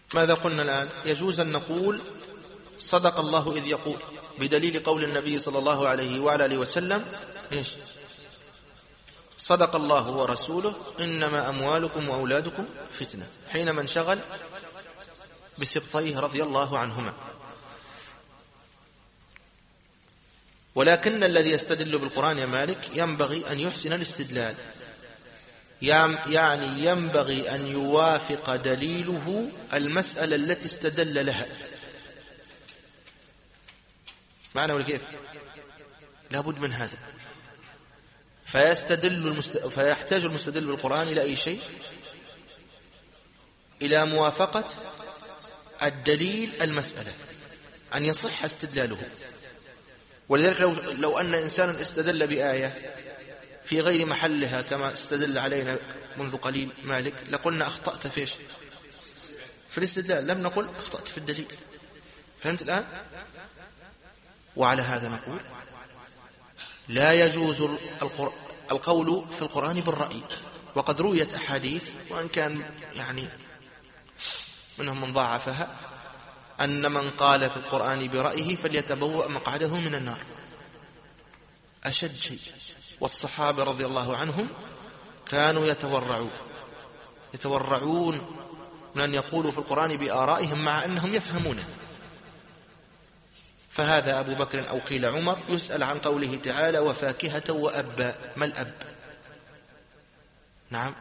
ماذا قلنا الآن؟ يجوز أن نقول صدق الله إذ يقول، بدليل قول النبي صلى الله عليه وعلى آله وسلم إيش؟ صدق الله ورسوله إنما أموالكم وأولادكم فتنة، حينما انشغل بسبطيه رضي الله عنهما. ولكن الذي يستدل بالقرآن يا مالك ينبغي أن يحسن الاستدلال، يعني ينبغي أن يوافق دليله المسألة التي استدل لها. معنى ولا كيف؟ لابد من هذا. فيحتاج المستدل بالقرآن إلى أي شيء؟ إلى موافقة الدليل المسألة، أن يصح استدلاله. ولذلك لو أن إنسانا استدل بآية في غير محلها كما استدل علينا منذ قليل مالك، لقلنا أخطأت فيش في الاستدلال، لم نقل أخطأت في الدليل. فهمت الآن؟ وعلى هذا نقول لا يجوز القول في القرآن بالرأي. وقد رويت أحاديث، وأن كان يعني منهم من ضاعفها، أن من قال في القرآن برأيه فليتبوأ مقعده من النار. أشد شيء. والصحابة رضي الله عنهم كانوا يتورعون من أن يقولوا في القرآن بآرائهم مع أنهم يفهمونه. فهذا أبو بكر أو قيل عمر يسأل عن قوله تعالى وفاكهة وأبا، ما الأب؟ نعم.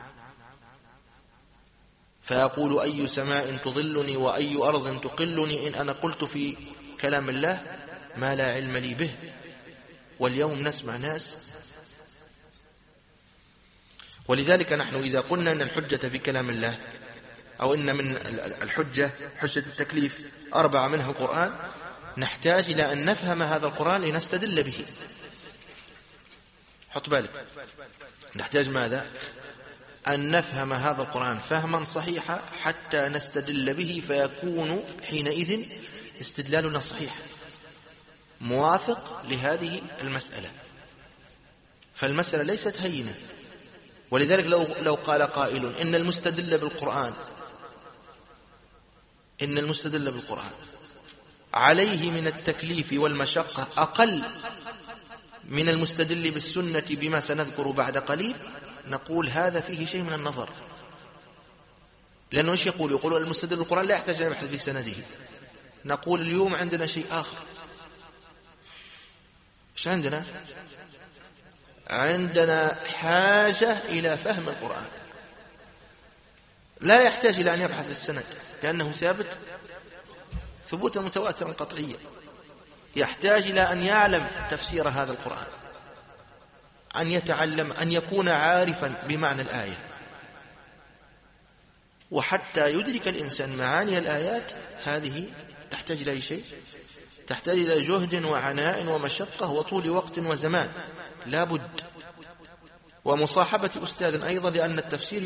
فيقول أي سماء تظلني وأي أرض تقلني إن أنا قلت في كلام الله ما لا علم لي به. واليوم نسمع ناس. ولذلك نحن إذا قلنا أن الحجة في كلام الله، أو إن من الحجة حجة التكليف 4 منها القرآن، نحتاج إلى أن نفهم هذا القرآن لنستدل به. حط بالك، نحتاج ماذا؟ أن نفهم هذا القرآن فهما صحيحا حتى نستدل به، فيكون حينئذ استدلالنا صحيح موافق لهذه المسألة. فالمسألة ليست هينة. ولذلك لو قال قائل إن المستدل بالقرآن عليه من التكليف والمشقة أقل من المستدل بالسنة بما سنذكر بعد قليل، نقول هذا فيه شيء من النظر. لأنه إيش يقول المستدل بالقرآن لا يحتاج إلى بحث في سنده. نقول اليوم عندنا شيء آخر. إيش عندنا؟ عندنا حاجة إلى فهم القرآن، لا يحتاج إلى أن يبحث في السند لأنه ثابت ثبوتا متواترا قطعيا. يحتاج إلى أن يعلم تفسير هذا القرآن، أن يتعلم، أن يكون عارفا بمعنى الآية. وحتى يدرك الإنسان معاني الآيات هذه تحتاج إلى شيء، تحتاج إلى جهد وعناء ومشقة وطول وقت وزمان لا بد، ومصاحبة أستاذ أيضا، لأن التفسير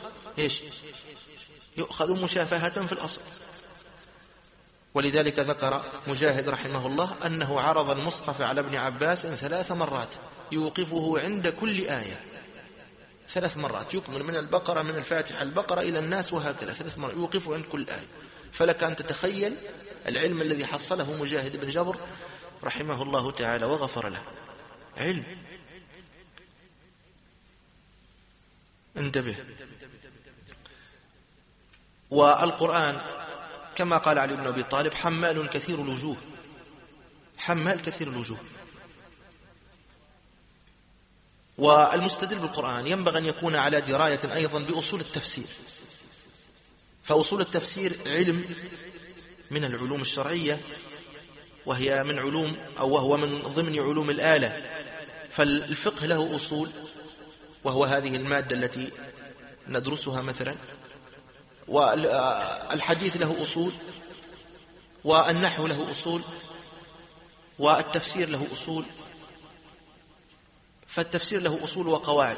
يؤخذ مشافهة في الأصل. ولذلك ذكر مجاهد رحمه الله أنه عرض المصحف على ابن عباس 3 مرات، يوقفه عند كل آية 3 مرات، يكمل من البقرة، من الفاتحة البقرة إلى الناس وهكذا 3 مرات، يوقفه عند كل آية. فلك أن تتخيل العلم الذي حصله مجاهد بن جبر رحمه الله تعالى وغفر له. علم. انتبه. والقرآن كما قال علي بن أبي طالب حمال كثير الوجوه، حمال كثير الوجوه. والمستدل بالقرآن ينبغي أن يكون على دراية أيضا بأصول التفسير. فأصول التفسير علم من العلوم الشرعية، وهي من علوم، أو وهو من ضمن علوم الآلة. فالفقه له أصول، وهو هذه المادة التي ندرسها مثلا، والحديث له أصول، والنحو له أصول، والتفسير له أصول. فالتفسير له أصول وقواعد.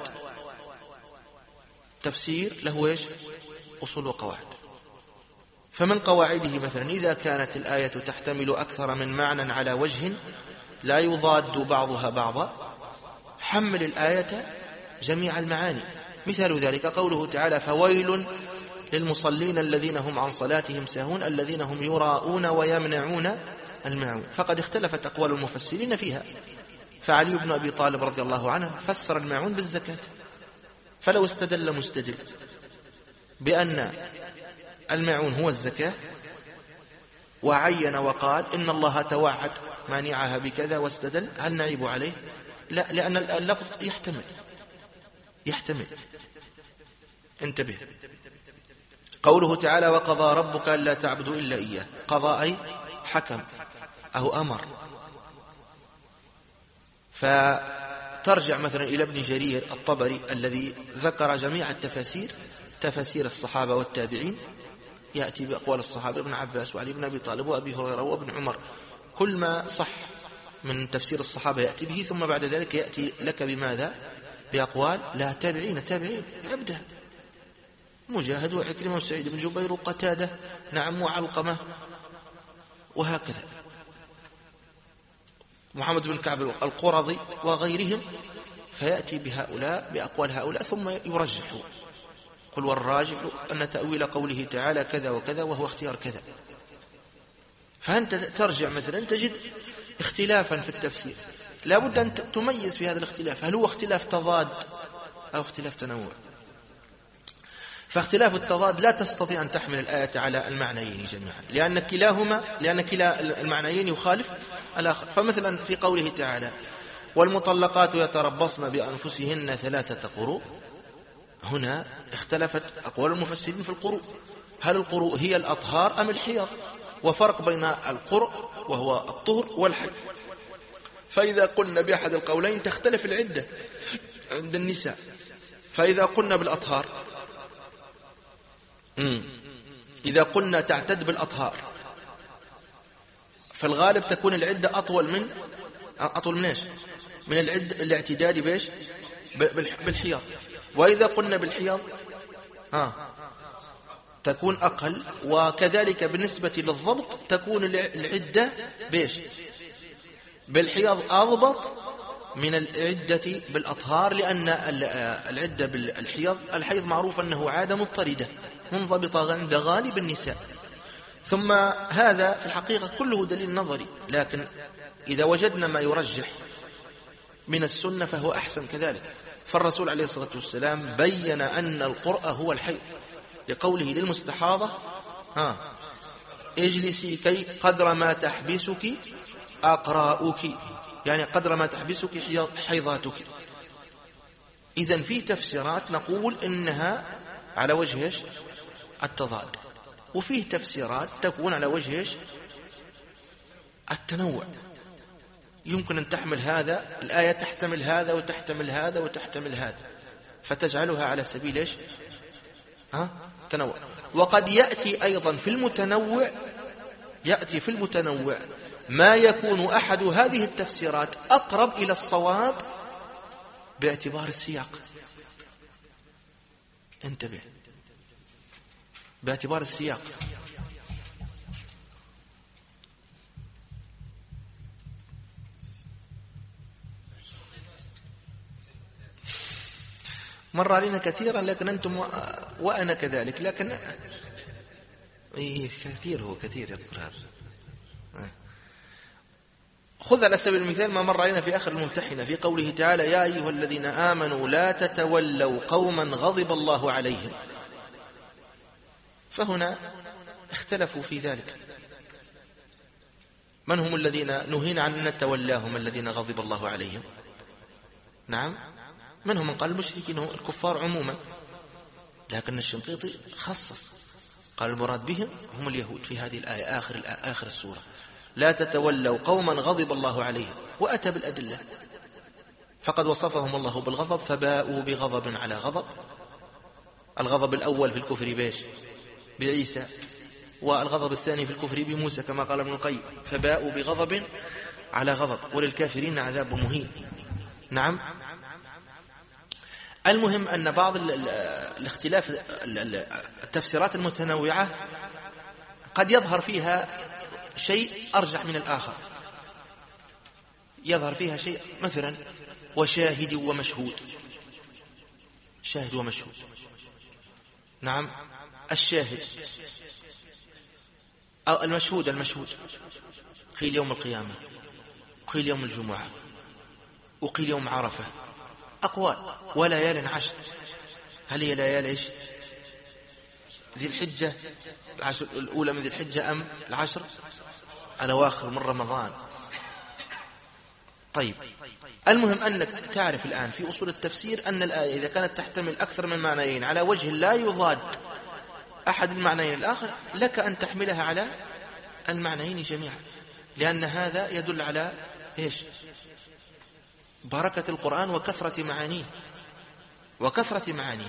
تفسير له أصول وقواعد. فمن قواعده مثلا إذا كانت الآية تحتمل أكثر من معنى على وجه لا يضاد بعضها بعضا، حمل الآية جميع المعاني. مثال ذلك قوله تعالى فويل للمصلين الذين هم عن صلاتهم ساهون الذين هم يراءون ويمنعون الماعون. فقد اختلفت أقوال المفسرين فيها. فعلي بن أبي طالب رضي الله عنه فسر الماعون بالزكاة. فلو استدل مستدل بأن الماعون هو الزكاة وعين وقال إن الله توعد مانعها بكذا واستدل، هل نعيب عليه؟ لا، لأن اللفظ يحتمل. انتبه. قوله تعالى وقضى ربك ألا تعبدوا إلا إياه، قضى أي حكم أو أمر. فترجع مثلا إلى ابن جرير الطبري الذي ذكر جميع التفاسير، تفاسير الصحابة والتابعين، يأتي بأقوال الصحابة ابن عباس وعلي بن أبي طالب وأبي هريرة وابن عمر، كل ما صح من تفسير الصحابة يأتي به، ثم بعد ذلك يأتي لك بماذا؟ بأقوال لا تابعين عبده، مجاهد وعكرمة وسعيد بن جبير وقتادة نعم وعلقمة وهكذا، محمد بن كعب القرظي وغيرهم، فيأتي بهؤلاء بأقوال هؤلاء ثم يرجح. قل والراجح أن تأويل قوله تعالى كذا وكذا وهو اختيار كذا. فأنت ترجع مثلا تجد اختلافا في التفسير، لا بد أن تميز في هذا الاختلاف، هل هو اختلاف تضاد أو اختلاف تنوع؟ فاختلاف التضاد لا تستطيع أن تحمل الآية على المعنيين جميعا، لأن كلا المعنيين يخالف الآخر. فمثلا في قوله تعالى والمطلقات يتربصن بأنفسهن 3 قروء، هنا اختلفت أقوال المفسرين في القروء، هل القروء هي الأطهار أم الحيض؟ وفرق بين القرء وهو الطهر والحيض. فإذا قلنا بأحد القولين تختلف العدة عند النساء، فإذا قلنا بالأطهار إذا قلنا تعتد بالأطهار فالغالب تكون العدة أطول من إيش؟ من الاعتداد بإيش؟ بالحيض. وإذا قلنا بالحيض تكون أقل، وكذلك بالنسبة للضبط تكون العدة بإيش؟ بالحيض أضبط من العدة بالأطهار، لأن العدة الحيض معروف أنه عادة مضطردة منضبطة عند غالب النساء. ثم هذا في الحقيقة كله دليل نظري، لكن إذا وجدنا ما يرجح من السنة فهو أحسن كذلك. فالرسول عليه الصلاة والسلام بين أن القرء هو الحيض لقوله للمستحاضة اجلسي كي قدر ما تحبسك أقراؤك، يعني قدر ما تحبسك حيضاتك. إذن في تفسيرات نقول إنها على وجه التضاد، وفيه تفسيرات تكون على وجه التنوع، يمكن أن تحمل هذا الآية تحتمل هذا وتحتمل هذا وتحتمل هذا، فتجعلها على سبيل تنوع. وقد يأتي أيضا في المتنوع ما يكون أحد هذه التفسيرات أقرب إلى الصواب باعتبار السياق. انتبه، باعتبار السياق. مر علينا كثيرا، لكن أنتم وأنا كذلك، لكن كثير يذكر هذا. خذ على سبيل المثال ما مر علينا في آخر الممتحنة في قوله تعالى يا أيها الذين آمنوا لا تتولوا قوما غضب الله عليهم. فهنا اختلفوا في ذلك، من هم الذين نهينا عن أن نتولاهم الذين غضب الله عليهم؟ نعم، منهم من قال المشركين هم الكفار عموما، لكن الشنقيطي خصص قال المراد بهم هم اليهود في هذه الآية آخر السورة، لا تتولوا قوما غضب الله عليهم، وأتى بالأدلة. فقد وصفهم الله بالغضب فباءوا بغضب على غضب. الغضب الأول في الكفر بعيسى، والغضب الثاني في الكفر بموسى كما قال ابن القيم، فباءوا بغضب على غضب وللكافرين عذاب مهين. نعم. المهم أن بعض الاختلاف التفسيرات المتنوعة قد يظهر فيها شيء أرجح من الآخر، يظهر فيها شيء مثلا وشاهد ومشهود، شاهد ومشهود. نعم، الشاهد أو المشهود قيل يوم القيامة، قيل يوم الجمعة، وقيل يوم عرفة، أقوال. وليال عشر، هل هي ليالي إيش؟ ذي الحجة، العشر الأولى من ذي الحجة، أم العشر الأواخر من رمضان؟ طيب، المهم أنك تعرف الآن في أصول التفسير أن الآية إذا كانت تحتمل أكثر من معنيين على وجه لا يضاد أحد المعنيين الآخر، لك أن تحملها على المعنيين جميعا، لأن هذا يدل على إيش؟ بركة القرآن وكثرة معانيه.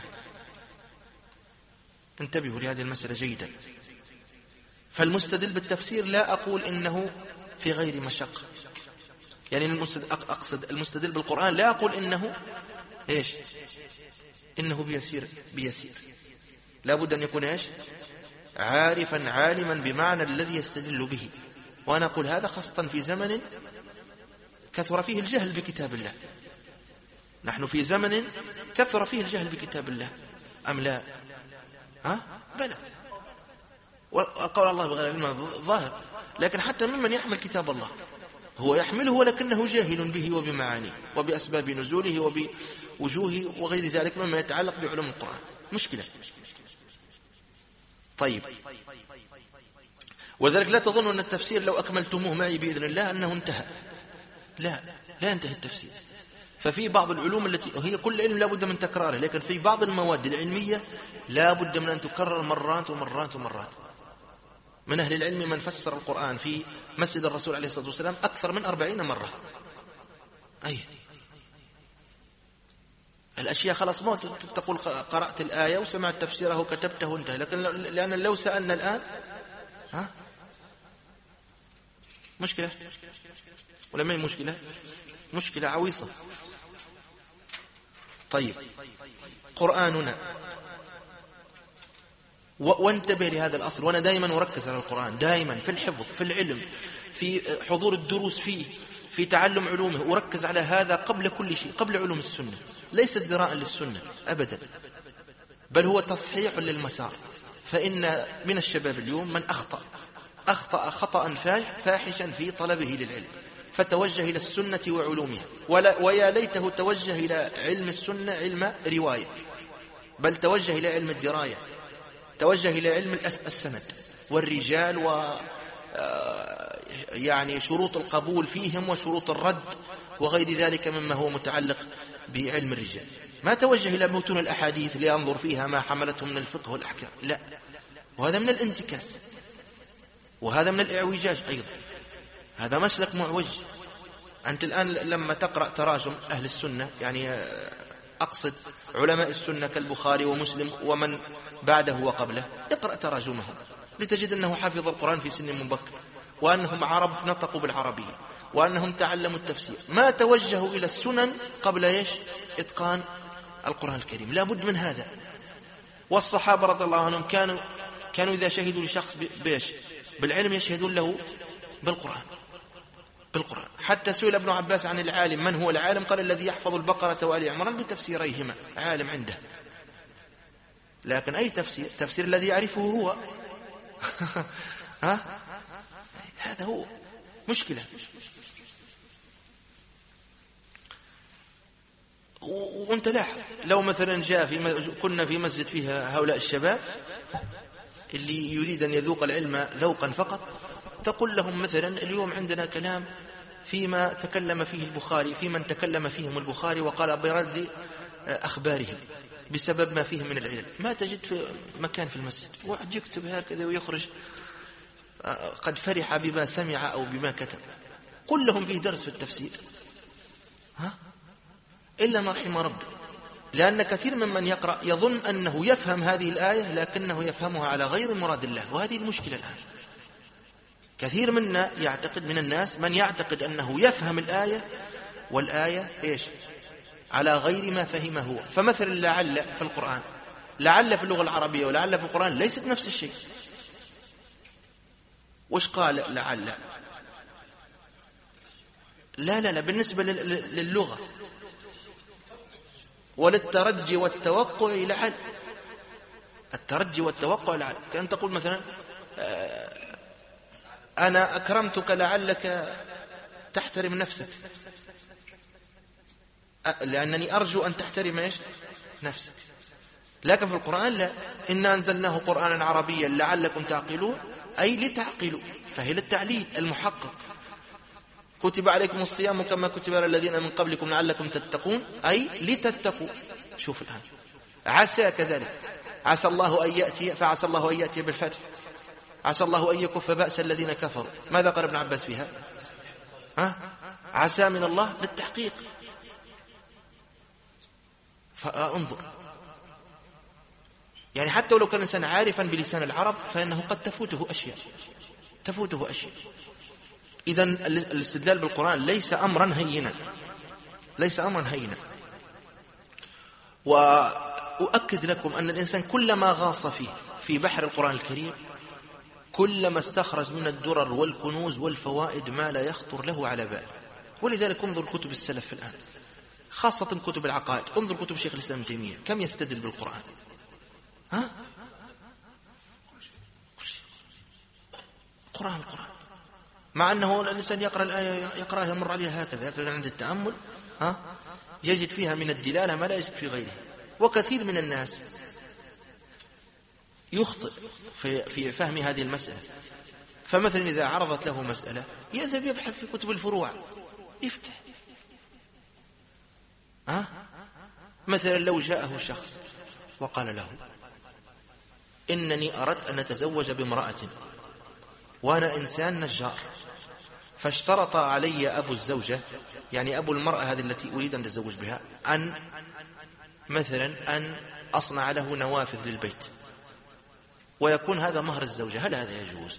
انتبهوا لهذه المسألة جيدا. فالمستدل بالتفسير لا أقول إنه في غير مشقة، يعني أقصد المستدل بالقرآن لا أقول إنه إيش؟ إنه بيسير. لا بد أن يكون إيش؟ عارفا عالما بمعنى الذي يستدل به. وأنا أقول هذا خاصة في زمن كثر فيه الجهل بكتاب الله. نحن في زمن كثر فيه الجهل بكتاب الله، أم لا؟ بلى. وقال الله بغير علم ظاهر، لكن حتى ممن يحمل كتاب الله هو يحمله ولكنه جاهل به وبمعانيه وبأسباب نزوله وبوجوهه وغير ذلك مما يتعلق بعلوم القرآن. مشكلة. طيب، وذلك لا تظن أن التفسير لو أكملتموه معي بإذن الله أنه انتهى. لا ينتهي التفسير. ففي بعض العلوم التي هي كل علم لا بد من تكراره، لكن في بعض المواد العلمية لا بد من أن تكرر مرات ومرات ومرات. من أهل العلم من فسر القرآن في مسجد الرسول عليه الصلاة والسلام أكثر من 40 مرة. الأشياء خلاص ما تقول قرأت الآية وسمعت تفسيره وكتبته وانتهى. لكن لأن لو سألنا الآن مشكلة ولا ما هي مشكلة؟ مشكلة عويصة. طيب، قرآننا، وانتبه لهذا الأصل. وأنا دائما أركز على القرآن، دائما في الحفظ، في العلم، في حضور الدروس فيه، في تعلم علومه، أركز على هذا قبل كل شيء، قبل علوم السنة. ليس ازدراء للسنة أبدا، بل هو تصحيح للمسار. فإن من الشباب اليوم من أخطأ خطأ فاحشا في طلبه للعلم، فتوجه إلى السنة وعلومها، ويا ليته توجه إلى علم السنة علم رواية، بل توجه إلى علم الدراية، توجه إلى علم السند والرجال يعني شروط القبول فيهم وشروط الرد وغير ذلك مما هو متعلق بعلم الرجال. ما توجه إلى متون الأحاديث لينظر فيها ما حملته من الفقه والأحكام، لا. وهذا من الانتكاس، وهذا من الإعوجاج أيضا. هذا مسلك معوج. أنت الآن لما تقرأ تراجم أهل السنة، يعني أقصد علماء السنة كالبخاري ومسلم ومن بعده وقبله، اقرأ تراجمهم لتجد أنه حفظ القرآن في سن مبكر، وأنهم عرب نطقوا بالعربية، وأنهم تعلموا التفسير. ما توجهوا إلى السنن قبل إتقان القرآن الكريم. لا بد من هذا. والصحابة رضي الله عنهم كانوا إذا شهدوا لشخص بالعلم يشهدون له بالقرآن. حتى سئل ابن عباس عن العالم من هو العالم، قال الذي يحفظ البقرة وآل عمران بتفسيريهما، عالم عنده. لكن أي تفسير الذي يعرفه هو هذا هو مشكلة. وانت لاحظ لو مثلا كنا في مسجد فيها هؤلاء الشباب اللي يريد أن يذوق العلم ذوقا فقط، تقول لهم مثلا اليوم عندنا كلام فيما تكلم فيه البخاري، في من تكلم فيهم البخاري وقال برد أخبارهم بسبب ما فيه من العلم. ما تجد في مكان في المسجد واحد يكتب هكذا ويخرج قد فرح بما سمع أو بما كتب. قل لهم فيه درس في التفسير إلا ما رحم ربي، لأن كثير ممن يقرأ يظن أنه يفهم هذه الآية لكنه يفهمها على غير مراد الله، وهذه المشكلة الآن. كثير منا يعتقد، من الناس من يعتقد أنه يفهم الآية والآية على غير ما فهمه هو. فمثل لعل في القرآن، لعل في اللغة العربية ولعل في القرآن ليست نفس الشيء. وش قال لعل؟ لا بالنسبة للغة وللترجي والتوقع لعل. الترجي والتوقع لعل، كأن تقول مثلا أنا أكرمتك لعلك تحترم نفسك، لأنني أرجو أن تحترم إيش؟ نفسك. لكن في القرآن لا، إنا أنزلناه قرآنا عربيا لعلكم تعقلون، أي لتعقلوا، فهي للتعليل المحقق. كتب عليكم الصيام كما كتب على الذين من قبلكم لعلكم تتقون، أي لتتقوا. شوف الآن عسى كذلك، عسى الله أن يأتي، فعسى الله أن يأتي بالفتح، عسى الله أن يكف بأس الذين كفروا. ماذا قال ابن عباس فيها؟ عسى من الله للتحقيق. فانظر، يعني حتى ولو كان الإنسان عارفا بلسان العرب فإنه قد تفوته أشياء. إذن الاستدلال بالقرآن ليس أمرا هينا، وأؤكد لكم أن الإنسان كلما غاص في بحر القرآن الكريم كلما استخرج من الدرر والكنوز والفوائد ما لا يخطر له على بال. ولذلك انظر كتب السلف الآن، خاصة كتب العقائد، انظر كتب شيخ الإسلام ابن تيمية كم يستدل بالقرآن. قرآن مع أنه الإنسان يقرأ الآية يقرأها يمر عليها هكذا، لكن عند التأمل يجد فيها من الدلالة ما لا يجد في غيره. وكثير من الناس يخطئ في فهم هذه المسألة، فمثلا إذا عرضت له مسألة يذهب يبحث في كتب الفروع، يفتح مثلا لو جاءه شخص وقال له إنني أردت أن أتزوج بامرأة وأنا إنسان نجار، فاشترط علي أبو الزوجة، يعني أبو المرأة هذه التي أريد أن أتزوج بها، أن أصنع له نوافذ للبيت ويكون هذا مهر الزوجة. هل هذا يجوز؟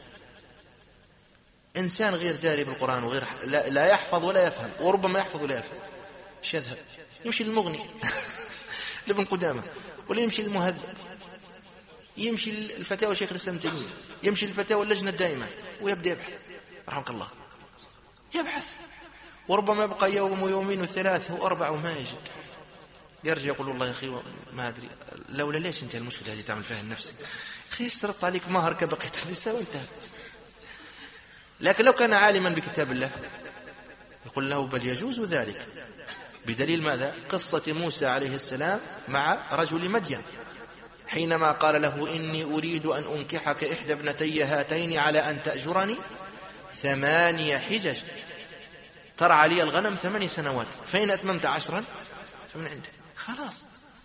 إنسان غير جاري بالقرآن وغير لا يحفظ ولا يفهم، وربما يحفظ ولا يفهم، ايش يذهب؟ يمشي للمغني لابن قدامة، ولا يمشي للمهذب، يمشي الفتاوى شيخ الإسلام ابن تيمية، يمشي الفتاوى اللجنة الدائمة، ويبدأ يبحث رحمك الله، يبحث، وربما يبقى يوم ويومين وثلاث وأربع وما يجد، يرجع يقول والله يا أخي ما أدري لولا ليش أنت المشكلة هذه تعمل فيها النفس، أخي اشترط عليك مهر كبقية النساء وانتهى. لكن لو كان عالما بكتاب الله يقول له بل يجوز ذلك، بدليل ماذا؟ قصة موسى عليه السلام مع رجل مدين حينما قال له إني أريد أن أنكحك إحدى ابنتي هاتين على أن تأجرني 8 حجج ترعى لي الغنم 8 سنوات، فإن أتممت 10 فمن عنده. خلاص،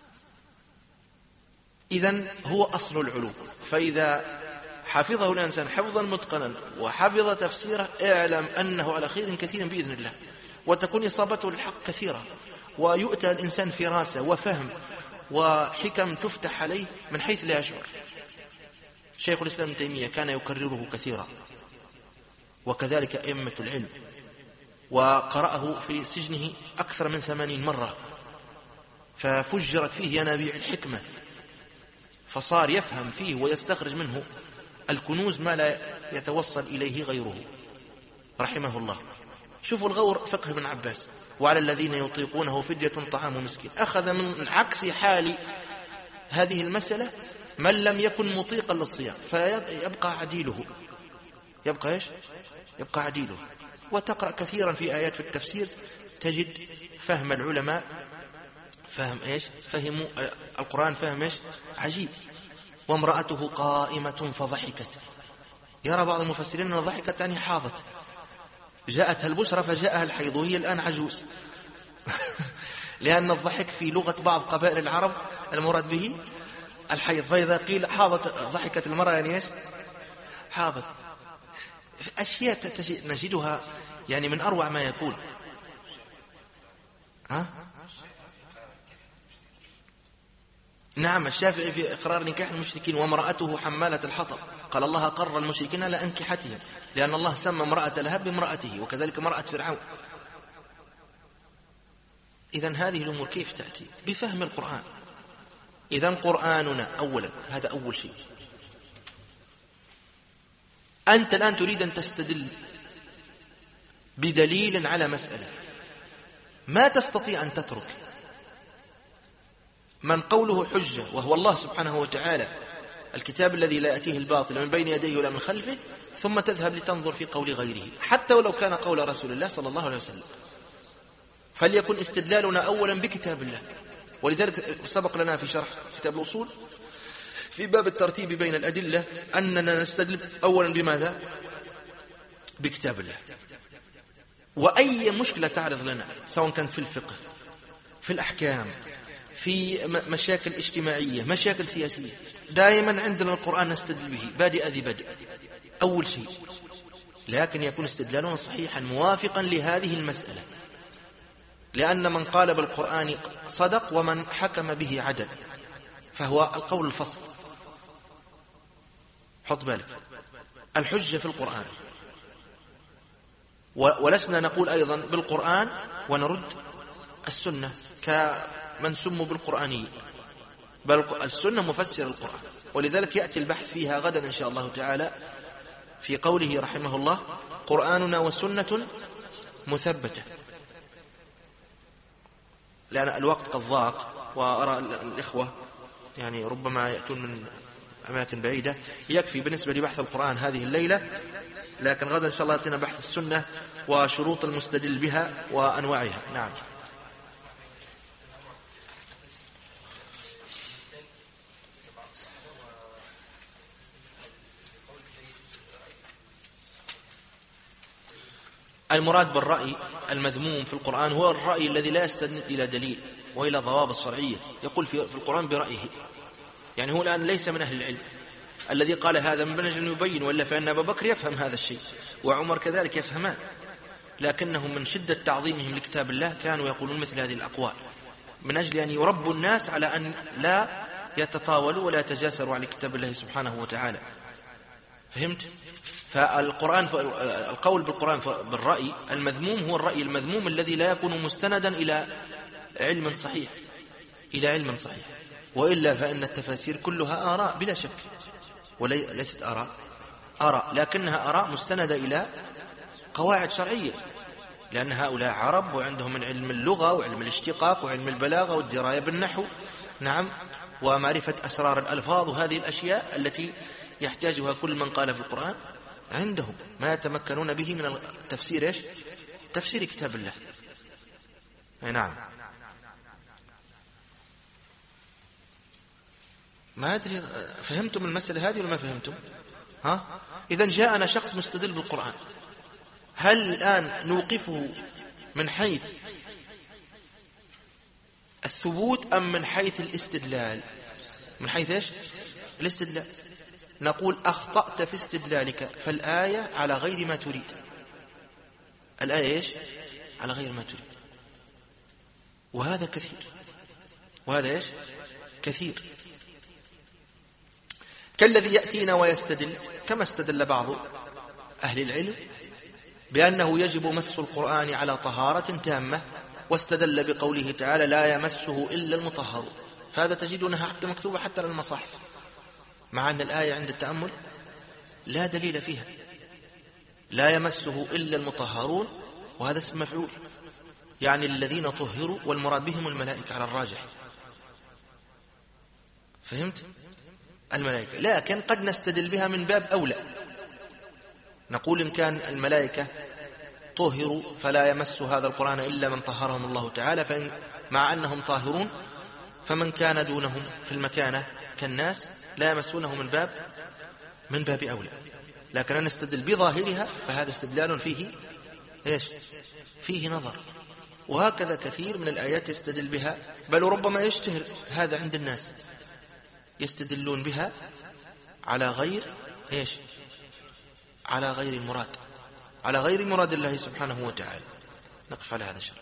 إذن هو أصل العلوم. فإذا حفظه الإنسان حفظا متقنا وحفظ تفسيره اعلم أنه على خير كثير بإذن الله، وتكون إصابته للحق كثيرة، ويؤتى الإنسان فراسة وفهم وحكم تفتح عليه من حيث لا يشعر. شيخ الإسلام ابن تيمية كان يكرره كثيرا، وكذلك أئمة العلم، وقرأه في سجنه أكثر من 80 مرة، ففجرت فيه ينابيع الحكمة، فصار يفهم فيه ويستخرج منه الكنوز ما لا يتوصل إليه غيره رحمه الله. شوفوا الغور فقه ابن عباس، وعلى الذين يطيقونه فدية طعام مسكين، أخذ من عكس حال هذه المسألة من لم يكن مطيقا للصيام فيبقى عديله، يبقى عديله. وتقرأ كثيرا في آيات في التفسير تجد فهم العلماء، فهموا القرآن فهم عجيب. وامرأته قائمة فضحكت، يرى بعض المفسرين أن ضحكت يعني حاضت، جاءتها البشرى فجاءها الحيض وهي الآن عجوز لأن الضحك في لغة بعض قبائل العرب المراد به الحيض، فإذا قيل حاضت ضحكت المرأة يعني حاضت. أشياء نجدها يعني من أروع ما يكون. نعم، الشافعي في إقرار نكاح المشركين وامرأته حمالة الحطب قال الله قرر المشركين على أنكحتهم، لأن الله سمى امرأة لهب بامرأته، وكذلك امرأة فرعون. إذن هذه الأمور كيف تأتي؟ بفهم القرآن. إذن قرآننا أولا، هذا أول شيء. أنت الآن تريد أن تستدل بدليل على مسألة، ما تستطيع أن تترك من قوله حجة وهو الله سبحانه وتعالى الكتاب الذي لا يأتيه الباطل من بين يديه ولا من خلفه، ثم تذهب لتنظر في قول غيره حتى ولو كان قول رسول الله صلى الله عليه وسلم. فليكن استدلالنا أولا بكتاب الله. ولذلك سبق لنا في شرح كتاب الأصول في باب الترتيب بين الأدلة أننا نستدل أولا بماذا؟ بكتاب الله. وأي مشكلة تعرض لنا سواء كانت في الفقه، في الأحكام، في مشاكل اجتماعية، مشاكل سياسية، دائما عندنا القرآن نستدل به بادئ ذي بدء أول شيء، لكن يكون استدلالنا صحيحا موافقا لهذه المسألة، لأن من قال بالقرآن صدق ومن حكم به عدل، فهو القول الفصل. حط بالك الحجة في القرآن، ولسنا نقول أيضا بالقرآن ونرد السنة كمن سموا بالقرآنيين، بل السنة مفسر القرآن. ولذلك يأتي البحث فيها غدا إن شاء الله تعالى في قوله رحمه الله: قرآننا وسنة مثبتة. لأن الوقت قد ضاق، وأرى الإخوة يعني ربما يأتون من أماكن بعيدة، يكفي بالنسبة لبحث القرآن هذه الليلة، لكن غدا إن شاء الله يأتينا بحث السنة وشروط المستدل بها وأنواعها. نعم. المراد بالرأي المذموم في القرآن هو الرأي الذي لا يستند إلى دليل وإلى ضوابط شرعية، يقول في القرآن برأيه. يعني هو الآن ليس من أهل العلم الذي قال هذا من أجل أن يبين، ولا فإن أبا بكر يفهم هذا الشيء وعمر كذلك يفهمان، لكنهم من شدة تعظيمهم لكتاب الله كانوا يقولون مثل هذه الأقوال من أجل أن يربوا الناس على أن لا يتطاولوا ولا يتجاسروا على كتاب الله سبحانه وتعالى. فهمت؟ فالقرآن القول بالقرآن بالرأي المذموم هو الرأي المذموم الذي لا يكون مستندا إلى علم صحيح، إلى علم صحيح، وإلا فإن التفاسير كلها آراء بلا شك، وليست آراء لكنها آراء مستندة إلى قواعد شرعية، لأن هؤلاء عرب وعندهم من علم اللغة وعلم الاشتقاق وعلم البلاغة والدراية بالنحو، نعم، ومعرفة أسرار الألفاظ، وهذه الأشياء التي يحتاجها كل من قال في القرآن عندهم ما يتمكنون به من التفسير. إيش؟ تفسير كتاب الله. نعم. ما أدري فهمتم المسألة هذه ولا ما فهمتم؟ إذن جاءنا شخص مستدل بالقرآن، هل الآن نوقفه من حيث الثبوت أم من حيث الاستدلال؟ من حيث إيش؟ الاستدلال. نقول أخطأت في استدلالك، فالآية على غير ما تريد. الآية إيش؟ على غير ما تريد. وهذا كثير، وهذا إيش؟ كثير. كالذي يأتينا ويستدل كما استدل بعض أهل العلم بأنه يجب مس القرآن على طهارة تامة، واستدل بقوله تعالى: لا يمسه إلا المطهر. فهذا تجدونها حتى مكتوبة حتى على المصاحف، مع أن الآية عند التأمل لا دليل فيها. لا يمسه إلا المطهرون، وهذا اسم مفعول، يعني الذين طهروا، والمراد بهم الملائكة على الراجح. فهمت؟ الملائكة. لكن قد نستدل بها من باب أولى، نقول إن كان الملائكة طهروا فلا يمس هذا القرآن إلا من طهرهم الله تعالى، فإن مع أنهم طاهرون فمن كان دونهم في المكانة كالناس لا يمسونه من باب أولى. لكن أن نستدل بظاهرها فهذا استدلال فيه إيش؟ فيه نظر. وهكذا كثير من الآيات يستدل بها، بل ربما يشتهر هذا عند الناس، يستدلون بها على غير إيش؟ على غير المراد، على غير مراد الله سبحانه وتعالى. نقف على هذا الشرط.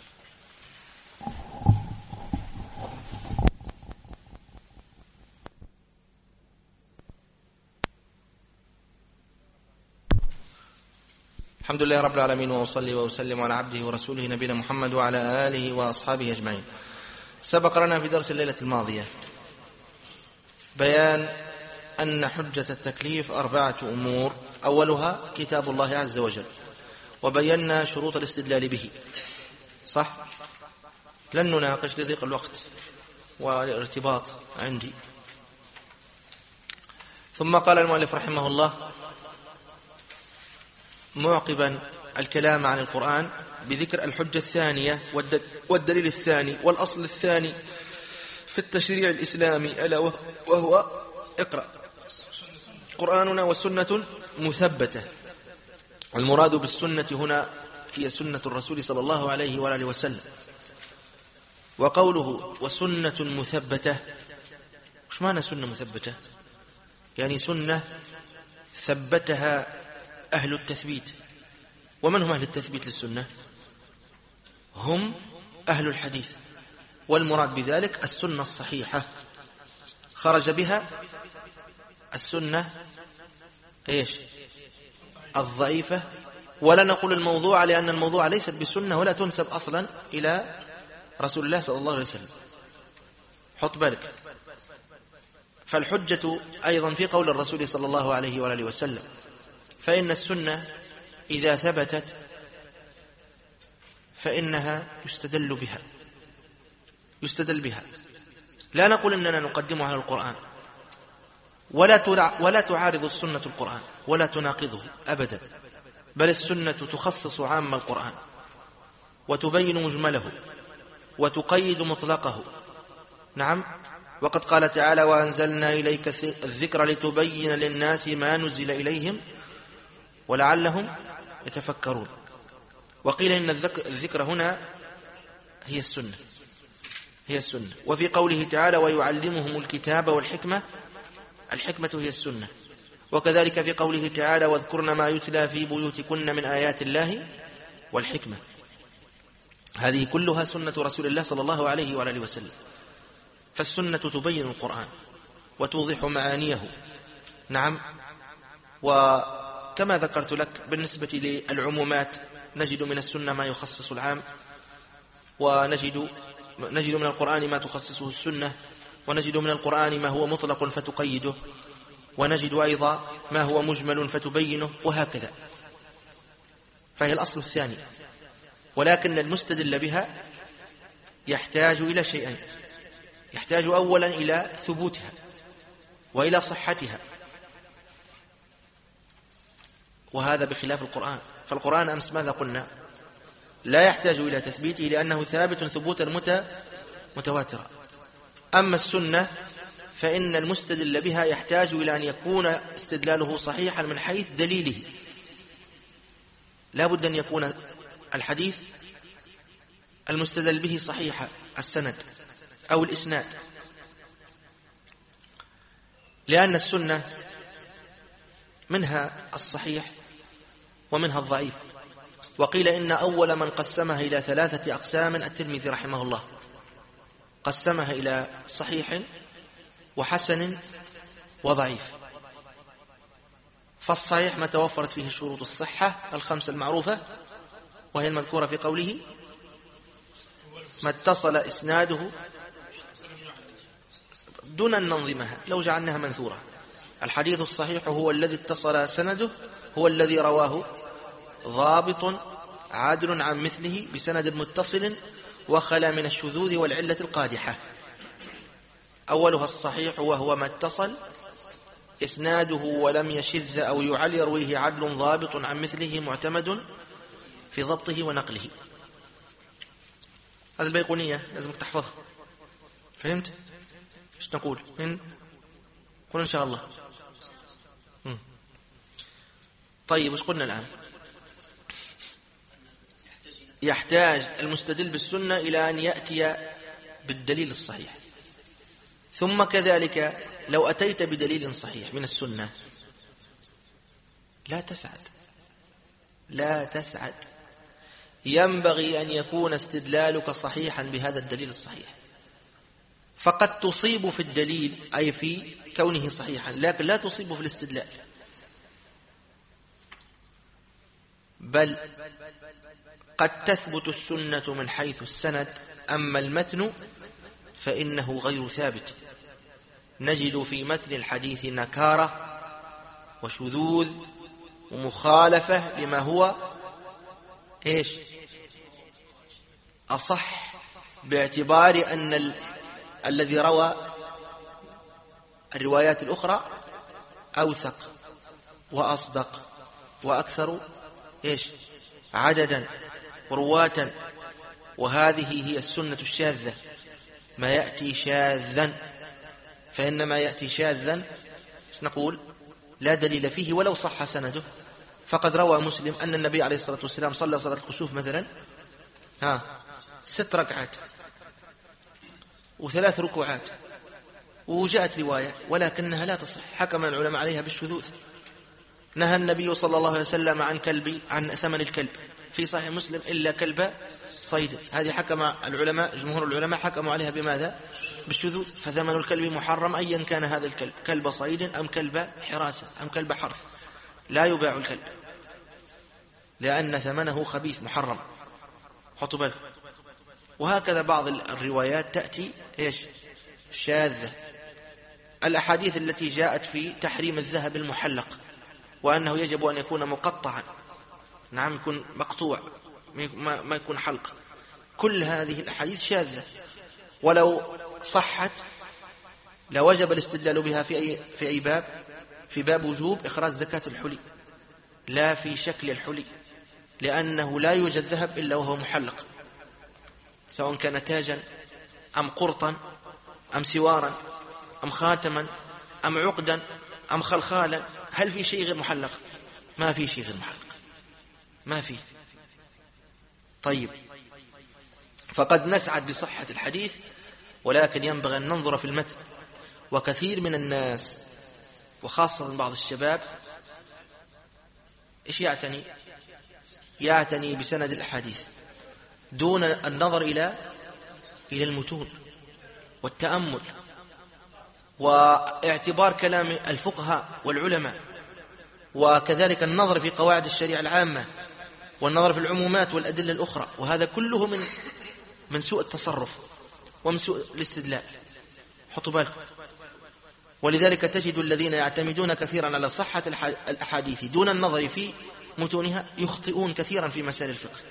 الحمد لله رب العالمين، وأصلي وأسلم على عبده ورسوله نبينا محمد وعلى آله وأصحابه أجمعين. سبق لنا في درس الليلة الماضية بيان أن حجة التكليف 4 أمور، أولها كتاب الله عز وجل، وبينا شروط الاستدلال به. صح؟ لن نناقش لضيق الوقت والارتباط عندي. ثم قال المؤلف رحمه الله معقبا الكلام عن القرآن بذكر الحجة الثانية والدليل الثاني والأصل الثاني في التشريع الإسلامي، ألا وهو اقرأ: قرآننا والسنة مثبتة. المراد بالسنة هنا هي سنة الرسول صلى الله عليه وآله وسلم. وقوله وسنة مثبتة، وش معنى سنة مثبتة؟ يعني سنة ثبتها أهل التثبيت. ومن هم أهل التثبيت للسنة؟ هم أهل الحديث، والمراد بذلك السنة الصحيحة خرج بها السنة الضعيفة. ولا نقول الموضوع، لأن الموضوع ليست بسنة ولا تنسب أصلا إلى رسول الله صلى الله عليه وسلم. حط بالك. فالحجة أيضا في قول الرسول صلى الله عليه وآله وسلم، فإن السنة إذا ثبتت فإنها يستدل بها. لا نقول إننا نقدمها على القرآن، ولا تعارض السنة القرآن ولا تناقضه أبدا، بل السنة تخصص عام القرآن وتبين مجمله وتقيد مطلقه. نعم. وقد قال تعالى: وأنزلنا إليك الذكر لتبين للناس ما نزل إليهم ولعلهم يتفكرون. وقيل إن الذكر هنا هي السنة. وفي قوله تعالى: ويعلمهم الكتاب والحكمة، الحكمة هي السنة. وكذلك في قوله تعالى: واذكرن ما يتلى في بيوتكن من آيات الله والحكمة. هذه كلها سنة رسول الله صلى الله عليه وآله وسلم. فالسنة تبين القرآن وتوضح معانيه. نعم. وكما ذكرت لك بالنسبة للعمومات نجد من السنة ما يخصص العام، ونجد من القرآن ما تخصصه السنة، ونجد من القرآن ما هو مطلق فتقيده، ونجد أيضا ما هو مجمل فتبينه، وهكذا. فهي الأصل الثاني. ولكن المستدل بها يحتاج إلى شيئين: يحتاج أولا إلى ثبوتها وإلى صحتها، وهذا بخلاف القرآن. فالقرآن أمس ماذا قلنا؟ لا يحتاج إلى تثبيته لأنه ثابت ثبوتا متواترا. أما السنة فإن المستدل بها يحتاج إلى أن يكون استدلاله صحيحا من حيث دليله. لا بد أن يكون الحديث المستدل به صحيح السند أو الإسناد، لأن السنة منها الصحيح ومنها الضعيف. وقيل إن أول من قسمها إلى 3 أقسام الترمذي رحمه الله، قسمها إلى صحيح وحسن وضعيف. فالصحيح ما توفرت فيه شروط الصحة 5 المعروفة، وهي المذكورة في قوله: ما اتصل إسناده دون أن ننظمها، لو جعلناها منثورة. الحديث الصحيح هو الذي اتصل سنده، هو الذي رواه ضابط عادل عن مثله بسند متصل وخلا من الشذوذ والعلة القادحة. أولها الصحيح وهو ما اتصل إسناده ولم يشذ أو يعل يرويه عدل ضابط عن مثله معتمد في ضبطه ونقله. هذا البيقونية لازم تحفظها. فهمت؟ ايش نقول؟ قل إن شاء الله. طيب ايش قلنا الآن؟ يحتاج المستدل بالسنة إلى أن يأتي بالدليل الصحيح. ثم كذلك لو أتيت بدليل صحيح من السنة لا تسعد. ينبغي أن يكون استدلالك صحيحا بهذا الدليل الصحيح. فقد تصيب في الدليل أي في كونه صحيحا، لكن لا تصيب في الاستدلال. بل قد تثبت السنة من حيث السند، أما المتن فإنه غير ثابت. نجد في متن الحديث نكارة وشذوذ ومخالفة لما هو أصح، باعتبار أن الذي روى الروايات الأخرى أوثق وأصدق وأكثر عددا ورواة. وهذه هي السنة الشاذة. ما يأتي شاذا، فإن ما يأتي شاذا نقول لا دليل فيه ولو صح سنده. فقد روى مسلم أن النبي عليه الصلاة والسلام صلى صلاة الكسوف مثلا 6 ركعات و3 ركوعات، وجاءت رواية ولكنها لا تصح، حكم العلماء عليها بالشذوذ. نهى النبي صلى الله عليه وسلم عن ثمن الكلب في صحيح مسلم إلا كلب صيد. هذه حكم العلماء، جمهور العلماء حكموا عليها بماذا؟ بالشذوذ. فثمن الكلب محرم أيا كان هذا الكلب، كلب صيد أم كلب حراسة أم كلب حرث، لا يباع الكلب لأن ثمنه خبيث محرم. حطوا بالك. وهكذا بعض الروايات تأتي شاذة. الأحاديث التي جاءت في تحريم الذهب المحلق وأنه يجب أن يكون مقطعا، نعم يكون مقطوع ما يكون حلق، كل هذه الأحاديث شاذة. ولو صحت لوجب الاستدلال بها في أي باب؟ في باب وجوب إخراج زكاة الحلي، لا في شكل الحلي، لأنه لا يوجد ذهب إلا وهو محلق، سواء كان تاجا أم قرطا أم سوارا أم خاتما أم عقدا أم خلخالا. هل في شيء غير محلق؟ ما في شيء غير محلق، ما في. طيب، فقد نسعد بصحة الحديث، ولكن ينبغي أن ننظر في المتن. وكثير من الناس وخاصة بعض الشباب إيش يعتني بسند الأحاديث دون النظر إلى المتون والتأمل واعتبار كلام الفقهاء والعلماء، وكذلك النظر في قواعد الشريعة العامة والنظر في العمومات والأدلة الأخرى. وهذا كله من سوء التصرف ومن سوء الاستدلال. حطوا بالكم. ولذلك تجد الذين يعتمدون كثيرا على صحة الأحاديث دون النظر في متونها يخطئون كثيرا في مسائل الفقه،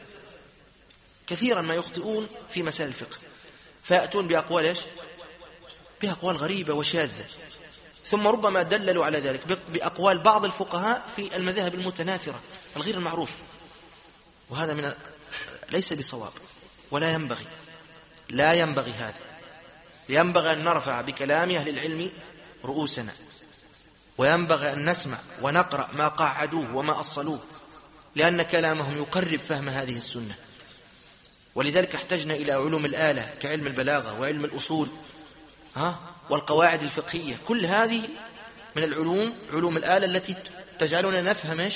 كثيرا ما يخطئون في مسائل الفقه، فيأتون بأقوال بأقوال غريبة وشاذة، ثم ربما دللوا على ذلك بأقوال بعض الفقهاء في المذاهب المتناثرة الغير المعروف. وهذا ليس بصواب ولا ينبغي، لا ينبغي هذا. ينبغي أن نرفع بكلام أهل العلم رؤوسنا، وينبغي أن نسمع ونقرأ ما قاعدوه وما أصلوه، لأن كلامهم يقرب فهم هذه السنة. ولذلك احتجنا إلى علوم الآلة كعلم البلاغة وعلم الأصول والقواعد الفقهية. كل هذه من علوم الآلة التي تجعلنا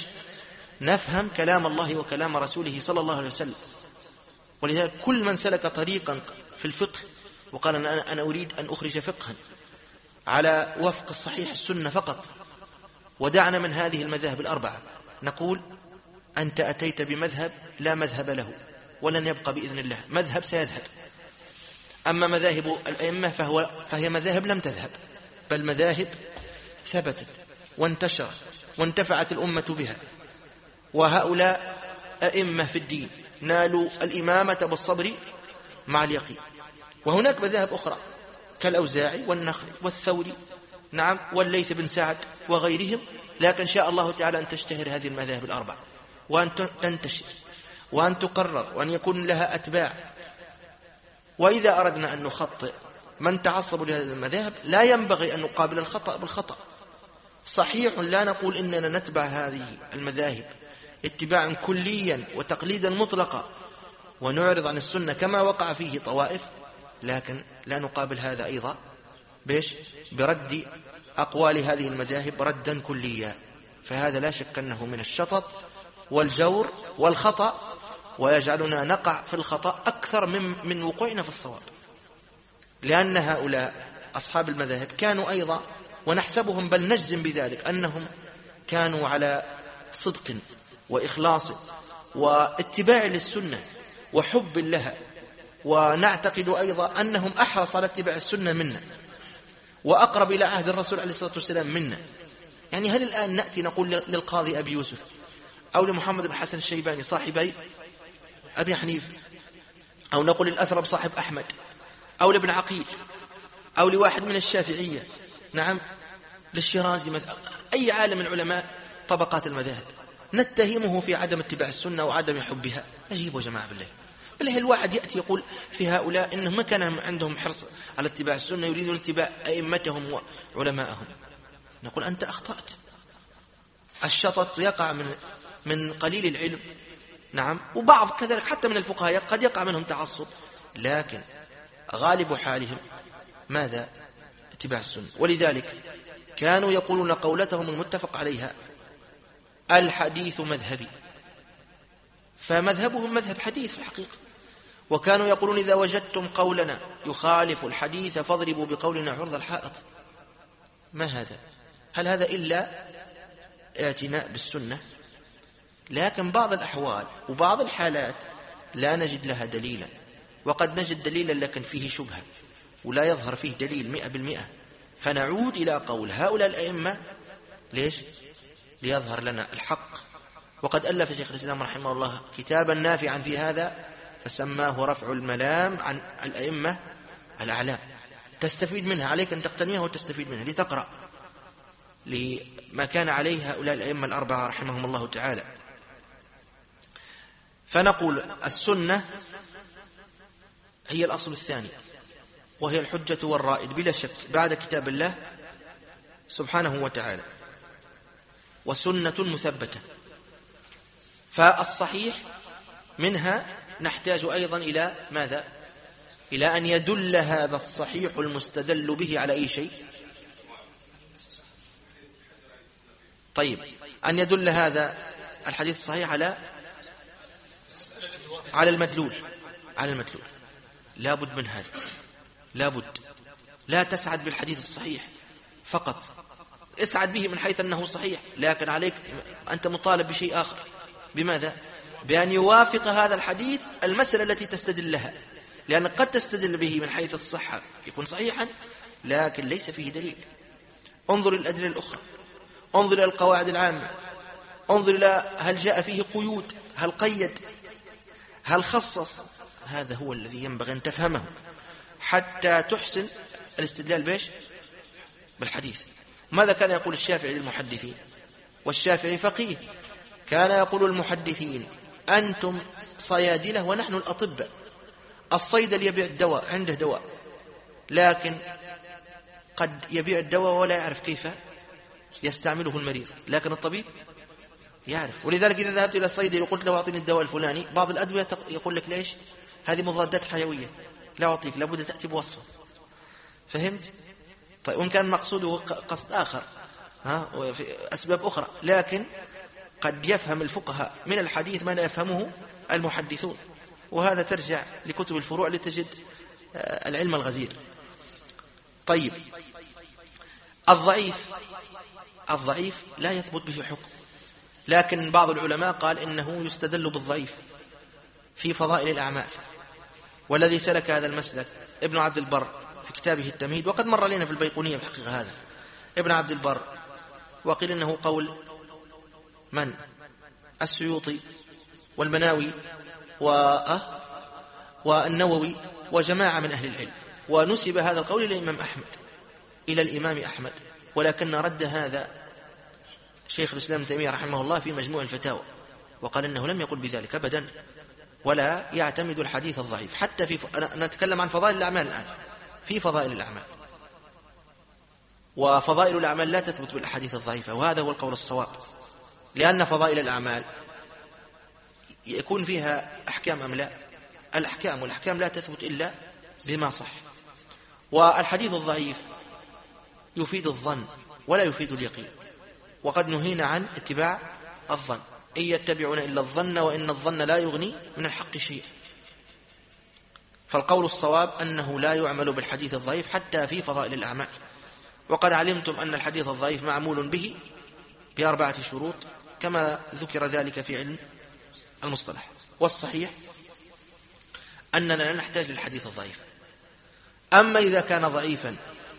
نفهم كلام الله وكلام رسوله صلى الله عليه وسلم. ولذلك كل من سلك طريقا في الفقه وقال أنا أريد أن أخرج فقها على وفق الصحيح السنة فقط، ودعنا من هذه المذاهب الأربعة، نقول أنت أتيت بمذهب لا مذهب له، ولن يبقى بإذن الله مذهب سيذهب. أما مذاهب الأئمة فهي مذاهب لم تذهب، بل مذاهب ثبتت وانتشرت وانتفعت الأمة بها. وهؤلاء أئمة في الدين نالوا الإمامة بالصبر مع اليقين. وهناك مذاهب أخرى كالأوزاعي والنخعي والثوري، نعم، والليث بن سعد وغيرهم، لكن شاء الله تعالى أن تشتهر هذه المذاهب الأربعة وأن تنتشر وأن تقرر وأن يكون لها أتباع. وإذا أردنا أن نخطئ من تعصب لهذه المذاهب لا ينبغي أن نقابل الخطأ بالخطأ. صحيح لا نقول إننا نتبع هذه المذاهب اتباعا كليا وتقليدا مطلقا ونعرض عن السنة كما وقع فيه طوائف، لكن لا نقابل هذا أيضا برد أقوال هذه المذاهب ردا كليا. فهذا لا شك أنه من الشطط والجور والخطأ، ويجعلنا نقع في الخطأ أكثر من وقوعنا في الصواب. لأن هؤلاء أصحاب المذاهب كانوا أيضا، ونحسبهم بل نجزم بذلك، أنهم كانوا على صدق وإخلاص واتباع للسنة وحب لها، ونعتقد أيضا أنهم أحرص على اتباع السنة منا وأقرب إلى عهد الرسول عليه الصلاة والسلام منا. يعني هل الآن نأتي نقول للقاضي أبي يوسف أو لمحمد بن حسن الشيباني صاحبي أبي حنيفة، أو نقول الأثرم صاحب أحمد، أو لابن عقيل، أو لواحد من الشافعية، نعم، للشيرازي مثلا، أي عالم من علماء طبقات المذاهب نتهمه في عدم اتباع السنة وعدم حبها؟ أجيبوا يا جماعة بالله الواحد يأتي يقول في هؤلاء إنهم ما كان عندهم حرص على اتباع السنة، يريدون اتباع أئمتهم وعلماءهم. نقول أنت أخطأت. الشطط يقع من قليل العلم، نعم، وبعض كذلك حتى من الفقهاء قد يقع منهم تعصب، لكن غالب حالهم ماذا؟ اتباع السنة. ولذلك كانوا يقولون قولتهم المتفق عليها: الحديث مذهبي، فمذهبهم مذهب حديث في الحقيقة. وكانوا يقولون: إذا وجدتم قولنا يخالف الحديث فاضربوا بقولنا عرض الحائط. ما هذا؟ هل هذا إلا اعتناء بالسنة؟ لكن بعض الأحوال وبعض الحالات لا نجد لها دليلا، وقد نجد دليلا لكن فيه شبهة ولا يظهر فيه دليل 100%، فنعود إلى قول هؤلاء الأئمة. ليش؟ ليظهر لنا الحق. وقد ألف شيخ الإسلام رحمه الله كتابا نافعا في هذا فسماه رفع الملام عن الأئمة الأعلام. تستفيد منها، عليك أن تقتنيها وتستفيد منها لتقرأ لما كان عليه هؤلاء الأئمة الأربعة رحمهم الله تعالى. فنقول السنة هي الأصل الثاني، وهي الحجة والرائد بلا شك بعد كتاب الله سبحانه وتعالى، وسنة مثبتة. فالصحيح منها نحتاج أيضا إلى ماذا؟ إلى أن يدل هذا الصحيح المستدل به على أي شيء؟ طيب، أن يدل هذا الحديث الصحيح على المدلول. لا بد من هذا، لا بد. لا تسعد بالحديث الصحيح فقط، اسعد به من حيث أنه صحيح، لكن عليك أنت مطالب بشيء آخر. بماذا؟ بأن يوافق هذا الحديث المسألة التي تستدل لها، لأن قد تستدل به من حيث الصحة يكون صحيحا لكن ليس فيه دليل. انظر الأدلة الأخرى، انظر إلى القواعد العامة، انظر إلى هل جاء فيه قيود، هل قيد، هل خصص. هذا هو الذي ينبغي أن تفهمه حتى تحسن الاستدلال بيش بالحديث. ماذا كان يقول الشافعي للمحدثين؟ والشافعي فقيه، كان يقول المحدثين: أنتم صيادلة ونحن الأطباء. الصيدل يبيع الدواء، عنده دواء، لكن قد يبيع الدواء ولا يعرف كيف يستعمله المريض، لكن الطبيب يعرف. ولذلك إذا ذهبت إلى الصيدلي وقلت له أعطيني الدواء الفلاني، بعض الأدوية يقول لك: ليش؟ هذه مضادات حيوية، لا أعطيك، لابد تأتي بوصفه. فهمت؟ طيب، وإن كان مقصوده قصد آخر وفي أسباب أخرى، لكن قد يفهم الفقهاء من الحديث ما لا يفهمه المحدثون، وهذا ترجع لكتب الفروع لتجد العلم الغزير. طيب، الضعيف لا يثبت به حكم، لكن بعض العلماء قال إنه يستدل بالضعيف في فضائل الأعمال. والذي سلك هذا المسلك ابن عبد البر في كتابه التمهيد، وقد مر لنا في البيقونية بحقيقة هذا ابن عبد البر، وقيل إنه قول من؟ السيوطي والمناوي والنووي وجماعة من أهل العلم، ونسب هذا القول إلى الإمام أحمد، ولكن رد هذا شيخ الإسلام ابن تيمية رحمه الله في مجموع الفتاوى، وقال إنه لم يقل بذلك أبدا، ولا يعتمد الحديث الضعيف حتى أنا نتكلم عن فضائل الأعمال الآن. في فضائل الأعمال، وفضائل الأعمال لا تثبت بالأحاديث الضعيفة، وهذا هو القول الصواب، لأن فضائل الأعمال يكون فيها أحكام أم لا؟ والأحكام لا تثبت إلا بما صح. والحديث الضعيف يفيد الظن ولا يفيد اليقين، وقد نهينا عن اتباع الظن. إن يتبعون إلا الظن وإن الظن لا يغني من الحق شيء. فالقول الصواب أنه لا يعمل بالحديث الضعيف حتى في فضائل الأعمال. وقد علمتم أن الحديث الضعيف معمول به ب4 شروط كما ذكر ذلك في علم المصطلح. والصحيح أننا لا نحتاج للحديث الضعيف. أما إذا كان ضعيفا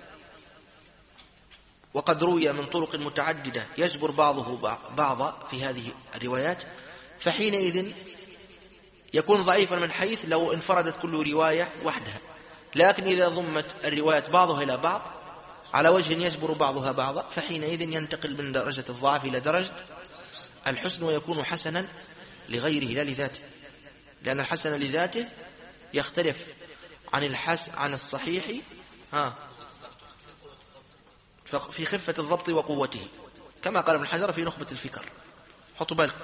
وقد روي من طرق متعددة يجبر بعضه بعضا في هذه الروايات، فحينئذ يكون ضعيفا من حيث لو انفردت كل رواية وحدها. لكن إذا ضمت الروايات بعضها إلى بعض على وجه يجبر بعضها بعضا، فحينئذ ينتقل من درجة الضعف إلى درجة الحسن، ويكون حسنا لغيره لا لذاته، لأن الحسن لذاته يختلف عن الصحيح في خفة الضبط وقوته، كما قال ابن حجر في نخبة الفكر. حطوا بالكم.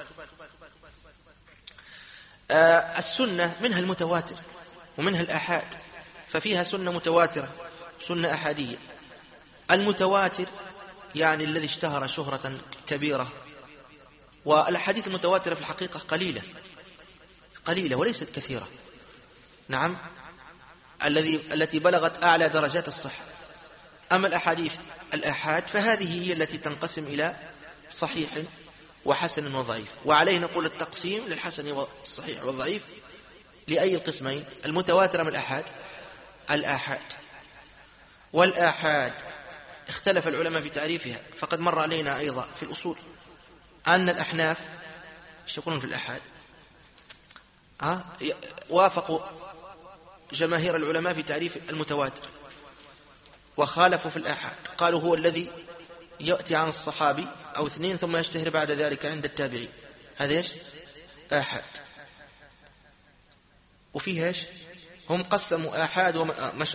السنة منها المتواتر ومنها الآحاد، ففيها سنة متواترة سنة أحادية. المتواتر يعني الذي اشتهر شهرة كبيرة، والأحاديث المتواترة في الحقيقة قليلة وليست كثيرة. نعم، التي بلغت أعلى درجات الصحة. أما الأحاديث الآحاد فهذه هي التي تنقسم إلى صحيح وحسن وضعيف، وعليه نقول التقسيم للحسن والصحيح والضعيف لأي القسمين؟ المتواتر من الآحاد. والآحاد اختلف العلماء في تعريفها، فقد مر علينا أيضا في الأصول أن الأحناف يقولون في الآحاد وافقوا جماهير العلماء في تعريف المتواتر، وخالفوا في الآحاد، قالوا هو الذي يأتي عن الصحابي أو اثنين ثم يشتهر بعد ذلك عند التابعين، هذا ايش؟ آحاد. وفيه ايش؟ هم قسموا آحاد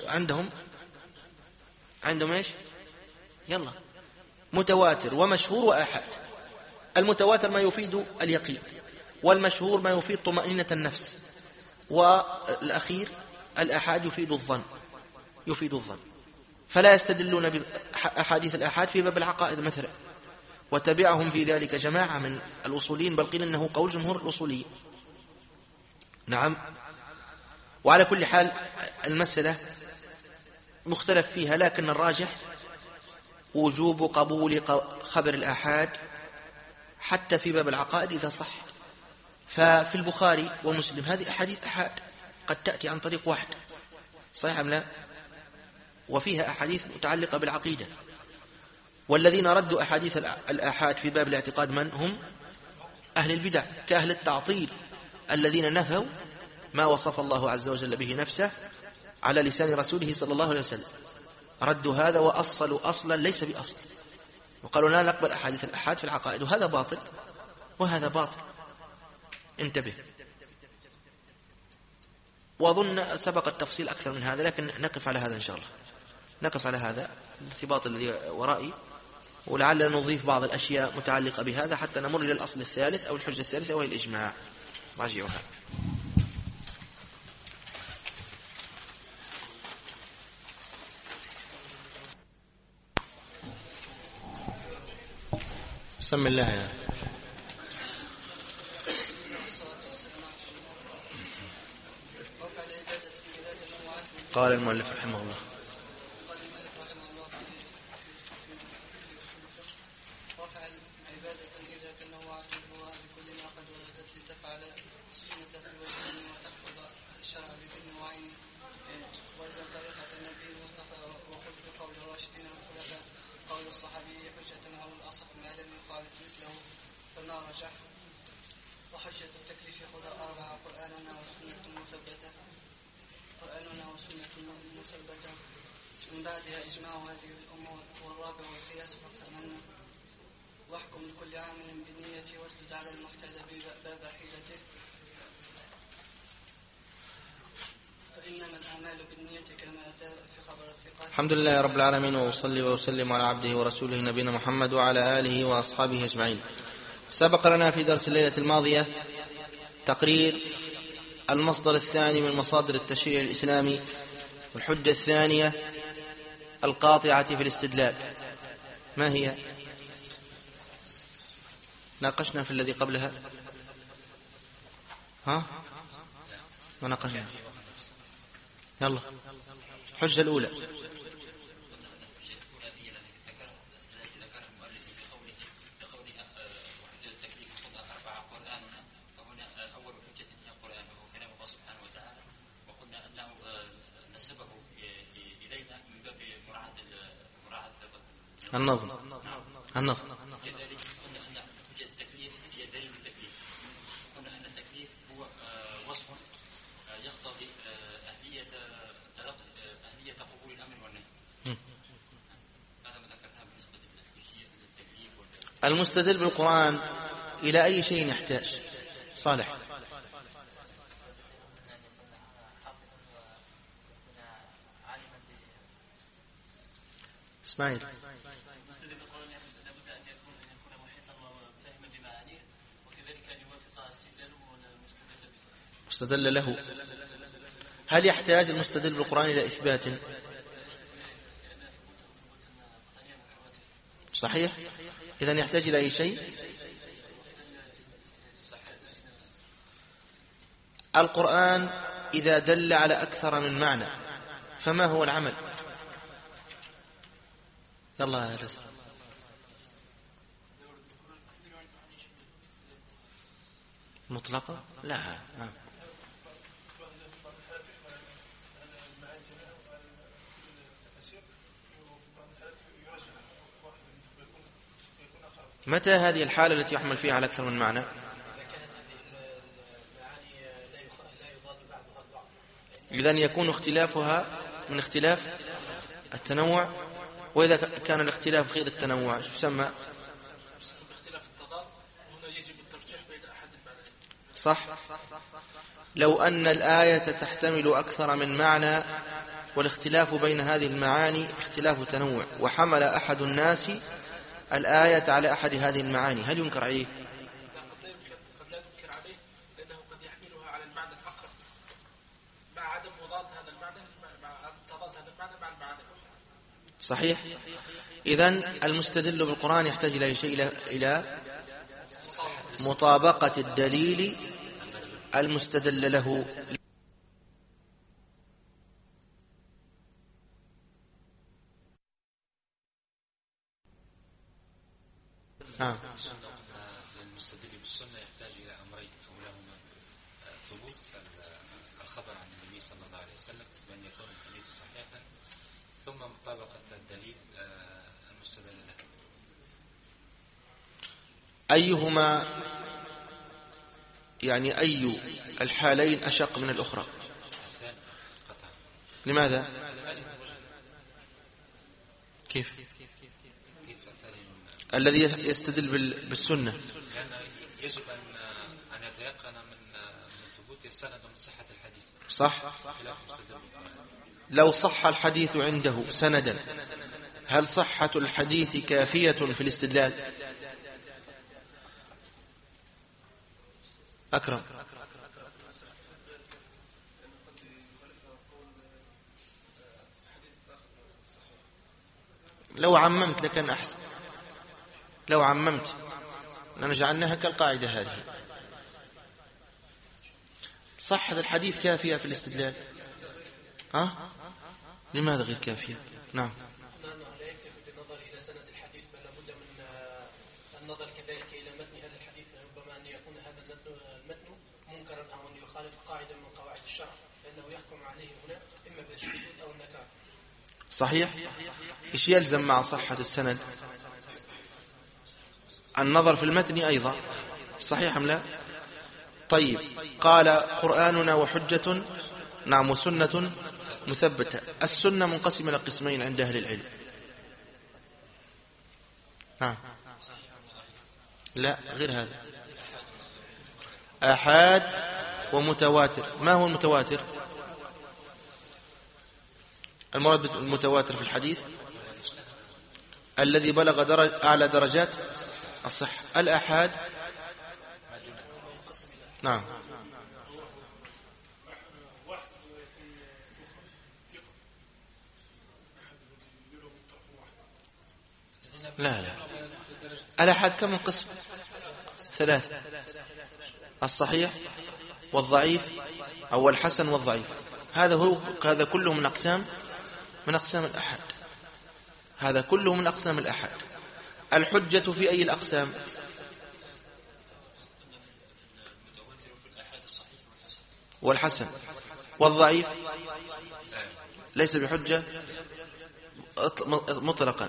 عندهم ايش؟ يلا، متواتر ومشهور وآحاد. المتواتر ما يفيد اليقين، والمشهور ما يفيد طمأنينة النفس، والأخير الآحاد يفيد الظن. فلا يستدلون بأحاديث الآحاد في باب العقائد مثلا، وتبعهم في ذلك جماعة من الأصوليين، بل قيل إنه قول جمهور الأصوليين. نعم. وعلى كل حال المسألة مختلف فيها، لكن الراجح وجوب قبول خبر الآحاد حتى في باب العقائد إذا صح. ففي البخاري ومسلم هذه أحاديث أحاد قد تأتي عن طريق واحد، صحيح أم لا؟ وفيها أحاديث متعلقة بالعقيدة. والذين ردوا أحاديث الآحاد في باب الاعتقاد من هم؟ أهل البدع، كأهل التعطيل الذين نفوا ما وصف الله عز وجل به نفسه على لسان رسوله صلى الله عليه وسلم. ردوا هذا وأصلوا أصلا ليس بأصل، وقالوا لا نقبل أحاديث الآحاد في العقائد، وهذا باطل وهذا باطل. انتبه. وأظن سبق التفصيل أكثر من هذا، لكن نقف على هذا إن شاء الله، نقف على هذا الارتباط الذي ورائي، ولعلنا نضيف بعض الأشياء متعلقة بهذا حتى نمر إلى الأصل الثالث أو الحجة الثالثة وهي الإجماع. راجعوها. بسم الله يا قال المؤلف رحمه الله وحجة التكليف خذ 4 قرآننا وسنة مثبتة من بعدها إجماع هذه الأمة، والرابع والقياس فاقتمنا، واحكم لكل عامل بنيته واسدد على المحتاج باب حيلته، فإنما الأعمال بالنية كما أتى في خبر الثقات. الحمد لله رب العالمين، وأصلي وأسلم على عبده ورسوله نبينا محمد وعلى آله وأصحابه أجمعين. سبق لنا في درس الليلة الماضية تقرير المصدر الثاني من مصادر التشريع الإسلامي، والحجة الثانية القاطعة في الاستدلال. ما هي؟ ناقشنا في الذي قبلها؟ ما ناقشنا. يلا، الحجة الأولى النظم. كذلك قلنا أن التكليف هي دليل التكليف، قلنا أن التكليف هو وصف يقتضي أهلية قبول الأمر والنهي. المستدل بالقرآن إلى أي شيء يحتاج؟ صالح. إسماعيل. مستدل له. هل يحتاج المستدل بالقرآن إلى إثبات؟ صحيح. إذن يحتاج إلى أي شيء؟ القرآن إذا دل على أكثر من معنى فما هو العمل؟ يلا يا رزق. مطلقة؟ لا. متى هذه الحالة التي يحمل فيها على أكثر من معنى؟ إذن يكون اختلافها من اختلاف التنوع، وإذا كان الاختلاف غير التنوع شو يسمى؟ صح. لو أن الآية تحتمل أكثر من معنى والاختلاف بين هذه المعاني اختلاف تنوع، وحمل أحد الناس الآية على أحد هذه المعاني، هل ينكر عليه؟ قد لا ينكر عليه، لأنه قد يحملها على المعنى الأقرب مع عدم مضاد هذا المعنى مع تضاد هذا المعنى مع المعاني الأخرى. صحيح. إذن المستدل بالقرآن يحتاج إلى شيء، إلى مطابقة الدليل المستدل له. المستدل بالسنة يحتاج إلى أمرين، أولهما ثبوت الخبر عن النبي صلى الله عليه وسلم بأن يكون الحديث صحيحا، ثم مطابقة الدليل المستدل له. أيهما يعني أي الحالين أشق من الأخرى؟ لماذا؟ كيف الذي يستدل بالسنة؟ لأنه يجب أن يتيقن من ثبوت السند ومن صحة الحديث. صح. لو صح الحديث عنده سندا هل صحة الحديث كافية في الاستدلال؟ أكرم. لو عممت لكان أحسن، لو عممت، لأننا جعلناها كالقاعدة هذه. صحة الحديث كافية في الاستدلال؟ لماذا غير كافية؟ نعم. لا يكتفي بالنظر إلى سند الحديث، بل لابد من النظر كذلك إلى متن هذا الحديث، ربما أن يكون هذا المتن منكرا أو أن يخالف قاعدة من قواعد الشرع، فإنه يحكم عليه هنا إما بالشذوذ أو النكارة. صحيح. إيش يلزم مع صحة السند؟ النظر في المتن أيضا، صحيح أم لا؟ طيب، قال قرآننا وحجة، نعم، وسنة مثبتة. السنة منقسمة إلى قسمين عند أهل العلم. نعم. لا، غير هذا، آحاد ومتواتر. ما هو المتواتر؟ المراد بالمتواتر في الحديث الذي بلغ أعلى درجات الصحة. الآحاد نعم. لا، الآحاد كم من قسم؟ 3: الصحيح والضعيف أو الحسن والضعيف. هذا كله من أقسام الآحاد. هذا كله من أقسام الآحاد. الحجة في أي الأقسام؟ والحسن. والضعيف ليس بحجة مطلقا.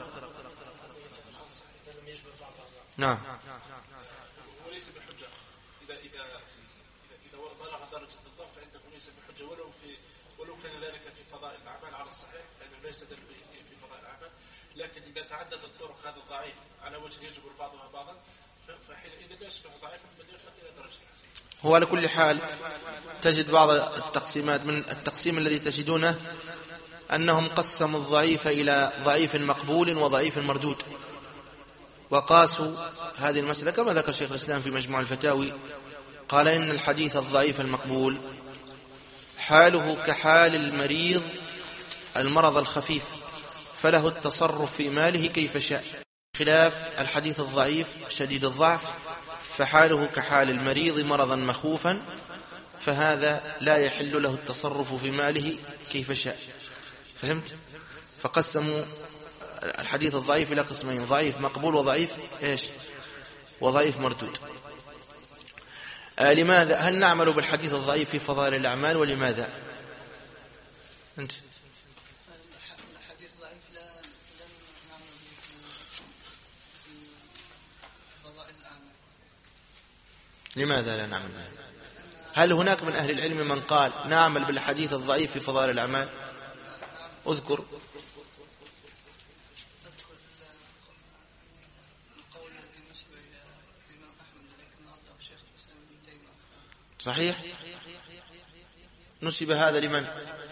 نعم. وليس بحجة إذا بلغ درجة الضعف فإنه ليس بحجة ولو كان ذلك في فضائل الأعمال على الصحيح، لأنه ليس دليل في فضائل الأعمال. لكن إذا تعدد الطرق هذا الضعيف على وجه يجبر بعضها بعضا فحينئذ لا يصبح ضعيفا بل يرتقي إلى درجة الحسن. هو على كل حال تجد بعض التقسيمات من التقسيم الذي تجدونه أنهم قسموا الضعيف إلى ضعيف مقبول وضعيف مردود، وقاسوا هذه المسألة كما ذكر شيخ الإسلام في مجموع الفتاوي، قال إن الحديث الضعيف المقبول حاله كحال المريض المرض الخفيف فله التصرف في ماله كيف شاء، خلاف الحديث الضعيف شديد الضعف فحاله كحال المريض مرضا مخوفا فهذا لا يحل له التصرف في ماله كيف شاء. فهمت؟ فقسموا الحديث الضعيف إلى قسمين، ضعيف مقبول وضعيف إيش؟ وضعيف مردود. لماذا؟ هل نعمل بالحديث الضعيف في فضائل الأعمال ولماذا؟ أنت الحديث ضعيف لم نعمل في فضائل الأعمال. لماذا لا نعمل به؟ هل هناك من أهل العلم من قال نعمل بالحديث الضعيف في فضائل الأعمال؟ أذكر القول الذي نسب إلى الإمام أحمد لكن رده شيخ الإسلام ابن تيمية. صحيح، نسب هذا لمن؟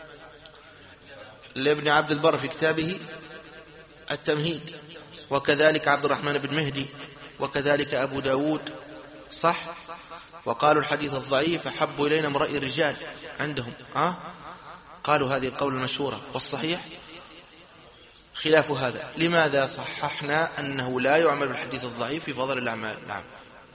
لابن عبد البر في كتابه التمهيد، وكذلك عبد الرحمن بن مهدي، وكذلك أبو داود، صح؟ وقالوا الحديث الضعيف أحب إلينا من رأي الرجال عندهم، قالوا هذه القول المشهورة، والصحيح خلاف هذا. لماذا صححنا أنه لا يعمل بالحديث الضعيف في فضل الأعمال؟ نعم.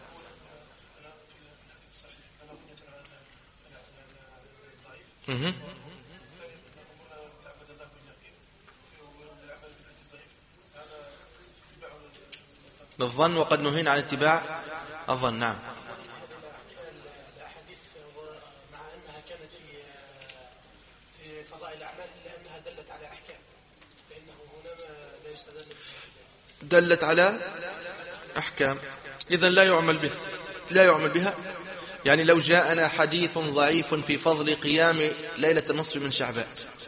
بالظن، وقد نهينا عن اتباع الظن. نعم. الأحاديث مع أنها كانت في فضائل الأعمال إلا أنها دلت على أحكام، فإنه هنا لا يستدل بها. دلت على أحكام، إذن لا يعمل بها. يعني لو جاءنا حديث ضعيف في فضل قيام ليلة النصف من شعبان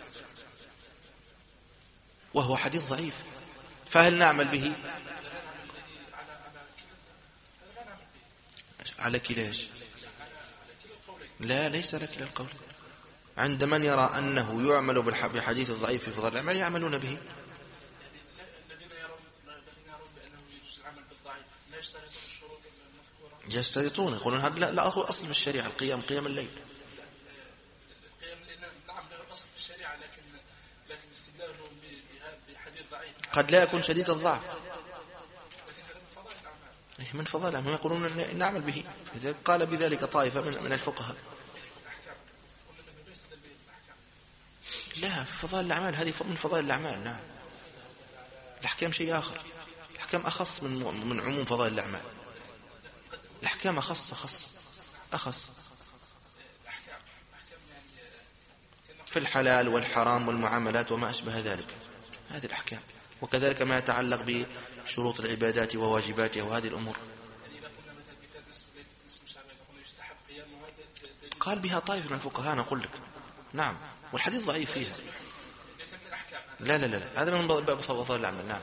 وهو حديث ضعيف، فهل نعمل به؟ على كلاش؟ لا، ليس على كلا القول. عند من يرى أنه يعمل بحديث الضعيف في فضل الأعمال يعملون به. الذين يرون بأنه يجوز العمل بالضعيف لا يشترطون الشروط المذكورة. يشترطون، يقولون هذا لا هو أصل في الشريعة، القيام قيام الليل. القيام نعم له الأصل في الشريعة، لكن استدلاله بحديث ضعيف قد لا يكون شديد الضعف، لكن هذا من فضائل الأعمال. من فضائل هم يقولون نعمل به. قال بذلك طائفة من الفقهاء. لا، في فضائل الأعمال، هذه من فضائل الأعمال. نعم. الأحكام شيء آخر، الأحكام أخص من عموم فضائل الأعمال. الأحكام أخص في الحلال والحرام والمعاملات وما أشبه ذلك، هذه الأحكام، وكذلك ما يتعلق بشروط العبادات وواجباتها وهذه الأمور. قال بها طائفة من الفقهاء، نقول لك نعم، والحديث ضعيف فيها. لا، هذا من باب فضائل الأعمال. نعم.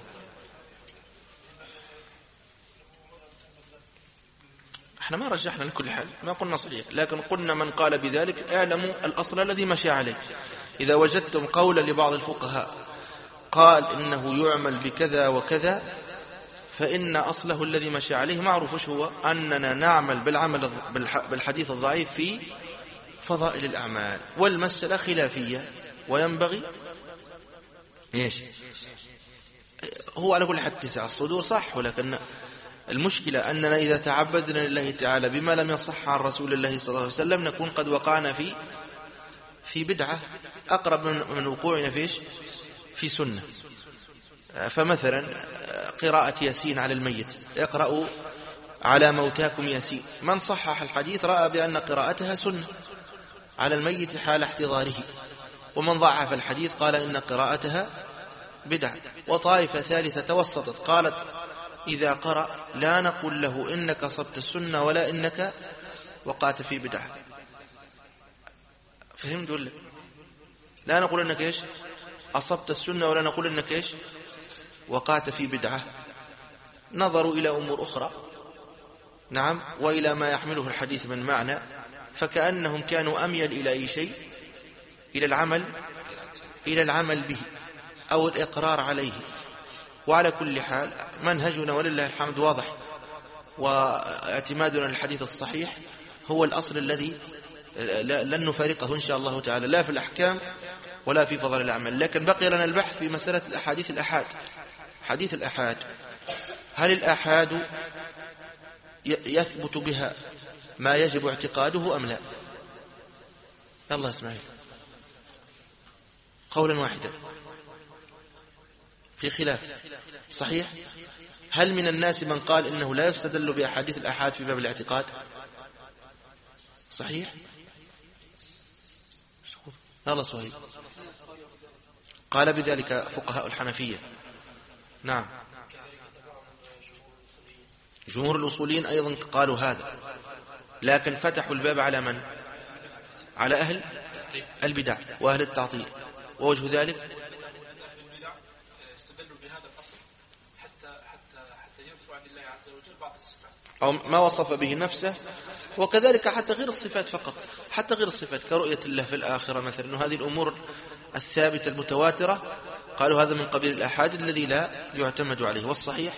احنا ما رجحنا لكل حال، ما قلنا صحيح، لكن قلنا من قال بذلك اعلموا الأصل الذي مشى عليه. إذا وجدتم قولا لبعض الفقهاء قال إنه يعمل بكذا وكذا فإن أصله الذي مشى عليه معروف، هو أننا نعمل بالحديث الضعيف في فضائل الأعمال، والمسألة خلافية وينبغي إيش؟ هو على كل حد اتساع الصدور صح، ولكن المشكلة أننا إذا تعبدنا لله تعالى بما لم يصح عن رسول الله صلى الله عليه وسلم نكون قد وقعنا في بدعة أقرب من وقوعنا في سنة. فمثلا قراءة ياسين على الميت، اقرأوا على موتاكم ياسين، من صحح الحديث رأى بأن قراءتها سنة على الميت حال احتضاره، ومن ضعف الحديث قال إن قراءتها بدعة. وطائفة ثالثة توسطت قالت إذا قرأ لا نقول له إنك أصبت السنة ولا إنك وقعت في بدعة. فهمت ولا؟ لا نقول إنك إيش أصبت السنة ولا نقول إنك إيش وقعت في بدعة نظروا إلى أمور أخرى، نعم، وإلى ما يحمله الحديث من معنى، فكأنهم كانوا أميل إلى أي شيء، إلى العمل به أو الإقرار عليه. وعلى كل حال منهجنا ولله الحمد واضح، واعتمادنا للحديث الصحيح هو الأصل الذي لن نفارقه إن شاء الله تعالى، لا في الأحكام ولا في فضل الأعمال. لكن بقي لنا البحث في مسألة الأحاديث الأحاد. حديث الأحاد، هل الأحاد يثبت بها ما يجب اعتقاده أم لا؟ يلا اسمعي قولا واحدا، في خلاف صحيح. هل من الناس من قال إنه لا يستدل بأحاديث الأحاد في باب الاعتقاد؟ صحيح. يلا صحيح. قال بذلك فقهاء الحنفية. نعم، جمهور الأصوليين أيضا قالوا هذا، لكن فتحوا الباب على من؟ على أهل البدع وأهل التعطيل. ووجه ذلك استدلوا بهذا الأصل حتى ينفوا عن الله عز وجل بعض الصفات أو ما وصف به نفسه، وكذلك حتى غير الصفات فقط، حتى غير الصفات كرؤية الله في الآخرة مثلا، وهذه الأمور الثابتة المتواترة، قالوا هذا من قبيل الأحاد الذي لا يعتمد عليه. والصحيح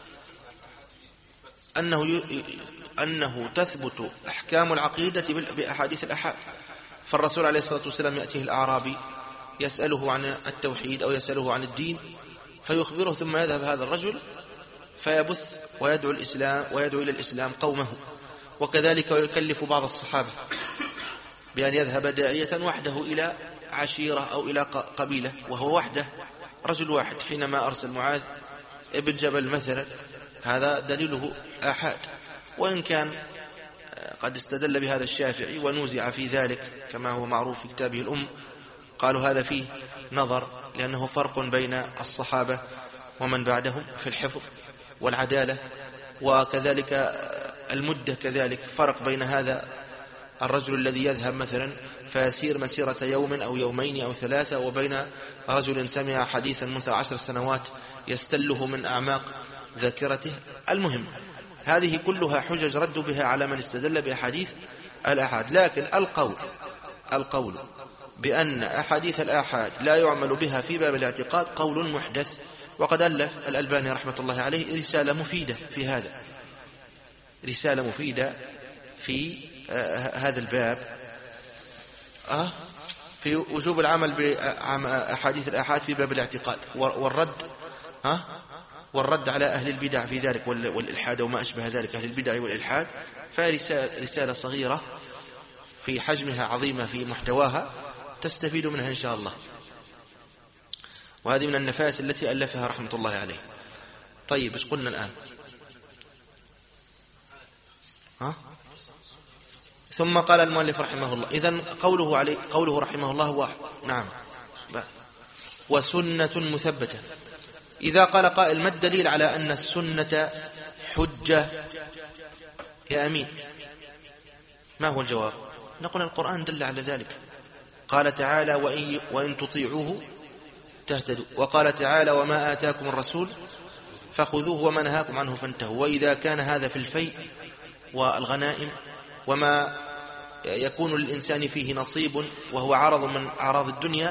أنه تثبت أحكام العقيدة بأحاديث الأحاد. فالرسول عليه الصلاة والسلام يأتيه الأعرابي يسأله عن التوحيد أو يسأله عن الدين فيخبره، ثم يذهب هذا الرجل فيبث ويدعو إلى الإسلام قومه. وكذلك يكلف بعض الصحابة بأن يذهب داعية وحده إلى عشيرة أو إلى قبيلة وهو وحده، رجل واحد، حينما أرسل معاذ ابن جبل مثلا، هذا دليله آحاد. وإن كان قد استدل بهذا الشافعي ونوزع في ذلك كما هو معروف في كتابه الأم، قالوا هذا فيه نظر، لأنه فرق بين الصحابة ومن بعدهم في الحفظ والعدالة، وكذلك المدة، كذلك فرق بين هذا الرجل الذي يذهب مثلا فيسير مسيرة يوم أو يومين أو ثلاثة، وبين رجل سمع حديثا منذ 10 سنوات يستله من أعماق ذاكرته. المهم هذه كلها حجج ردوا بها على من استدل بأحاديث الآحاد. لكن القول بأن أحاديث الآحاد لا يعمل بها في باب الاعتقاد قول محدث. وقد ألف الألباني رحمة الله عليه رسالة مفيدة في هذا، رسالة مفيدة في هذا الباب، في وجوب العمل بأحاديث الآحاد في باب الاعتقاد والرد على أهل البدع في ذلك والإلحاد وما أشبه ذلك، أهل البدع والإلحاد. فرسالة صغيرة في حجمها عظيمة في محتواها، تستفيد منها إن شاء الله، وهذه من النفائس التي ألفها رحمة الله عليه. طيب إيش قلنا الآن؟ ثم قال المؤلف رحمه الله، إذن قوله رحمه الله هو نعم وسنة مثبتة. إذا قال قائل ما الدليل على أن السنة حجة يا أمين؟ ما هو الجواب؟ نقول القرآن دل على ذلك، قال تعالى وإن تطيعوه تهتدوا، وقال تعالى وما آتاكم الرسول فخذوه وما نهاكم عنه فانتهوا. وإذا كان هذا في الفيء والغنائم وما يكون للإنسان فيه نصيب وهو عرض من أعراض الدنيا،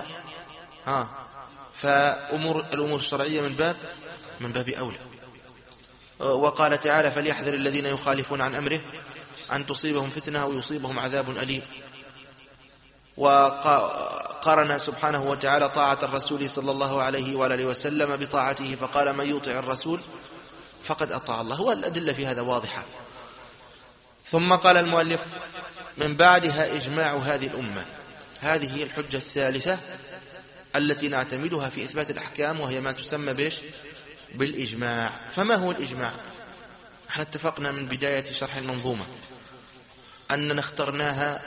الأمور الشرعية من باب أولى. وقال تعالى فليحذر الذين يخالفون عن أمره أن تصيبهم فتنة أو يصيبهم عذاب أليم. وقارن سبحانه وتعالى طاعة الرسول صلى الله عليه وآله وسلم بطاعته، فقال من يطع الرسول فقد أطاع الله. والأدلة في هذا واضحة. ثم قال المؤلف من بعدها إجماع هذه الأمة. هذه هي الحجة الثالثة التي نعتمدها في إثبات الأحكام، وهي ما تسمى بالإجماع. فما هو الإجماع؟ احنا اتفقنا من بداية شرح المنظومة أننا اخترناها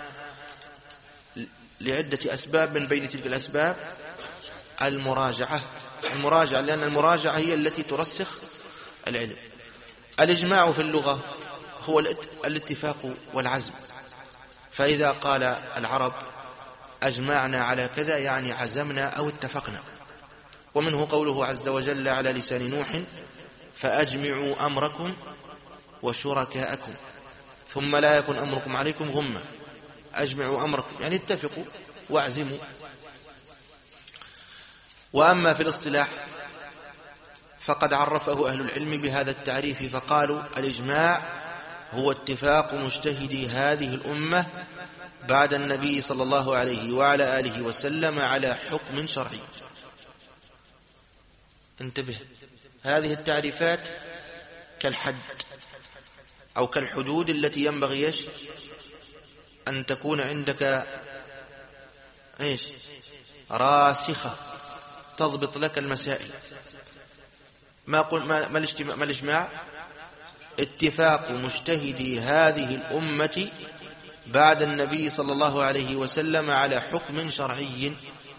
لعدة أسباب، من بين تلك الأسباب المراجعة، لأن المراجعة هي التي ترسخ العلم. الإجماع في اللغة هو الاتفاق والعزم. فإذا قال العرب أجمعنا على كذا يعني عزمنا أو اتفقنا. ومنه قوله عز وجل على لسان نوح: فأجمعوا أمركم وشركاءكم ثم لا يكن أمركم عليكم غمة. أجمعوا أمركم يعني اتفقوا واعزموا. وأما في الاصطلاح فقد عرفه أهل العلم بهذا التعريف فقالوا: الإجماع هو اتفاق مجتهدي هذه الأمة بعد النبي صلى الله عليه وعلى آله وسلم على حكم شرعي. انتبه، هذه التعريفات كالحد أو كالحدود التي ينبغي أن تكون عندك راسخة تضبط لك المسائل. ما الإجماع؟ اتفاق مجتهدي هذه الأمة بعد النبي صلى الله عليه وسلم على حكم شرعي،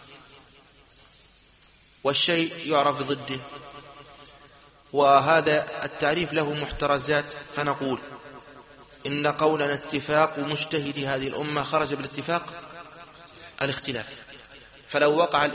والشيء يعرف بضده. وهذا التعريف له محترزات، فنقول إن قولنا اتفاق مجتهدي هذه الأمة خرج بالاتفاق الاختلاف. فلو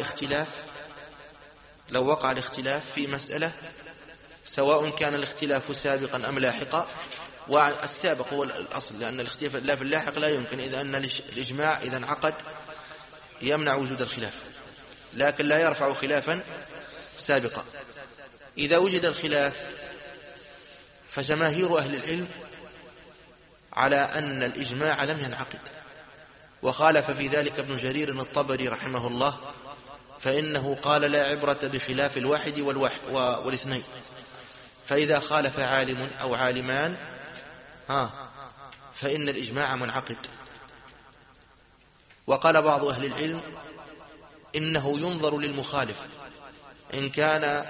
وقع الاختلاف في مسألة، سواء كان الاختلاف سابقا أم لاحقا، والسابق هو الأصل، لأن الاختلاف اللاحق لا يمكن، إذا أن الإجماع إذا انعقد يمنع وجود الخلاف، لكن لا يرفع خلافا سابقا. إذا وجد الخلاف فجماهير أهل العلم على أن الإجماع لم ينعقد، وخالف في ذلك ابن جرير الطبري رحمه الله، فإنه قال: لا عبرة بخلاف الواحد والاثنين، فإذا خالف عالم أو عالمان فإن الإجماع منعقد. وقال بعض أهل العلم إنه ينظر للمخالف، إن كان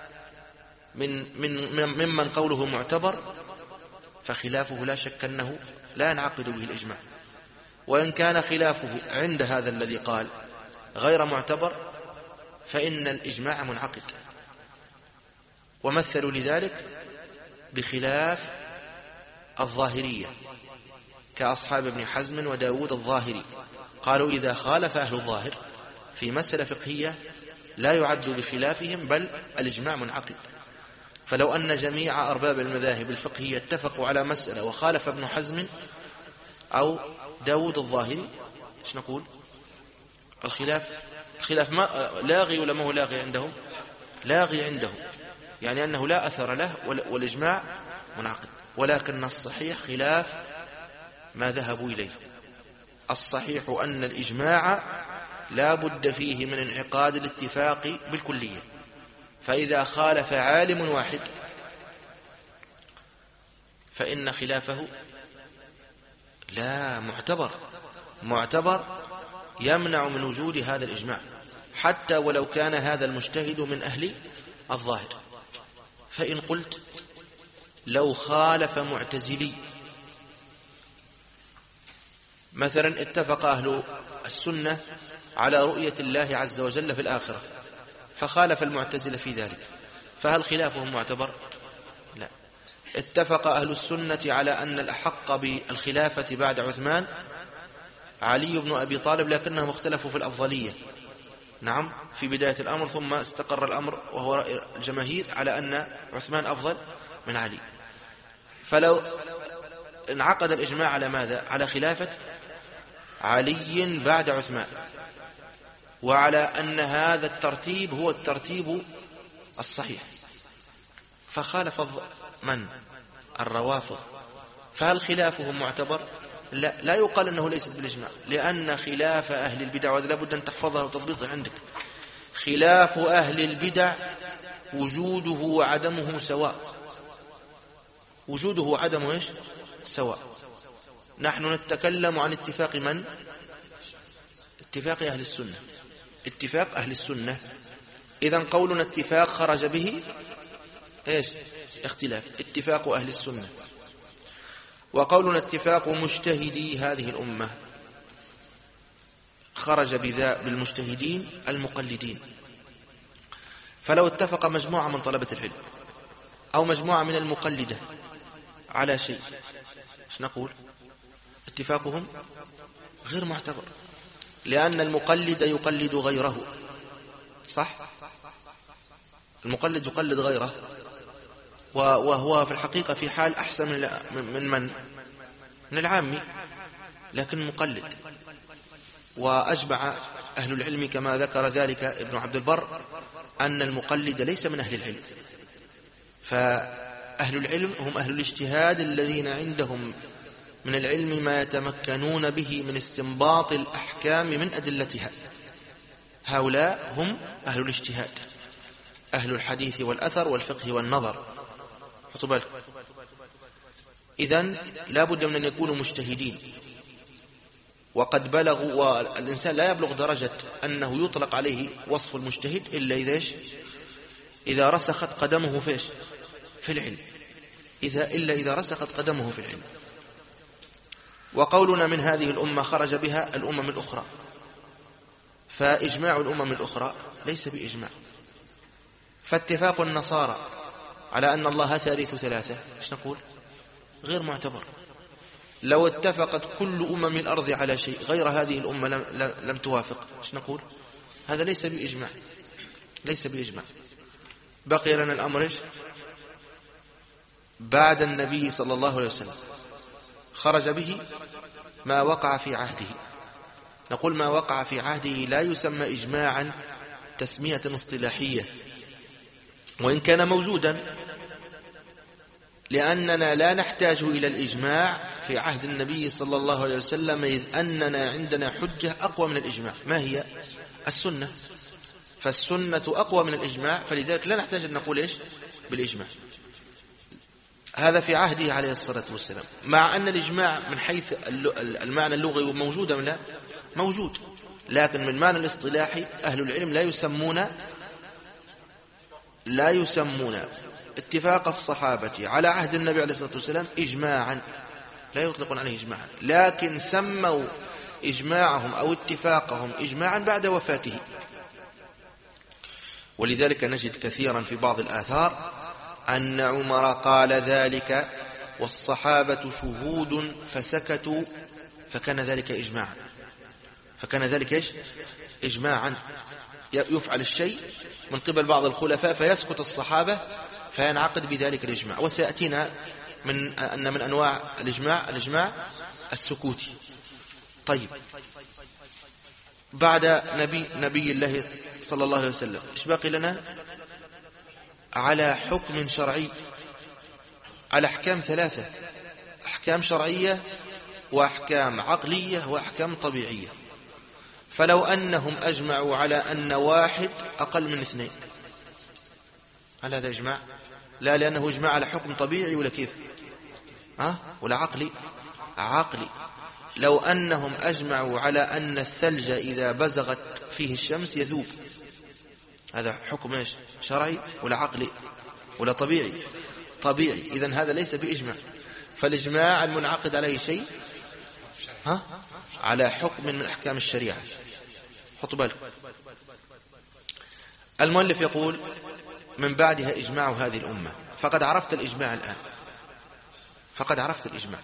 ممن قوله معتبر فخلافه لا شك أنه لا ينعقد به الإجماع، وإن كان خلافه عند هذا الذي قال غير معتبر فإن الإجماع منعقد. ومثلوا لذلك بخلاف الظاهرية كأصحاب ابن حزم وداود الظاهري، قالوا إذا خالف أهل الظاهر في مسألة فقهية لا يعد بخلافهم بل الإجماع منعقد. فلو أن جميع أرباب المذاهب الفقهية اتفقوا على مسألة وخالف ابن حزم أو داود الظاهري، ايش نقول؟ الخلاف ما لاغي ولا ما هو لاغي عندهم؟ لاغي عندهم، يعني أنه لا أثر له والإجماع منعقد. ولكن الصحيح خلاف ما ذهبوا إليه. الصحيح أن الإجماع لا بد فيه من انعقاد الاتفاق بالكلية، فإذا خالف عالم واحد فإن خلافه لا معتبر يمنع من وجود هذا الإجماع، حتى ولو كان هذا المجتهد من أهل الظاهر. فإن قلت لو خالف معتزلي مثلا، اتفق أهل السنة على رؤية الله عز وجل في الآخرة، فخالف المعتزلة في ذلك، فهل خلافهم معتبر؟ لا. اتفق أهل السنة على أن الأحق بالخلافة بعد عثمان علي بن أبي طالب، لكنهم اختلفوا في الأفضلية، نعم، في بداية الأمر، ثم استقر الأمر وهو رأي الجماهير على أن عثمان أفضل من علي. فلو انعقد الإجماع على ماذا؟ على خلافة علي بعد عثمان، وعلى أن هذا الترتيب هو الترتيب الصحيح، فخالف من؟ الروافض، فهل خلافهم معتبر؟ لا يقال أنه ليست بالإجماع، لأن خلاف أهل البدع، وهذا لابد أن تحفظها وتضبطها عندك، خلاف أهل البدع وجوده وعدمه سواء، وجوده وعدمه سواء. نحن نتكلم عن اتفاق من؟ اتفاق أهل السنة، اتفاق أهل السنة. إذن قولنا اتفاق خرج به اختلاف، اتفاق أهل السنة. وقولنا اتفاق مجتهدي هذه الأمة خرج بالمجتهدين المقلدين. فلو اتفق مجموعة من طلبة العلم أو مجموعة من المقلدة على شيء، ايش نقول؟ اتفاقهم غير معتبر، لأن المقلد يقلد غيره، صح؟ المقلد يقلد غيره، وهو في الحقيقة في حال أحسن من العامي، لكن مقلد. وأجمع أهل العلم كما ذكر ذلك ابن عبد البر أن المقلد ليس من أهل العلم، فأهل العلم هم أهل الاجتهاد الذين عندهم من العلم ما يتمكنون به من استنباط الأحكام من أدلتها. هؤلاء هم أهل الاجتهاد، أهل الحديث والأثر والفقه والنظر. حطوا بالكم، إذن لا بد من أن يكونوا مجتهدين، وقد بلغوا. والإنسان لا يبلغ درجة أنه يطلق عليه وصف المجتهد إلا إذا رسخت قدمه في العلم، إذا رسخت قدمه في العلم. وقولنا من هذه الأمة خرج بها الأمم الأخرى، فإجماع الأمم الأخرى ليس بإجماع. فاتفاق النصارى على أن الله ثالث ثلاثة إيش نقول؟ غير معتبر. لو اتفقت كل أمم الأرض على شيء غير هذه الأمة لم توافق، إيش نقول؟ هذا ليس بإجماع، ليس بإجماع. بقي لنا الأمر بعد النبي صلى الله عليه وسلم خرج به ما وقع في عهده. نقول ما وقع في عهده لا يسمى إجماعا تسمية اصطلاحية، وإن كان موجودا، لأننا لا نحتاج إلى الإجماع في عهد النبي صلى الله عليه وسلم، إذ أننا عندنا حجة أقوى من الإجماع. ما هي؟ السنة. فالسنة أقوى من الإجماع، فلذلك لا نحتاج أن نقول إيش؟ بالإجماع. هذا في عهده عليه الصلاة والسلام، مع أن الإجماع من حيث المعنى اللغوي موجود أم لا؟ موجود، لكن من معنى الاصطلاحي أهل العلم لا يسمون اتفاق الصحابة على عهد النبي عليه الصلاة والسلام إجماعا، لا يطلقون عليه إجماعا، لكن سموا إجماعهم أو اتفاقهم إجماعا بعد وفاته. ولذلك نجد كثيرا في بعض الآثار أن عمر قال ذلك والصحابة شهود فسكتوا، فكان ذلك إجماعا. فكان ذلك إيش؟ إجماعا. يفعل الشيء من قبل بعض الخلفاء فيسكت الصحابة فينعقد بذلك الإجماع. وسيأتينا أن من أنواع الإجماع السكوتي. طيب، بعد نبي الله صلى الله عليه وسلم إيش باقي لنا؟ على حكم شرعي، على أحكام ثلاثة: أحكام شرعية وأحكام عقلية وأحكام طبيعية. فلو أنهم أجمعوا على أن واحد أقل من اثنين، هل هذا إجماع؟ لا، لأنه إجماع على حكم طبيعي ولا كيف؟ ولا عقلي؟ عقلي. لو أنهم أجمعوا على أن الثلج إذا بزغت فيه الشمس يذوب، هذا حكم إيش؟ شرعي ولا عقلي ولا طبيعي؟ طبيعي. إذن هذا ليس بإجماع. فالإجماع المنعقد عليه شيء على حكم من أحكام الشريعة. حطوا بالكم. المؤلف يقول من بعدها إجماع هذه الأمة. فقد عرفت الإجماع الآن، فقد عرفت الإجماع.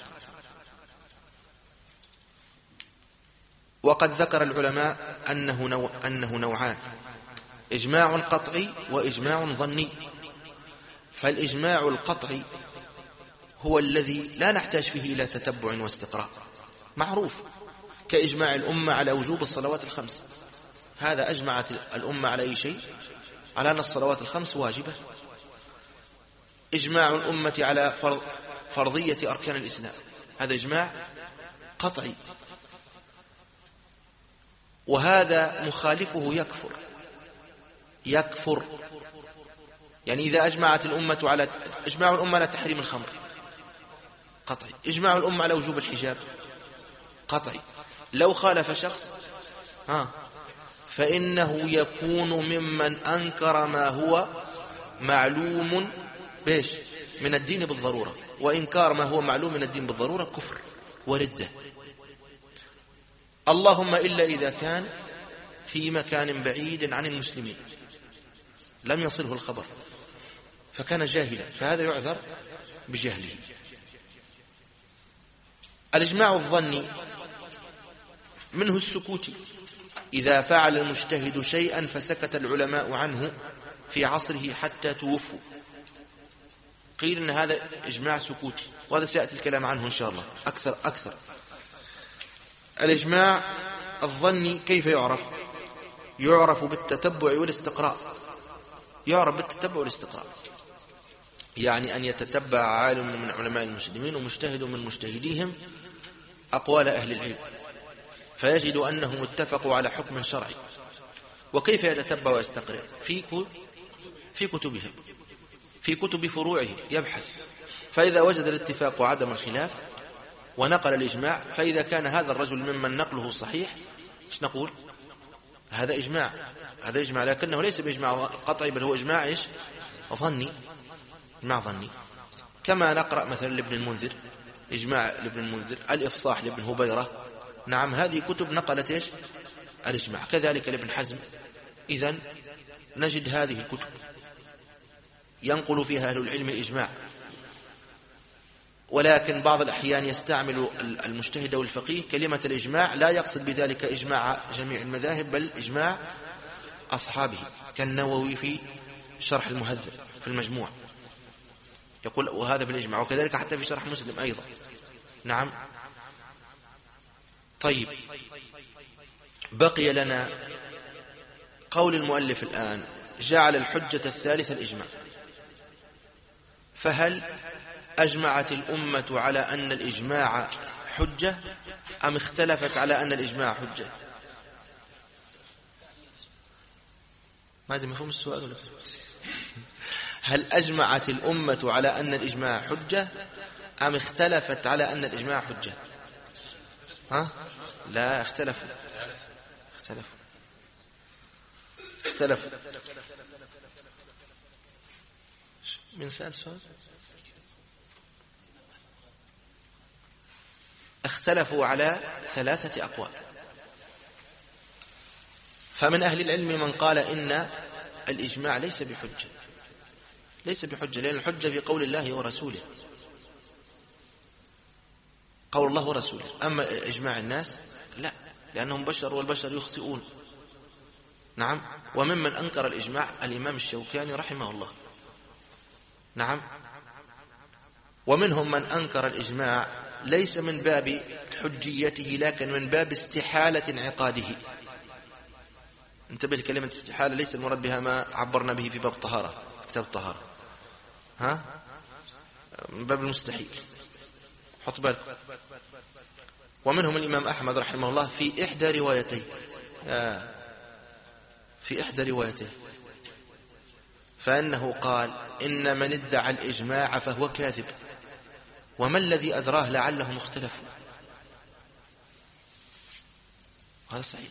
وقد ذكر العلماء أنه نوعان: إجماع قطعي وإجماع ظني. فالإجماع القطعي هو الذي لا نحتاج فيه إلى تتبع واستقراء، معروف، كإجماع الأمة على وجوب الصلوات الخمس. هذا أجمعت الأمة على أي شيء؟ على أن الصلوات الخمس واجبة. إجماع الأمة على فرضية أركان الإسلام، هذا إجماع قطعي. وهذا مخالفه يكفر. يعني إذا أجمعت الأمة على إجماع الأمة على تحريم الخمر قطعي، إجماع الأمة على وجوب الحجاب قطعي. لو خالف شخص فإنه يكون ممن أنكر ما هو معلوم من الدين بالضرورة، وإنكار ما هو معلوم من الدين بالضرورة كفر وردة. اللهم إلا إذا كان في مكان بعيد عن المسلمين لم يصله الخبر فكان جاهلا، فهذا يعذر بجهله. الإجماع الظني منه السكوت. إذا فعل المجتهد شيئا فسكت العلماء عنه في عصره حتى توفوا. قيل إن هذا إجماع سكوتي، وهذا سيأتي الكلام عنه إن شاء الله أكثر. الإجماع الظني كيف يعرف؟ يعرف بالتتبع والاستقراء. يعرف بالتتبع والاستقراء، يعني أن يتتبع عالم من علماء المسلمين ومجتهد من مجتهديهم أقوال أهل العلم فيجد أنهم اتفقوا على حكم شرعي. وكيف يتتبع ويستقرأ؟ في كتبهم، في كتب فروعه يبحث، فإذا وجد الاتفاق وعدم الخلاف ونقل الإجماع، فإذا كان هذا الرجل ممن نقله صحيح إيش نقول؟ هذا إجماع، لكنه ليس بإجماع قطعي، بل هو إجماع ظني، إجماع ظني. كما نقرأ مثلا لابن المنذر، إجماع لابن المنذر، الإفصاح لابن هبيرة، نعم هذه كتب نقلت الإجماع. كذلك لابن حزم. إذن نجد هذه الكتب ينقل فيها أهل العلم الإجماع، ولكن بعض الأحيان يستعمل المجتهد والفقيه كلمة الإجماع لا يقصد بذلك إجماع جميع المذاهب، بل إجماع أصحابه، كالنووي في شرح المهذب في المجموع يقول وهذا بالإجماع، وكذلك حتى في شرح مسلم أيضا. نعم. طيب، بقي لنا قول المؤلف الآن: جعل الحجة الثالثة الإجماع. فهل أجمعت الأمة على أن الإجماع حجة أم اختلفت على أن الإجماع حجة؟ ما أدري مفهوم السؤال ولا؟ هل أجمعت الأمة على أن الإجماع حجة أم اختلفت على أن الإجماع حجة؟ لا، اختلفوا. من سأل سؤال؟ اختلفوا على 3 أقوال. فمن أهل العلم من قال إن الإجماع ليس بحجة، لأن الحجة في قول الله ورسوله، قول الله ورسوله. أما إجماع الناس لا، لأنهم بشر والبشر يخطئون. نعم. وممن أنكر الإجماع الإمام الشوكاني رحمه الله. نعم. ومنهم من أنكر الإجماع ليس من باب حجيته، لكن من باب استحالة انعقاده. انتبه لكلمة استحالة، ليس المراد بها ما عبرنا به في باب الطهارة، كتاب الطهارة، من باب المستحيل، حط بالك. ومنهم الإمام أحمد رحمه الله في إحدى روايتين فإنه قال: إن من ادعى الإجماع فهو كاذب، وما الذي أدراه لعلهم اختلفوا. هذا صحيح.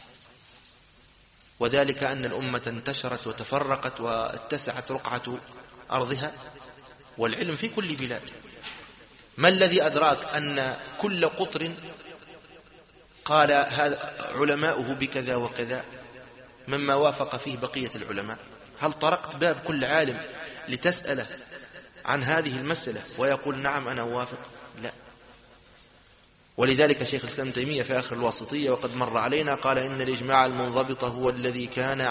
وذلك أن الأمة انتشرت وتفرقت واتسعت رقعة أرضها، والعلم في كل بلاد. ما الذي أدراك أن كل قطر قال هذا علماؤه بكذا وكذا مما وافق فيه بقية العلماء؟ هل طرقت باب كل عالم لتسأله عن هذه المسألة ويقول نعم أنا أوافق؟ لا. ولذلك شيخ الإسلام تيمية في آخر الواسطية وقد مر علينا قال: إن الإجماع المنضبط هو الذي كان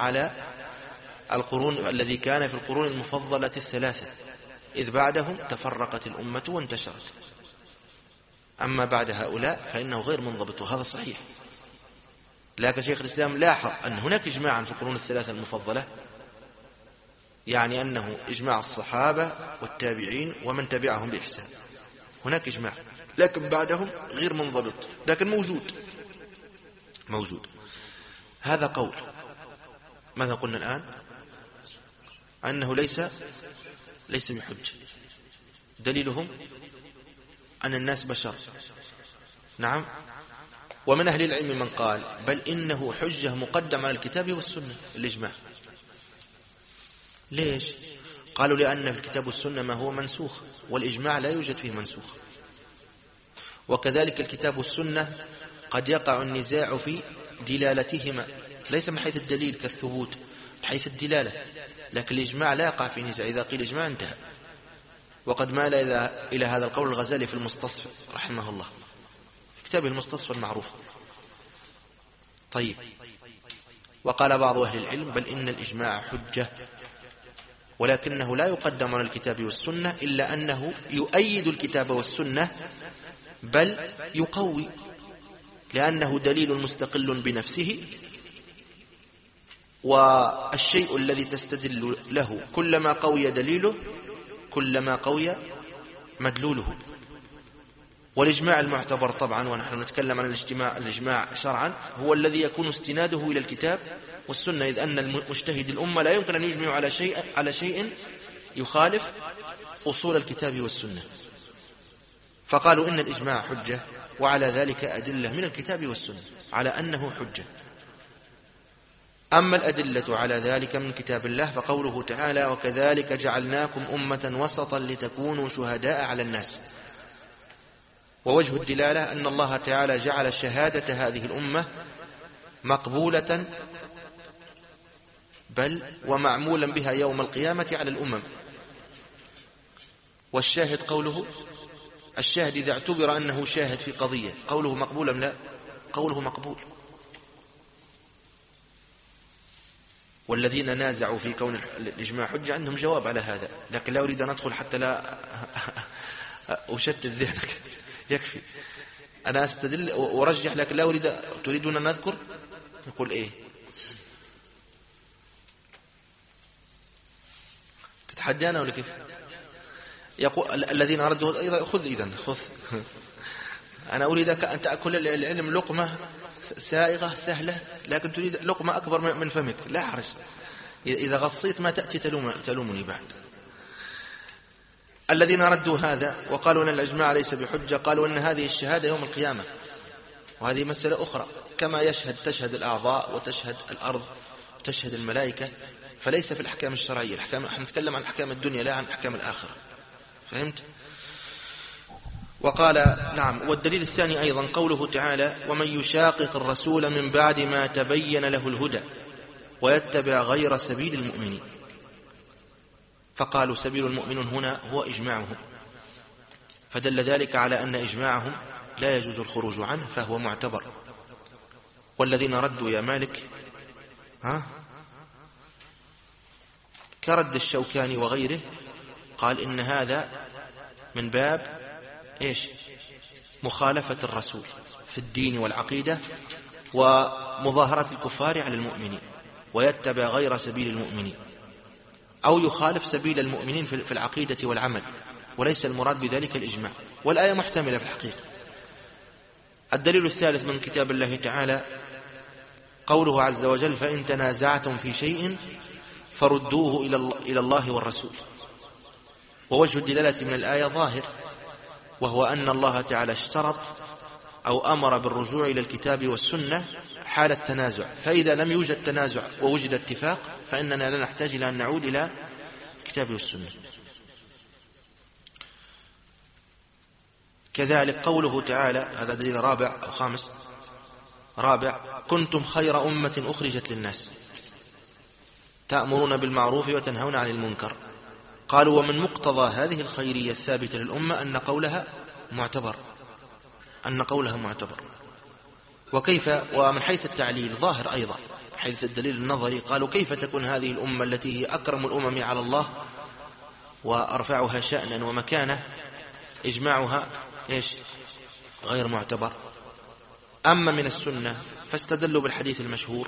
في القرون المفضلة 3، إذ بعدهم تفرقت الأمة وانتشرت. أما بعد هؤلاء فإنه غير منضبط، وهذا صحيح. لكن شيخ الإسلام لاحظ أن هناك إجماعا في القرون 3 المفضلة، يعني أنه إجماع الصحابة والتابعين ومن تبعهم بإحسان، هناك إجماع، لكن بعدهم غير منضبط، لكن موجود. هذا قول. ماذا قلنا الآن؟ أنه ليس بحجة. دليلهم أن الناس بشر. نعم. ومن أهل العلم من قال بل إنه حجة مقدم على الكتاب والسنة الإجماع. ليش؟ قالوا لأن في الكتاب والسنة ما هو منسوخ، والإجماع لا يوجد فيه منسوخ. وكذلك الكتاب والسنة قد يقع النزاع في دلالتهما، ليس من حيث الدليل كالثبوت، من حيث الدلالة. لكن الإجماع لا يقع في نزاع، إذا قيل إجماع انتهى. وقد مال إلى هذا القول الغزالي في المستصفى رحمه الله، في كتابه المستصفى المعروف. طيب، وقال بعض أهل العلم بل إن الإجماع حجة، ولكنه لا يقدم على الكتاب والسنة، إلا أنه يؤيد الكتاب والسنة بل يقوي، لأنه دليل مستقل بنفسه، والشيء الذي تستدل له كلما قوي دليله كلما قوي مدلوله. والإجماع المعتبر طبعا، ونحن نتكلم عن الإجماع شرعا، هو الذي يكون استناده إلى الكتاب والسنة، إذ أن المجتهد الأمة لا يمكن أن يجمع على شيء يخالف أصول الكتاب والسنة. فقالوا إن الإجماع حجة، وعلى ذلك أدلة من الكتاب والسنة على أنه حجة. أما الأدلة على ذلك من كتاب الله فقوله تعالى: وكذلك جعلناكم أمة وسطا لتكونوا شهداء على الناس. ووجه الدلالة أن الله تعالى جعل شهادة هذه الأمة مقبولة بل ومعمولا بها يوم القيامة على الأمم. والشاهد قوله، الشاهد إذا اعتبر أنه شاهد في قضية، قوله مقبول أم لا؟ قوله مقبول. والذين نازعوا في كون الإجماع حجة عندهم جواب على هذا، لكن لا أريد أن أدخل حتى لا أشتت ذهنك، يكفي أنا أستدل وأرجح، لكن لا أريد. تريدون أن نذكر؟ نقول إيه؟ تتحدانا ولا كيف؟ يقول الذين ردوا خذ أنا أريدك أن تأكل العلم لقمة سائغة سهلة، لكن تريد لقمة أكبر من فمك، لا حرج. إذا غصيت ما تأتي تلومني بعد. الذين ردوا هذا وقالوا أن الإجماع ليس بحجة، قالوا أن هذه الشهادة يوم القيامة، وهذه مسألة أخرى، كما تشهد الأعضاء وتشهد الأرض وتشهد الملائكة، فليس في الأحكام الشرعية. نحن نتكلم عن أحكام الدنيا لا عن أحكام الآخرة. فهمت؟ وقال نعم. والدليل الثاني أيضا قوله تعالى: ومن يشاقق الرسول من بعد ما تبين له الهدى ويتبع غير سبيل المؤمنين. فقالوا سبيل المؤمنون هنا هو إجماعهم، فدل ذلك على أن إجماعهم لا يجوز الخروج عنه، فهو معتبر. والذين ردوا يا مالك كرد الشوكاني وغيره، قال إن هذا من باب إيش؟ مخالفة الرسول في الدين والعقيدة ومظاهرة الكفار على المؤمنين، ويتبع غير سبيل المؤمنين، أو يخالف سبيل المؤمنين في العقيدة والعمل، وليس المراد بذلك الإجماع. والآية محتملة في الحقيقة. الدليل الثالث من كتاب الله تعالى قوله عز وجل: فإن تنازعتم في شيء فردوه إلى الله والرسول. ووجه الدلالة من الآية ظاهر، وهو أن الله تعالى اشترط أو أمر بالرجوع إلى الكتاب والسنة حال التنازع، فإذا لم يوجد تنازع ووجد اتفاق فإننا لا نحتاج إلى أن نعود إلى الكتاب والسنة. كذلك قوله تعالى، هذا دليل رابع أو خامس، رابع: كنتم خير أمة أخرجت للناس تأمرون بالمعروف وتنهون عن المنكر. قالوا ومن مقتضى هذه الخيرية الثابتة للأمة أن قولها معتبر. وكيف؟ ومن حيث التعليل ظاهر أيضا، حيث الدليل النظري قالوا كيف تكون هذه الأمة التي هي أكرم الأمم على الله وأرفعها شأنا ومكانة إجماعها إيش؟ غير معتبر. أما من السنة فاستدلوا بالحديث المشهور،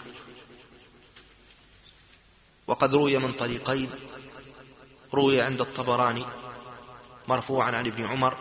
وقد روي من طريقين: روي عند الطبراني مرفوعا عن ابن عمر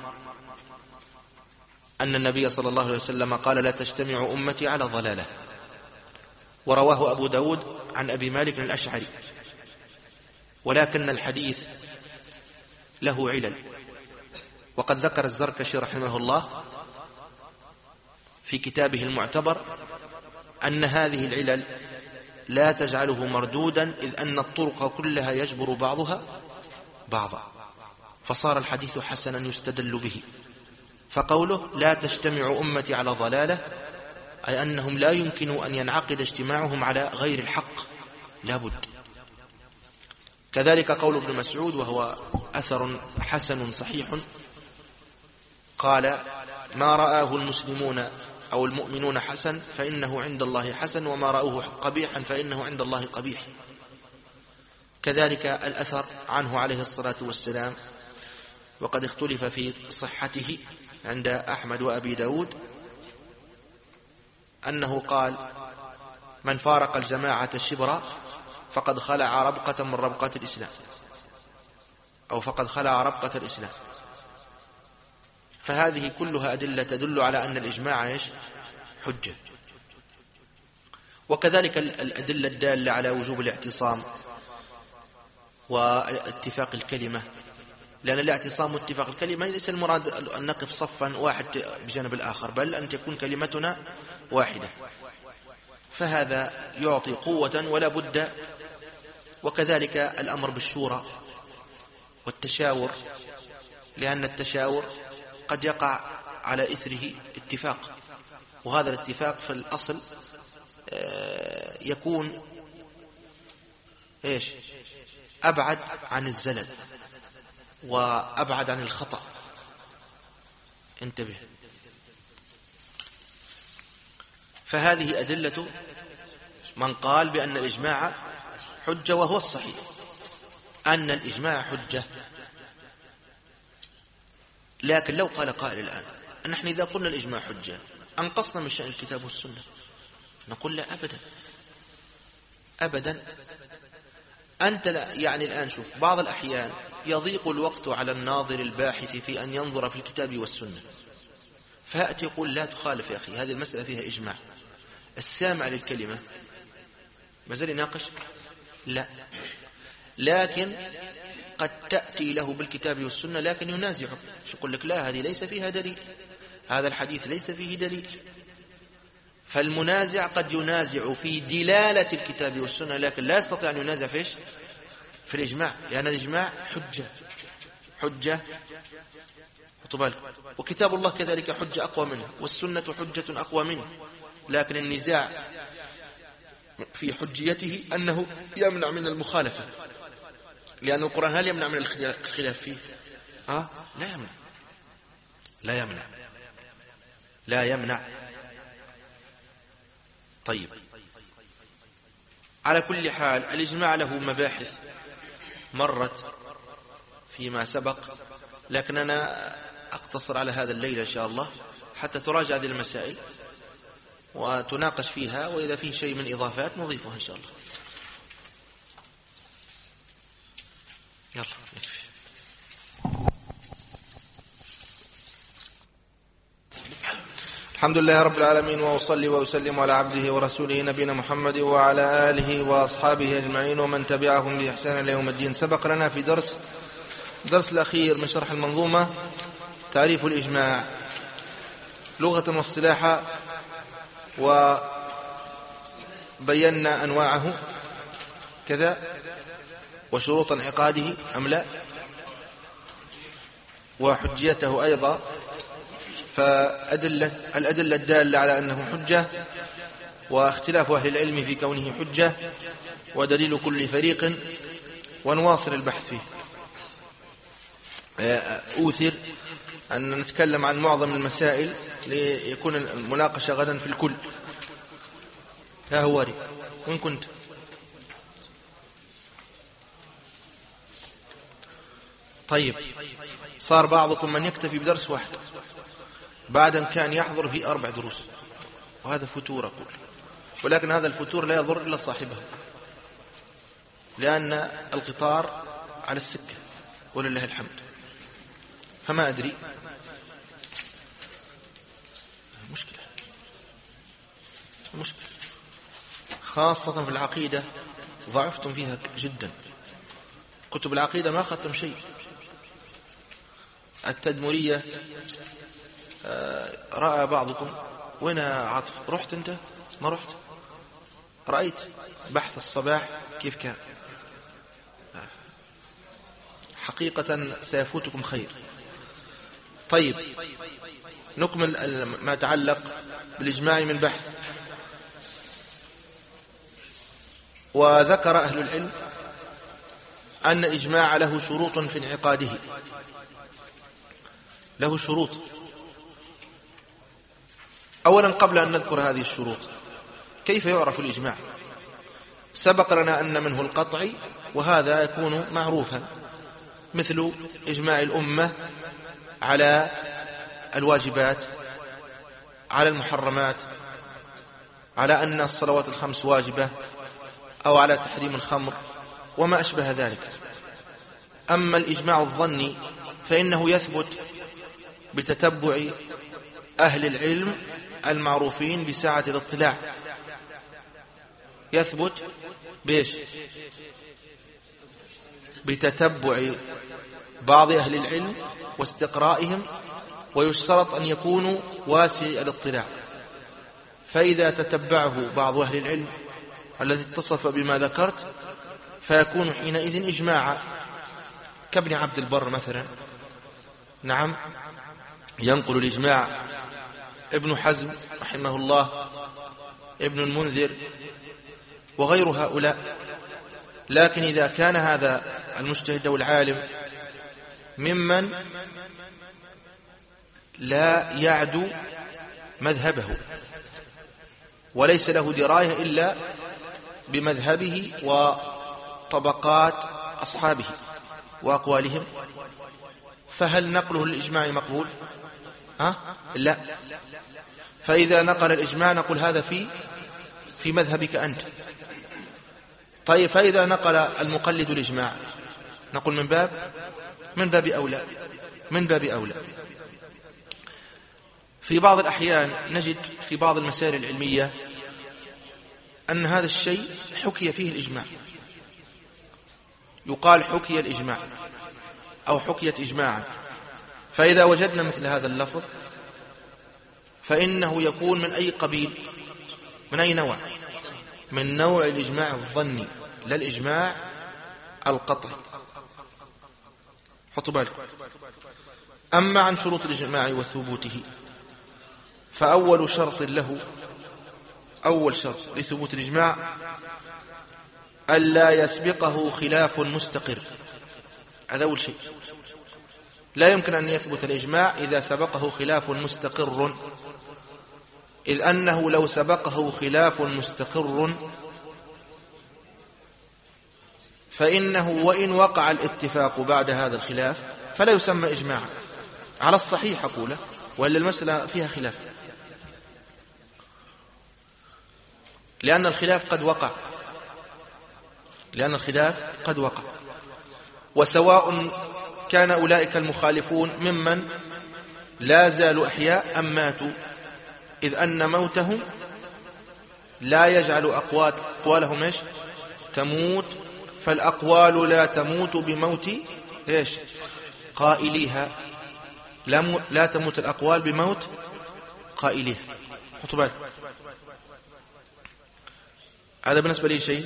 أن النبي صلى الله عليه وسلم قال: لا تجتمع أمتي على ضلالة. ورواه أبو داود عن أبي مالك الأشعري، ولكن الحديث له علل. وقد ذكر الزركشي رحمه الله في كتابه المعتبر أن هذه العلل لا تجعله مردودا، إذ أن الطرق كلها يجبر بعضها بعضا، فصار الحديث حسنا يستدل به. فقوله لا تجتمع أمتي على ضلالة أي أنهم لا يمكن أن ينعقد اجتماعهم على غير الحق، لابد. كذلك قول ابن مسعود، وهو أثر حسن صحيح، قال: ما رآه المسلمون أو المؤمنون حسن فإنه عند الله حسن، وما رأوه قبيحا فإنه عند الله قبيح. كذلك الأثر عنه عليه الصلاة والسلام، وقد اختلف في صحته عند أحمد وأبي داود، أنه قال: من فارق الجماعة شبرا فقد خلع ربقة من ربقات الإسلام، أو فقد خلع ربقة الإسلام. فهذه كلها أدلة تدل على أن الإجماع حجة. وكذلك الأدلة الدالة على وجوب الاعتصام واتفاق الكلمة، لأن الاعتصام واتفاق الكلمة ليس المراد أن نقف صفا واحد بجانب الآخر، بل أن تكون كلمتنا واحدة، فهذا يعطي قوة ولا بد. وكذلك الأمر بالشورى والتشاور، لأن التشاور قد يقع على إثره اتفاق، وهذا الاتفاق في الأصل يكون أبعد عن الزلل وأبعد عن الخطأ. انتبه. فهذه أدلة من قال بأن الإجماع حجة، وهو الصحيح أن الإجماع حجة. لكن لو قال قائل الآن: نحن إذا قلنا الإجماع حجة أنقصنا من شأن الكتاب والسنة، نقول: لا، أبدا أبدا. أنت لا، يعني الآن شوف، بعض الأحيان يضيق الوقت على الناظر الباحث في أن ينظر في الكتاب والسنة، فيأتي يقول: لا تخالف يا أخي، هذه المسألة فيها إجماع. السامع للكلمة ما زال يناقش؟ لا، لكن قد تأتي له بالكتاب والسنة لكن ينازعه، يقول لك: لا، هذه ليس فيها دليل، هذا الحديث ليس فيه دليل. فالمنازع قد ينازع في دلالة الكتاب والسنة، لكن لا يستطيع أن ينازع في الإجماع، لأن الإجماع حجة. وكتاب الله كذلك حجة أقوى منه، والسنة حجة أقوى منه، لكن النزاع في حجيته أنه يمنع من المخالفة، لأن القرآن هل يمنع من الخلاف فيه؟ لا يمنع. طيب، على كل حال الإجماع له مباحث مرت فيما سبق، لكن أنا أقتصر على هذا الليلة إن شاء الله حتى تراجع هذه المسائل وتناقش فيها، وإذا فيه شيء من إضافات نضيفه إن شاء الله. يلا نكفي. الحمد لله رب العالمين، وأصلي وأسلم على عبده ورسوله نبينا محمد وعلى آله وأصحابه أجمعين ومن تبعهم بإحسان إلى يوم الدين. سبق لنا في درس الأخير من شرح المنظومة تعريف الإجماع لغة واصطلاحا، وبينا أنواعه كذا وشروط انعقاده أم لا، وحجيته أيضا، الأدلة الدالة على أنه حجة، واختلاف أهل العلم في كونه حجة، ودليل كل فريق، ونواصل البحث فيه. أوثر أن نتكلم عن معظم المسائل ليكون المناقشة غدا في الكل. يا هواري وين كنت؟ طيب، صار بعضكم من يكتفي بدرس واحد بعد أن كان يحضر في 4 دروس، وهذا فتور أقول، ولكن هذا الفتور لا يضر إلا صاحبه، لأن القطار على السكة ولله الحمد. فما أدري، مشكلة خاصة في العقيدة ضعفتم فيها جدا. كتب العقيدة ما أخذتم شيء. التدمرية رأى بعضكم، وين عاطف؟ رحت أنت؟ ما رحت؟ رأيت بحث الصباح كيف كان؟ حقيقة سيفوتكم خير. طيب، نكمل ما يتعلق بالإجماع من بحث. وذكر أهل العلم أن الإجماع له شروط في انعقاده، له شروط. أولا، قبل أن نذكر هذه الشروط، كيف يعرف الإجماع؟ سبق لنا أن منه القطعي، وهذا يكون معروفا، مثل إجماع الأمة على الواجبات، على المحرمات، على أن الصلوات الخمس واجبة، أو على تحريم الخمر وما أشبه ذلك. أما الإجماع الظني فإنه يثبت بتتبع أهل العلم المعروفين بساعة الاطلاع. يثبت بإيش؟ بتتبع بعض أهل العلم واستقرائهم، ويشترط أن يكونوا واسعي الاطلاع. فإذا تتبعه بعض أهل العلم الذي اتصف بما ذكرت فيكون حينئذ إجماعا، كابن عبد البر مثلا، نعم، ينقل الإجماع ابن حزم رحمه الله، ابن المنذر، وغير هؤلاء. لكن إذا كان هذا المجتهد والعالم ممن لا يعدو مذهبه وليس له دراية إلا بمذهبه وطبقات أصحابه وأقوالهم، فهل نقله الإجماع مقبول؟ لا. فإذا نقل الإجماع نقول هذا في مذهبك أنت. طيب، فإذا نقل المقلد الإجماع نقول من باب أولى، من باب أولى. في بعض الأحيان نجد في بعض المسائل العلمية أن هذا الشيء حكي فيه الإجماع، يقال حكي الإجماع أو حكيت إجماعا. فإذا وجدنا مثل هذا اللفظ فإنه يكون من أي قبيل، من أي نوع؟ من نوع الإجماع الظني، لا الإجماع القطعي. حطوا بالك. أما عن شروط الإجماع وثبوته فأول شرط له، أول شرط لثبوت الإجماع ألا يسبقه خلاف مستقر. هذا أول شيء. لا يمكن أن يثبت الإجماع إذا سبقه خلاف مستقر، إذ أنه لو سبقه خلاف مستقر فإنه وإن وقع الاتفاق بعد هذا الخلاف فلا يسمى إجماعا على الصحيح أقوله، وإلا المسألة فيها خلاف، لأن الخلاف قد وقع. وسواء كان أولئك المخالفون ممن لا زالوا أحياء أم ماتوا، إذ أن موتهم لا يجعل أقوالهم إيش؟ تموت. فالأقوال لا تموت بموت إيش؟ قائليها. لا تموت الأقوال بموت قائليها. حطوا بالك. هذا بالنسبة لي شيء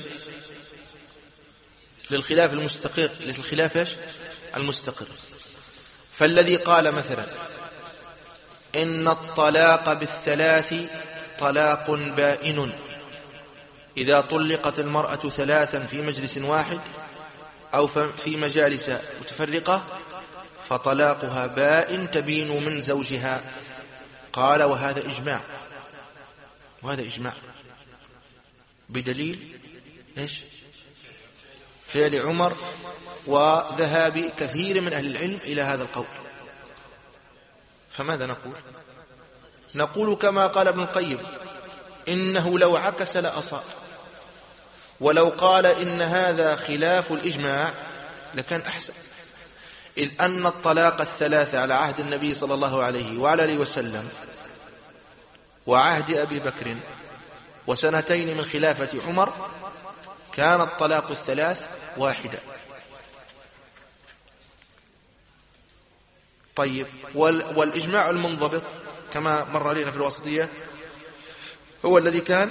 للخلاف المستقر، للخلاف إيش؟ المستقر. فالذي قال مثلا إن الطلاق بالثلاث طلاق بائن، إذا طلقت المرأة ثلاثا في مجلس واحد أو في مجالس متفرقة فطلاقها بائن تبين من زوجها، قال وهذا إجماع بدليل إيش؟ فعل عمر وذهاب كثير من أهل العلم إلى هذا القول. فماذا نقول كما قال ابن القيم إنه لو عكس لأصاب، ولو قال إن هذا خلاف الإجماع لكان أحسن، إذ أن الطلاق الثلاثة على عهد النبي صلى الله عليه وعلى آله وسلم وعهد أبي بكر وسنتين من خلافة عمر كان الطلاق الثلاث واحدا. طيب، والإجماع المنضبط كما مر علينا في الوسطية هو الذي كان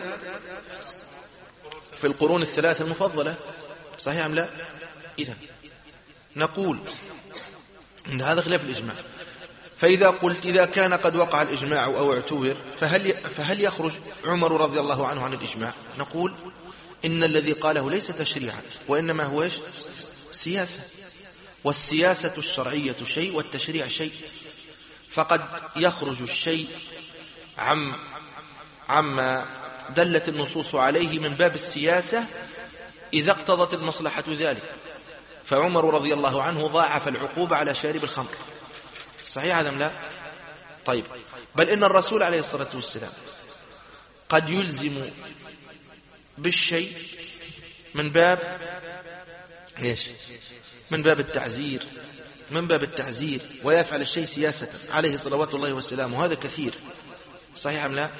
في القرون الثلاث المفضلة، صحيح أم لا؟ إذن نقول إن هذا خلاف الإجماع. فإذا قلت إذا كان قد وقع الإجماع أو اعتبر فهل يخرج عمر رضي الله عنه عن الإجماع؟ نقول إن الذي قاله ليس تشريعا وإنما هو إيش؟ سياسة، والسياسة الشرعية شيء والتشريع شيء. فقد يخرج الشيء عما دلت النصوص عليه من باب السياسة إذا اقتضت المصلحة ذلك. فعمر رضي الله عنه ضاعف العقوبة على شارب الخمر. صحيح هذا لا؟ طيب، بل إن الرسول عليه الصلاة والسلام قد يلزم بالشيء من باب إيش؟ من باب التعزير، ويفعل الشيء سياسة عليه صلوات الله والسلام، وهذا كثير. صحيح أم لا؟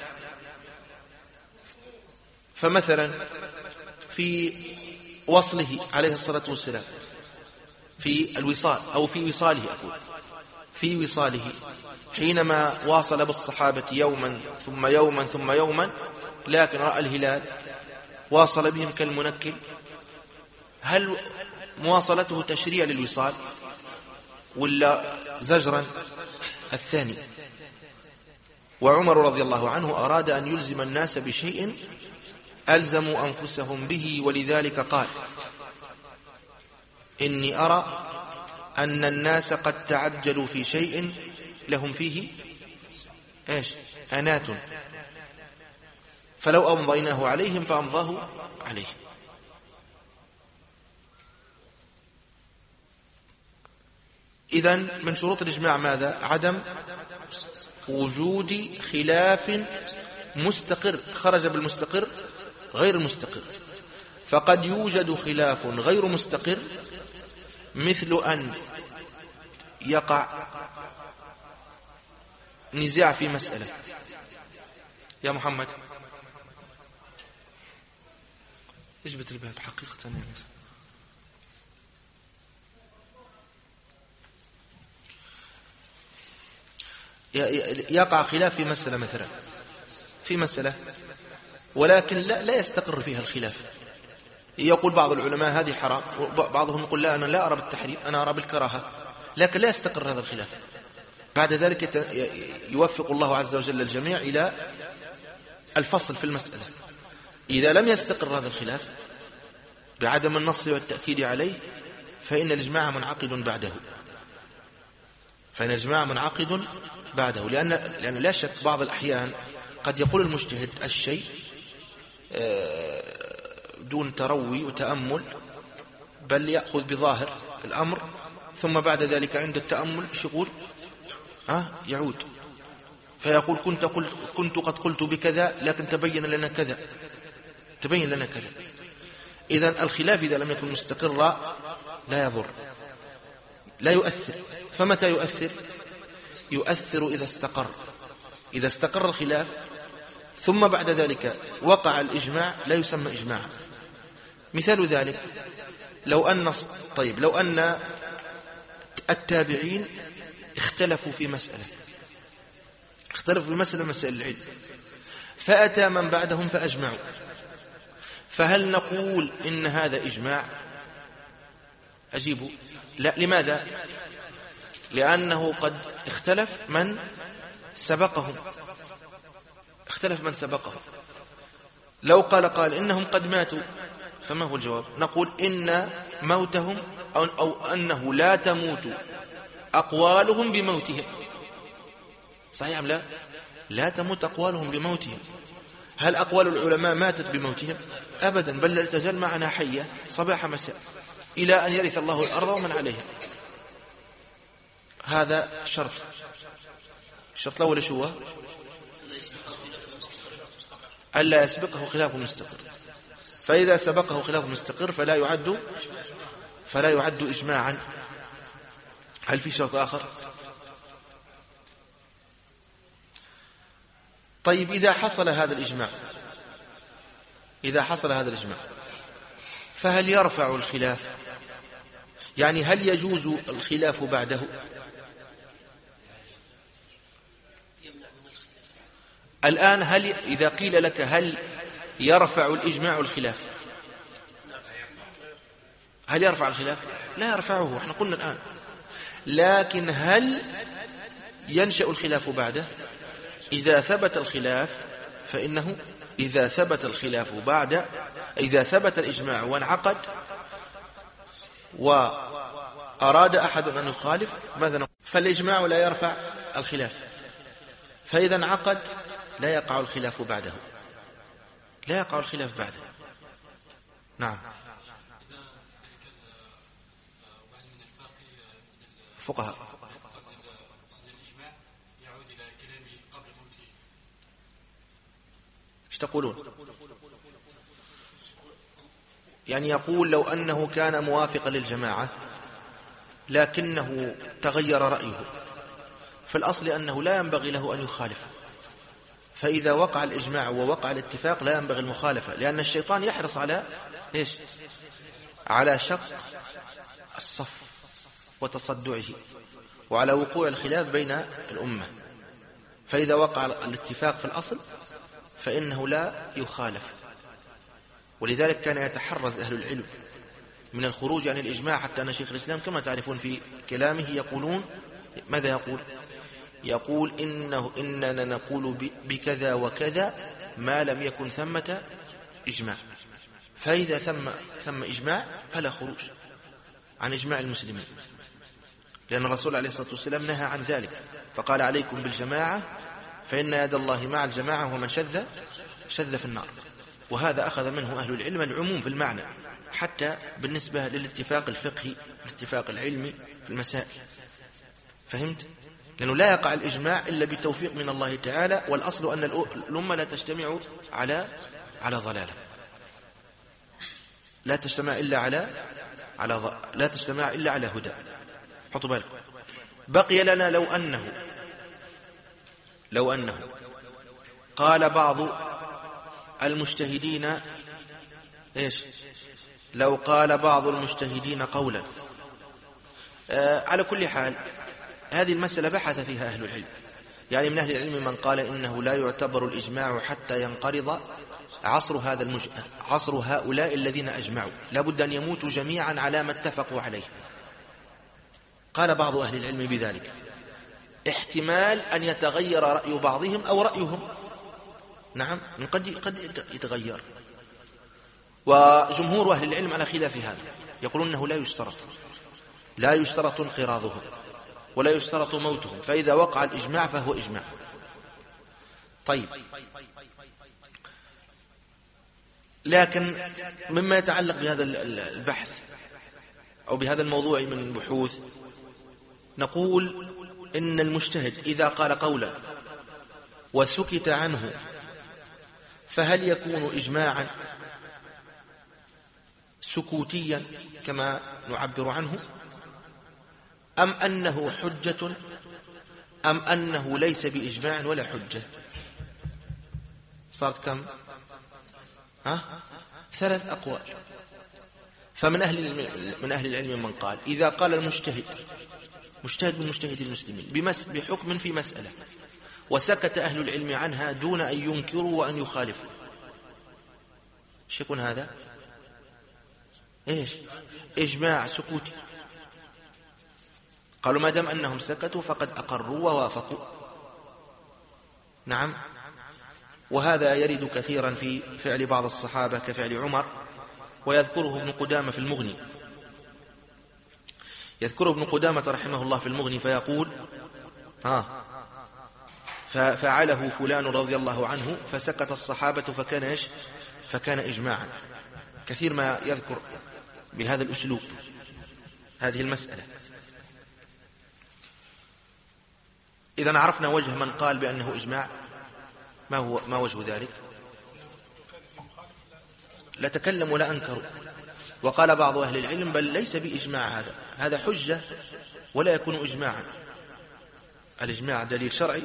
فمثلا في وصله عليه الصلاة والسلام في الوصال، أو في وصاله، أقول في وصاله، حينما واصل بالصحابة يوما ثم يوما ثم يوما، لكن رأى الهلال واصل بهم كالمنكل. هل مواصلته تشريع للوصال ولا زجرا؟ الثاني. وعمر رضي الله عنه أراد أن يلزم الناس بشيء ألزموا أنفسهم به، ولذلك قال: إني أرى أن الناس قد تعجلوا في شيء لهم فيه إيش؟ أنات، فلو أمضيناه عليهم فأمضاه عليهم. إذن من شروط الإجماع ماذا؟ عدم وجود خلاف مستقر خرج بالمستقر غير المستقر. فقد يوجد خلاف غير مستقر، مثل أن يقع نزاع في مسألة. يا محمد اجبت الباب حقيقة. يقع خلاف في مسألة، مثلا في مسألة، ولكن لا يستقر فيها الخلاف. يقول بعض العلماء هذه حرام، وبعضهم يقول لا، أنا لا أرى بالتحريم، أنا أرى بالكراهة، لكن لا يستقر هذا الخلاف. بعد ذلك يوفق الله عز وجل الجميع إلى الفصل في المسألة. إذا لم يستقر هذا الخلاف بعدم النص والتأكيد عليه، فإن الإجماع منعقد بعده. لأن لا شك بعض الأحيان قد يقول المجتهد الشيء دون تروي وتأمل، بل يأخذ بظاهر الأمر، ثم بعد ذلك عند التأمل يقول يعود فيقول كنت قد قلت بكذا، لكن تبين لنا كذا. إذن الخلاف إذا لم يكن مستقرا لا يضر، لا يؤثر. فمتى يؤثر؟ يؤثر إذا استقر الخلاف ثم بعد ذلك وقع الإجماع، لا يسمى إجماعا. مثال ذلك لو أن التابعين اختلفوا في مسألة مسائل العلم، فأتى من بعدهم فأجمعوا، فهل نقول إن هذا إجماع؟ أجيبوا لا. لماذا؟ لأنه قد اختلف من سبقهم. لو قال إنهم قد ماتوا، فما هو الجواب؟ نقول إن موتهم أو أنه لا تموت أقوالهم بموتهم. صحيح أم لا؟ لا تموت أقوالهم بموتهم. هل أقوال العلماء ماتت بموتهم؟ أبدا، بل لا تزال معنا حية صباح مساء إلى أن يرث الله الأرض ومن عليها. هذا شرط. الشرط الأول شو هو؟ ألا يسبقه خلاف مستقر. فإذا سبقه خلاف مستقر فلا يعد إجماعا. هل في شرط آخر؟ طيب، إذا حصل هذا الإجماع فهل يرفع الخلاف؟ يعني هل يجوز الخلاف بعده؟ الآن إذا قيل لك هل يرفع الإجماع الخلاف؟ هل يرفع الخلاف؟ لا يرفعه، احنا قلنا الآن. لكن هل ينشأ الخلاف بعده؟ إذا ثبت الخلاف فإنه إذا ثبت الإجماع وانعقد وأراد أحد أن يخالف، ماذا نقول؟ فالإجماع لا يرفع الخلاف، فإذا انعقد لا يقع الخلاف بعده. نعم. الفقهاء. الإجماع يعود إلى كلامه قبل موته. ايش تقولون؟ يعني يقول لو أنه كان موافقا للجماعة لكنه تغير رأيه، في الأصل أنه لا ينبغي له أن يخالف، فإذا وقع الإجماع ووقع الاتفاق لا ينبغي المخالفة، لأن الشيطان يحرص على إيش؟ على شق الصف وتصدعه وعلى وقوع الخلاف بين الأمة. فإذا وقع الاتفاق في الأصل فإنه لا يخالف. ولذلك كان يتحرز أهل العلم من الخروج عن الإجماع، حتى أن شيخ الإسلام كما تعرفون في كلامه يقولون ماذا يقول؟ يقول إننا نقول بكذا وكذا ما لم يكن ثمة إجماع، فإذا ثم إجماع فلا خروج عن إجماع المسلمين، لأن الرسول عليه الصلاة والسلام نهى عن ذلك فقال عليكم بالجماعة فإن يد الله مع الجماعة ومن شذ في النار. وهذا أخذ منه أهل العلم العموم في المعنى حتى بالنسبة للاتفاق الفقهي الاتفاق العلمي في المسائل. فهمت؟ لأنه لا يقع الإجماع إلا بتوفيق من الله تعالى، والأصل أن الأمة لا تجتمع على ضلالة، لا تجتمع إلا على هدى. حطوا بالكم. بقي لنا لو أنه قال بعض المجتهدين إيش؟ لو قال بعض المجتهدين قولا، على كل حال هذه المسألة بحث فيها أهل العلم، يعني من أهل العلم من قال إنه لا يعتبر الإجماع حتى ينقرض عصر هؤلاء الذين أجمعوا، لا بد أن يموتوا جميعا على ما اتفقوا عليه. قال بعض أهل العلم بذلك احتمال أن يتغير رأي بعضهم أو رأيهم، نعم قد يتغير. وجمهور أهل العلم على خلاف هذا، يقولون أنه لا يشترط انقراضهم ولا يشترط موتهم، فإذا وقع الإجماع فهو إجماع. طيب، لكن مما يتعلق بهذا البحث أو بهذا الموضوع من البحوث، نقول إن المجتهد إذا قال قولا وسكت عنه فهل يكون إجماعا سكوتيا كما نعبر عنه، أم أنه حجة، أم أنه ليس بإجماع ولا حجة؟ صارت كم؟ 3 أقوال. فمن أهل العلم من قال إذا قال المجتهد مجتهد من مجتهد المسلمين بحكم في مسألة وسكت أهل العلم عنها دون أن ينكروا وأن يخالفوا، ايش يكون هذا؟ ايش؟ إجماع سكوتي. قالوا ما دام أنهم سكتوا فقد أقروا ووافقوا. نعم. وهذا يرد كثيرا في فعل بعض الصحابة كفعل عمر، ويذكره ابن قدامة في المغني، يذكره ابن قدامة رحمه الله في المغني فيقول ففعله فلان رضي الله عنه فسكت الصحابة فكان إيش؟ فكان إجماعا. كثير ما يذكر بهذا الأسلوب هذه المسألة. إذا عرفنا وجه من قال بأنه إجماع، ما وجه ذلك؟ لا تكلم ولا أنكروا. وقال بعض أهل العلم بل ليس بإجماع، هذا حجة ولا يكون إجماعا. الإجماع دليل شرعي،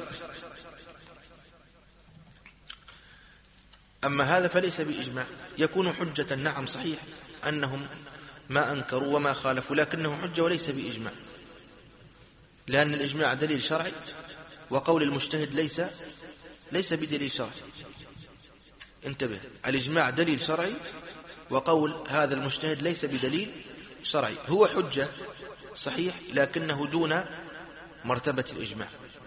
أما هذا فليس بإجماع. يكون حجة، نعم صحيح أنهم ما أنكروا وما خالفوا، لكنه حجة وليس بإجماع، لأن الإجماع دليل شرعي، وقول المجتهد ليس بدليل شرعي. انتبه، الإجماع دليل شرعي، وقول هذا المجتهد ليس بدليل شرعي. هو حجة صحيح لكنه دون مرتبة الإجماع.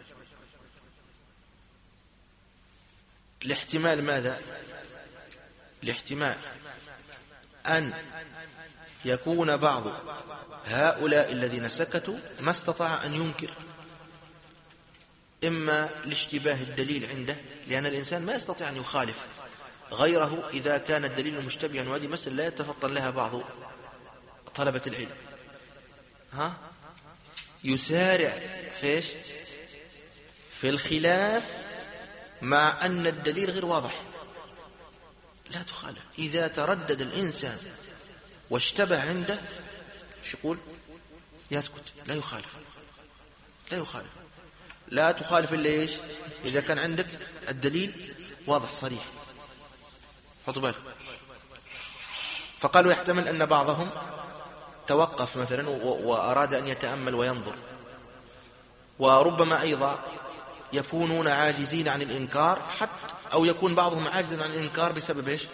الاحتمال ماذا؟ الاحتمال أن يكون بعض هؤلاء الذين سكتوا ما استطاع أن ينكر، إما لاشتباه الدليل عنده، لأن الإنسان ما يستطيع أن يخالف غيره إذا كان الدليل مشتبها، وهذه مسألة لا يتفطن لها بعض طلبة العلم. يسارع فيش في الخلاف مع أن الدليل غير واضح. لا تخالف. إذا تردد الإنسان واشتبه عنده ايش يقول؟ يسكت، لا يخالف. لا يخالف، لا تخالف إلا إيش؟ إذا كان عندك الدليل واضح صريح. حطوا بالك. فقالوا يحتمل أن بعضهم توقف مثلا وأراد أن يتأمل وينظر، وربما أيضا يكونون عاجزين عن الإنكار، حتى أو يكون بعضهم عاجزا عن الإنكار بسبب إيش؟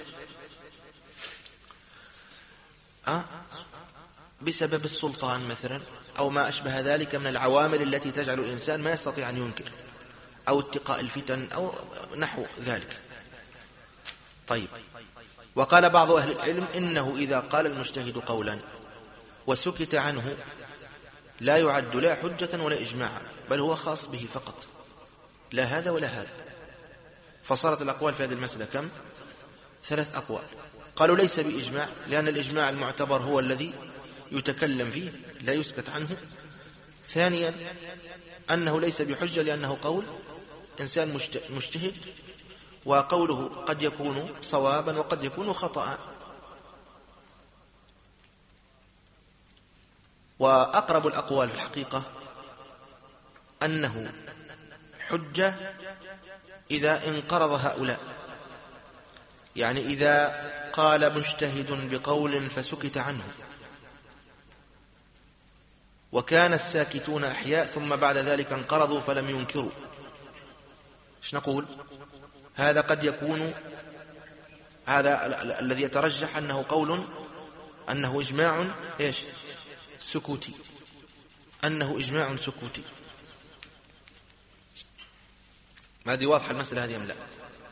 بسبب السلطان مثلا، أو ما أشبه ذلك من العوامل التي تجعل الإنسان ما يستطيع أن ينكر، أو اتقاء الفتن أو نحو ذلك. طيب، وقال بعض أهل العلم إنه إذا قال المجتهد قولا وسكت عنه لا يعد لا حجة ولا إجماعا، بل هو خاص به فقط، لا هذا ولا هذا. فصارت الأقوال في هذه المسألة كم؟ 3 أقوال. قالوا ليس بإجماع، لأن الإجماع المعتبر هو الذي يتكلم فيه لا يسكت عنه. ثانيا أنه ليس بحجة، لأنه قول إنسان مجتهد، وقوله قد يكون صوابا وقد يكون خطأ. وأقرب الأقوال في الحقيقة أنه حجة إذا انقرض هؤلاء، يعني إذا قال مجتهد بقول فسكت عنه وكان الساكتون أحياء ثم بعد ذلك انقرضوا فلم ينكروا، ايش نقول؟ هذا قد يكون، هذا الذي يترجح أنه قول، أنه إجماع إيش؟ سكوتي، أنه إجماع سكوتي. ما دي واضحة المسألة هذه أم لا؟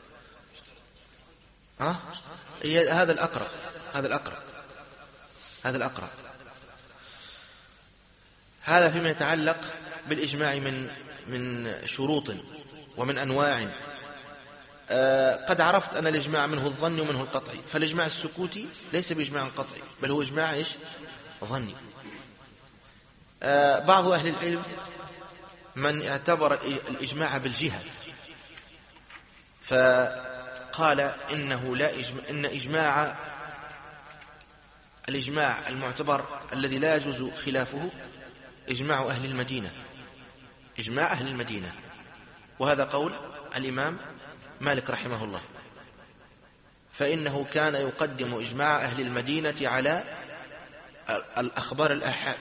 هذا الأقرب، هذا الأقرب، هذا الأقرب. هذا فيما يتعلق بالإجماع من شروط ومن أنواع. قد عرفت أن الإجماع منه الظني ومنه القطعي، فالإجماع السكوتي ليس بإجماع قطعي، بل هو إجماع إيش؟ ظني. بعض أهل العلم من اعتبر الإجماع بالجهة، فقال إنه لا إن الإجماع المعتبر الذي لا يجوز خلافه إجماع أهل المدينة، إجماع أهل المدينة. وهذا قول الإمام مالك رحمه الله، فإنه كان يقدم إجماع أهل المدينة على الأخبار الآحاد.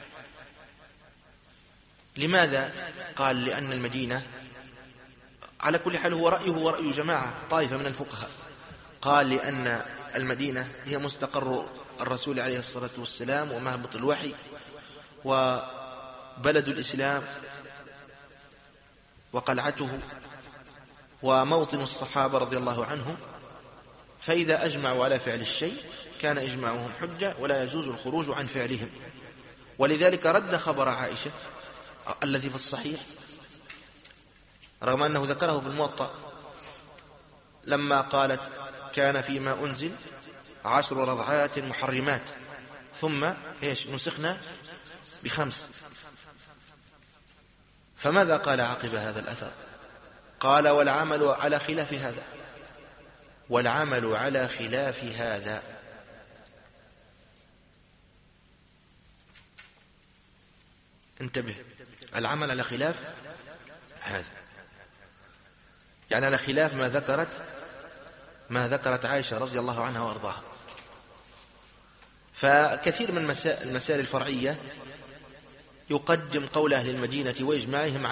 لماذا؟ قال لأن المدينة على كل حال هو رأيه ورأي جماعة طائفة من الفقهاء، قال لأن المدينة هي مستقر الرسول عليه الصلاة والسلام ومهبط الوحي وبلد الإسلام وقلعته وموطن الصحابة رضي الله عنهم، فإذا أجمعوا على فعل الشيء كان إجماعهم حجة ولا يجوز الخروج عن فعلهم. ولذلك رد خبر عائشة الذي في الصحيح رغم أنه ذكره في الموطأ لما قالت كان فيما أنزل 10 رضعات محرمات ثم نسخنا ب5. فماذا قال عقب هذا الأثر؟ قال والعمل على خلاف هذا، والعمل على خلاف هذا. انتبه، العمل على خلاف هذا يعني على خلاف ما ذكرت عائشة رضي الله عنها وارضاها. فكثير من المسائل الفرعية يقدم قول أهل المدينة وإجماعهم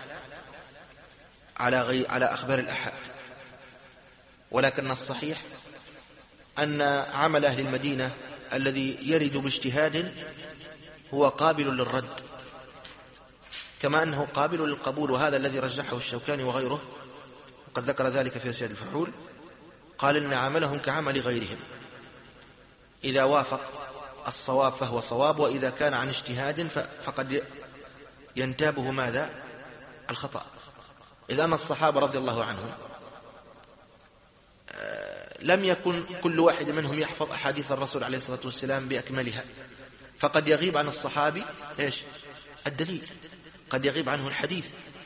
على أخبار الآحاد، ولكن الصحيح أن عمل أهل المدينة الذي يرد باجتهاد هو قابل للرد كما أنه قابل للقبول، وهذا الذي رجحه الشوكاني وغيره، وقد ذكر ذلك في إرشاد الفحول. قال إن عملهم كعمل غيرهم، إذا وافق الصواب فهو صواب، وإذا كان عن اجتهاد فقد ينتابه ماذا؟ الخطأ. إذا أن الصحابة رضي الله عنهم لم يكن كل واحد منهم يحفظ أحاديث الرسول عليه الصلاة والسلام بأكملها، فقد يغيب عن الصحابي الدليل، قد يغيب عنه الحديث.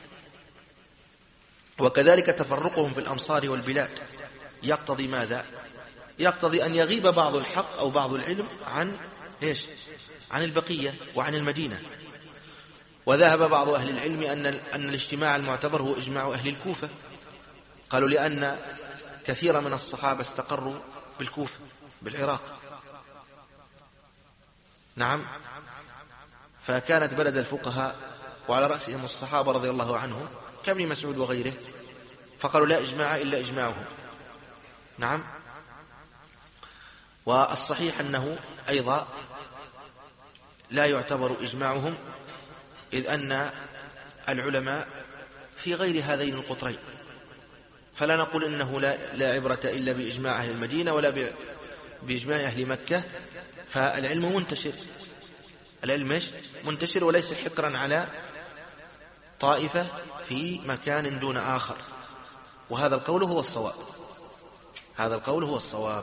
وكذلك تفرقهم في الأمصار والبلاد يقتضي ماذا؟ يقتضي أن يغيب بعض الحق أو بعض العلم عن إيش؟ عن البقية وعن المدينة. وذهب بعض أهل العلم أن الاجتماع المعتبر هو إجماع أهل الكوفة، قالوا لأن كثير من الصحابة استقروا بالكوفة بالعراق، نعم، فكانت بلد الفقهاء وعلى رأسهم الصحابة رضي الله عنهم كابن مسعود وغيره، فقالوا لا إجماع إلا إجماعهم، نعم. والصحيح أنه أيضا لا يعتبر إجماعهم، إذ أن العلماء في غير هذين القطرين، فلا نقول إنه لا عبرة إلا بإجماع أهل المدينة ولا بإجماع أهل مكة. فالعلم منتشر، العلم منتشر وليس حكرا على طائفة في مكان دون آخر، وهذا القول هو الصواب، هذا القول هو الصواب.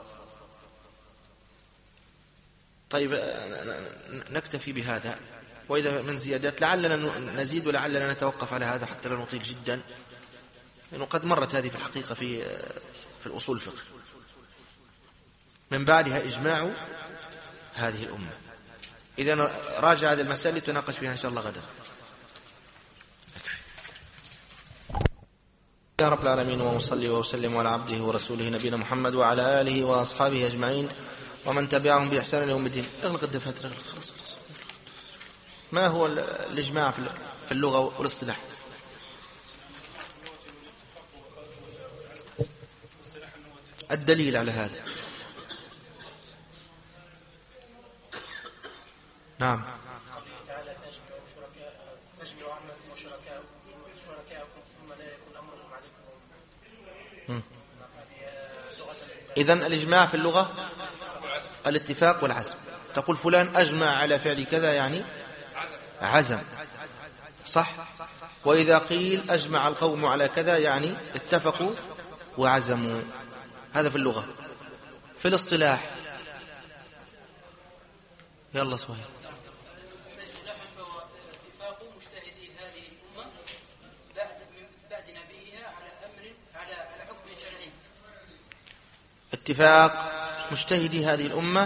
طيب نكتفي بهذا، وإذا من زيادات لعلنا نزيد ولعلنا نتوقف على هذا حتى لا نطيل جدا، لأنه قد مرت هذه في الحقيقة في الأصول الفقه. من بعدها إجماع هذه الأمة. إذا راجع هذه المسائل لتناقش فيها إن شاء الله غدا. يا رب العالمين، وصلي وسلم على عبده ورسوله نبينا محمد وعلى آله وأصحابه أجمعين ومن تبعهم بإحسان يوم الدين. اغلق الدفاتر، خلاص. ما هو الإجماع في اللغة والاصطلاح؟ الدليل على هذا. نعم. إذن الإجماع في اللغة الاتفاق والعزم. تقول فلان أجمع على فعل كذا يعني عزم، صح؟ وإذا قيل أجمع القوم على كذا يعني اتفقوا وعزموا، هذا في اللغة. في الاصطلاح يلا سهيل. اتفاق مجتهدي هذه الأمة بعد نبيها على حكم شرعي. اتفاق مجتهدي هذه الأمة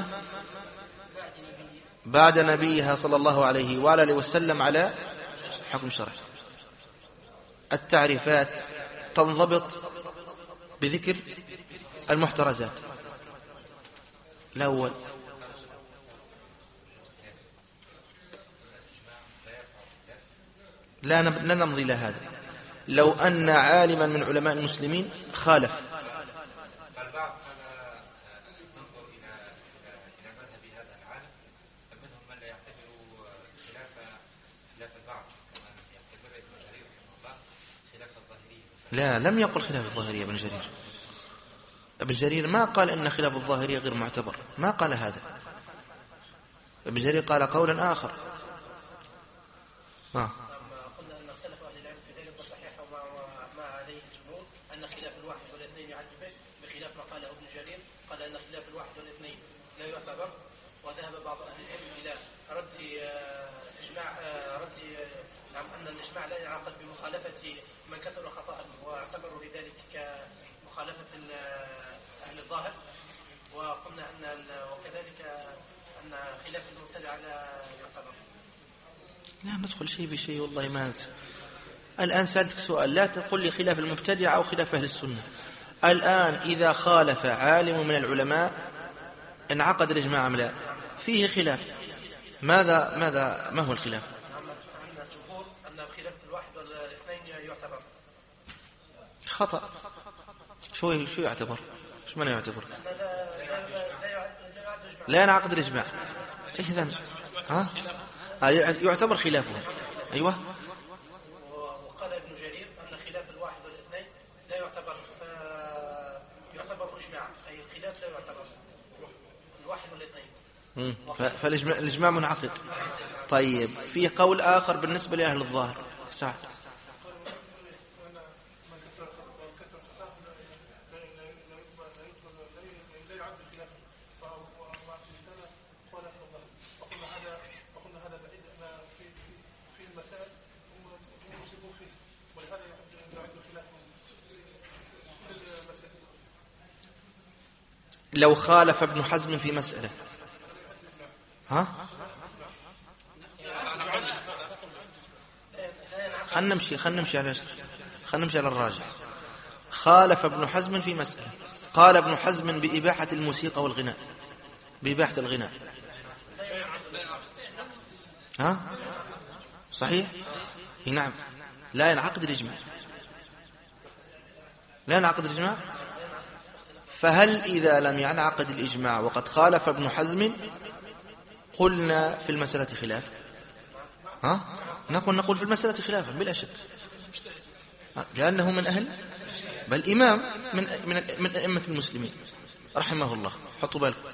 بعد نبيها صلى الله عليه وآله وسلم على حكم شرعي. التعريفات تنضبط بذكر المحترزات. الأول لا نمضي إلى هذا. لو أن عالما من علماء المسلمين خالف، فالبعض ننظر إلى مذهب هذا العالم، فمنهم من لا يعتبر خلاف البعض، كما يعتبر ابن جرير رحمه الله خلاف الظاهرية. لا، لم يقل خلاف الظاهرية ابن جرير. ابن جرير ما قال إن خلاف الظاهرية غير معتبر، ما قال هذا. ابن جرير قال قولا آخر. قلنا أن اختلف أهل العلم في ذلك، والصحيح وما عليه الجمهور أن خلاف الواحد والاثنين يعد به، بخلاف ما قاله ابن جرير، قال أن خلاف الواحد والاثنين لا يعتبر. وذهب بعض أهل العلم إلى رد أن الإجماع لا ينعقد بمخالفة من كثر خطأه، واعتبروا لذلك كمخالفة أهل الظاهر. وقلنا وكذلك أن خلاف المبتدع لا يعتبر. لا ندخل شيء بشيء، والله ما الآن سألتك سؤال، لا تقول لي خلاف المبتدع أو خلاف أهل السنة. الآن إذا خالف عالم من العلماء انعقد الإجماع أم لا؟ فيه خلاف. ما هو الخلاف؟ أن الجمهور أن خلاف الواحد والاثنين يعتبر خطأ. شو يعتبر؟ شو معنى يعتبر؟ لا ينعقد الإجماع. إذن يعتبر خلافه. أيوة. وقال ابن جرير أن خلاف الواحد والاثنين لا يعتبر إجماع، أي الخلاف لا يعتبر الواحد والاثنين. فالإجماع منعقد. طيب في قول آخر بالنسبة لأهل الظاهر. سعد. لو خالف ابن حزم في مسألة، ها؟ خلنا نمشي على الراجح. خالف ابن حزم في مسألة، قال ابن حزم بإباحة الموسيقى والغناء، بإباحة الغناء. ها؟ صحيح؟ نعم. لا ينعقد الإجماع، لا ينعقد الإجماع. فهل إذا لم ينعقد الإجماع وقد خالف ابن حزم قلنا في المسألة خلاف؟ ها؟ نقول في المسألة خلافا بلا شك، لأنه من أهل بل إمام من أئمة المسلمين رحمه الله. حطوا بالكم.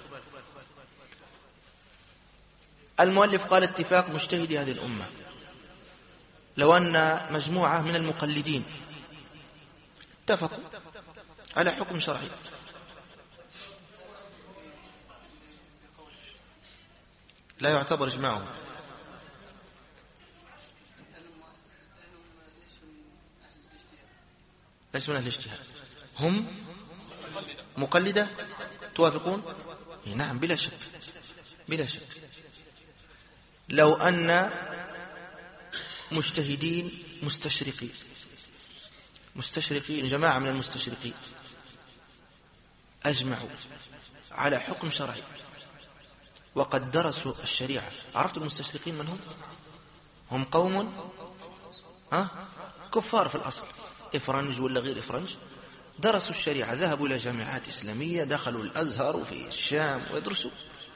المؤلف قال اتفاق مجتهدي هذه الأمة. لو أن مجموعة من المقلدين اتفقوا على حكم شرعي، لا يعتبر إجماعهم. ليس من أهل الاجتهاد، هم مقلدة. توافقون؟ نعم بلا شك، بلا شك. لو أن مجتهدين مستشرقين جماعة من المستشرقين أجمعوا على حكم شرعي وقد درسوا الشريعة. عرفت المستشرقين من هم؟ هم قوم كفار في الأصل، إفرنج ولا غير إفرنج، درسوا الشريعة، ذهبوا إلى جامعات إسلامية، دخلوا الأزهر وفي الشام ويدرسوا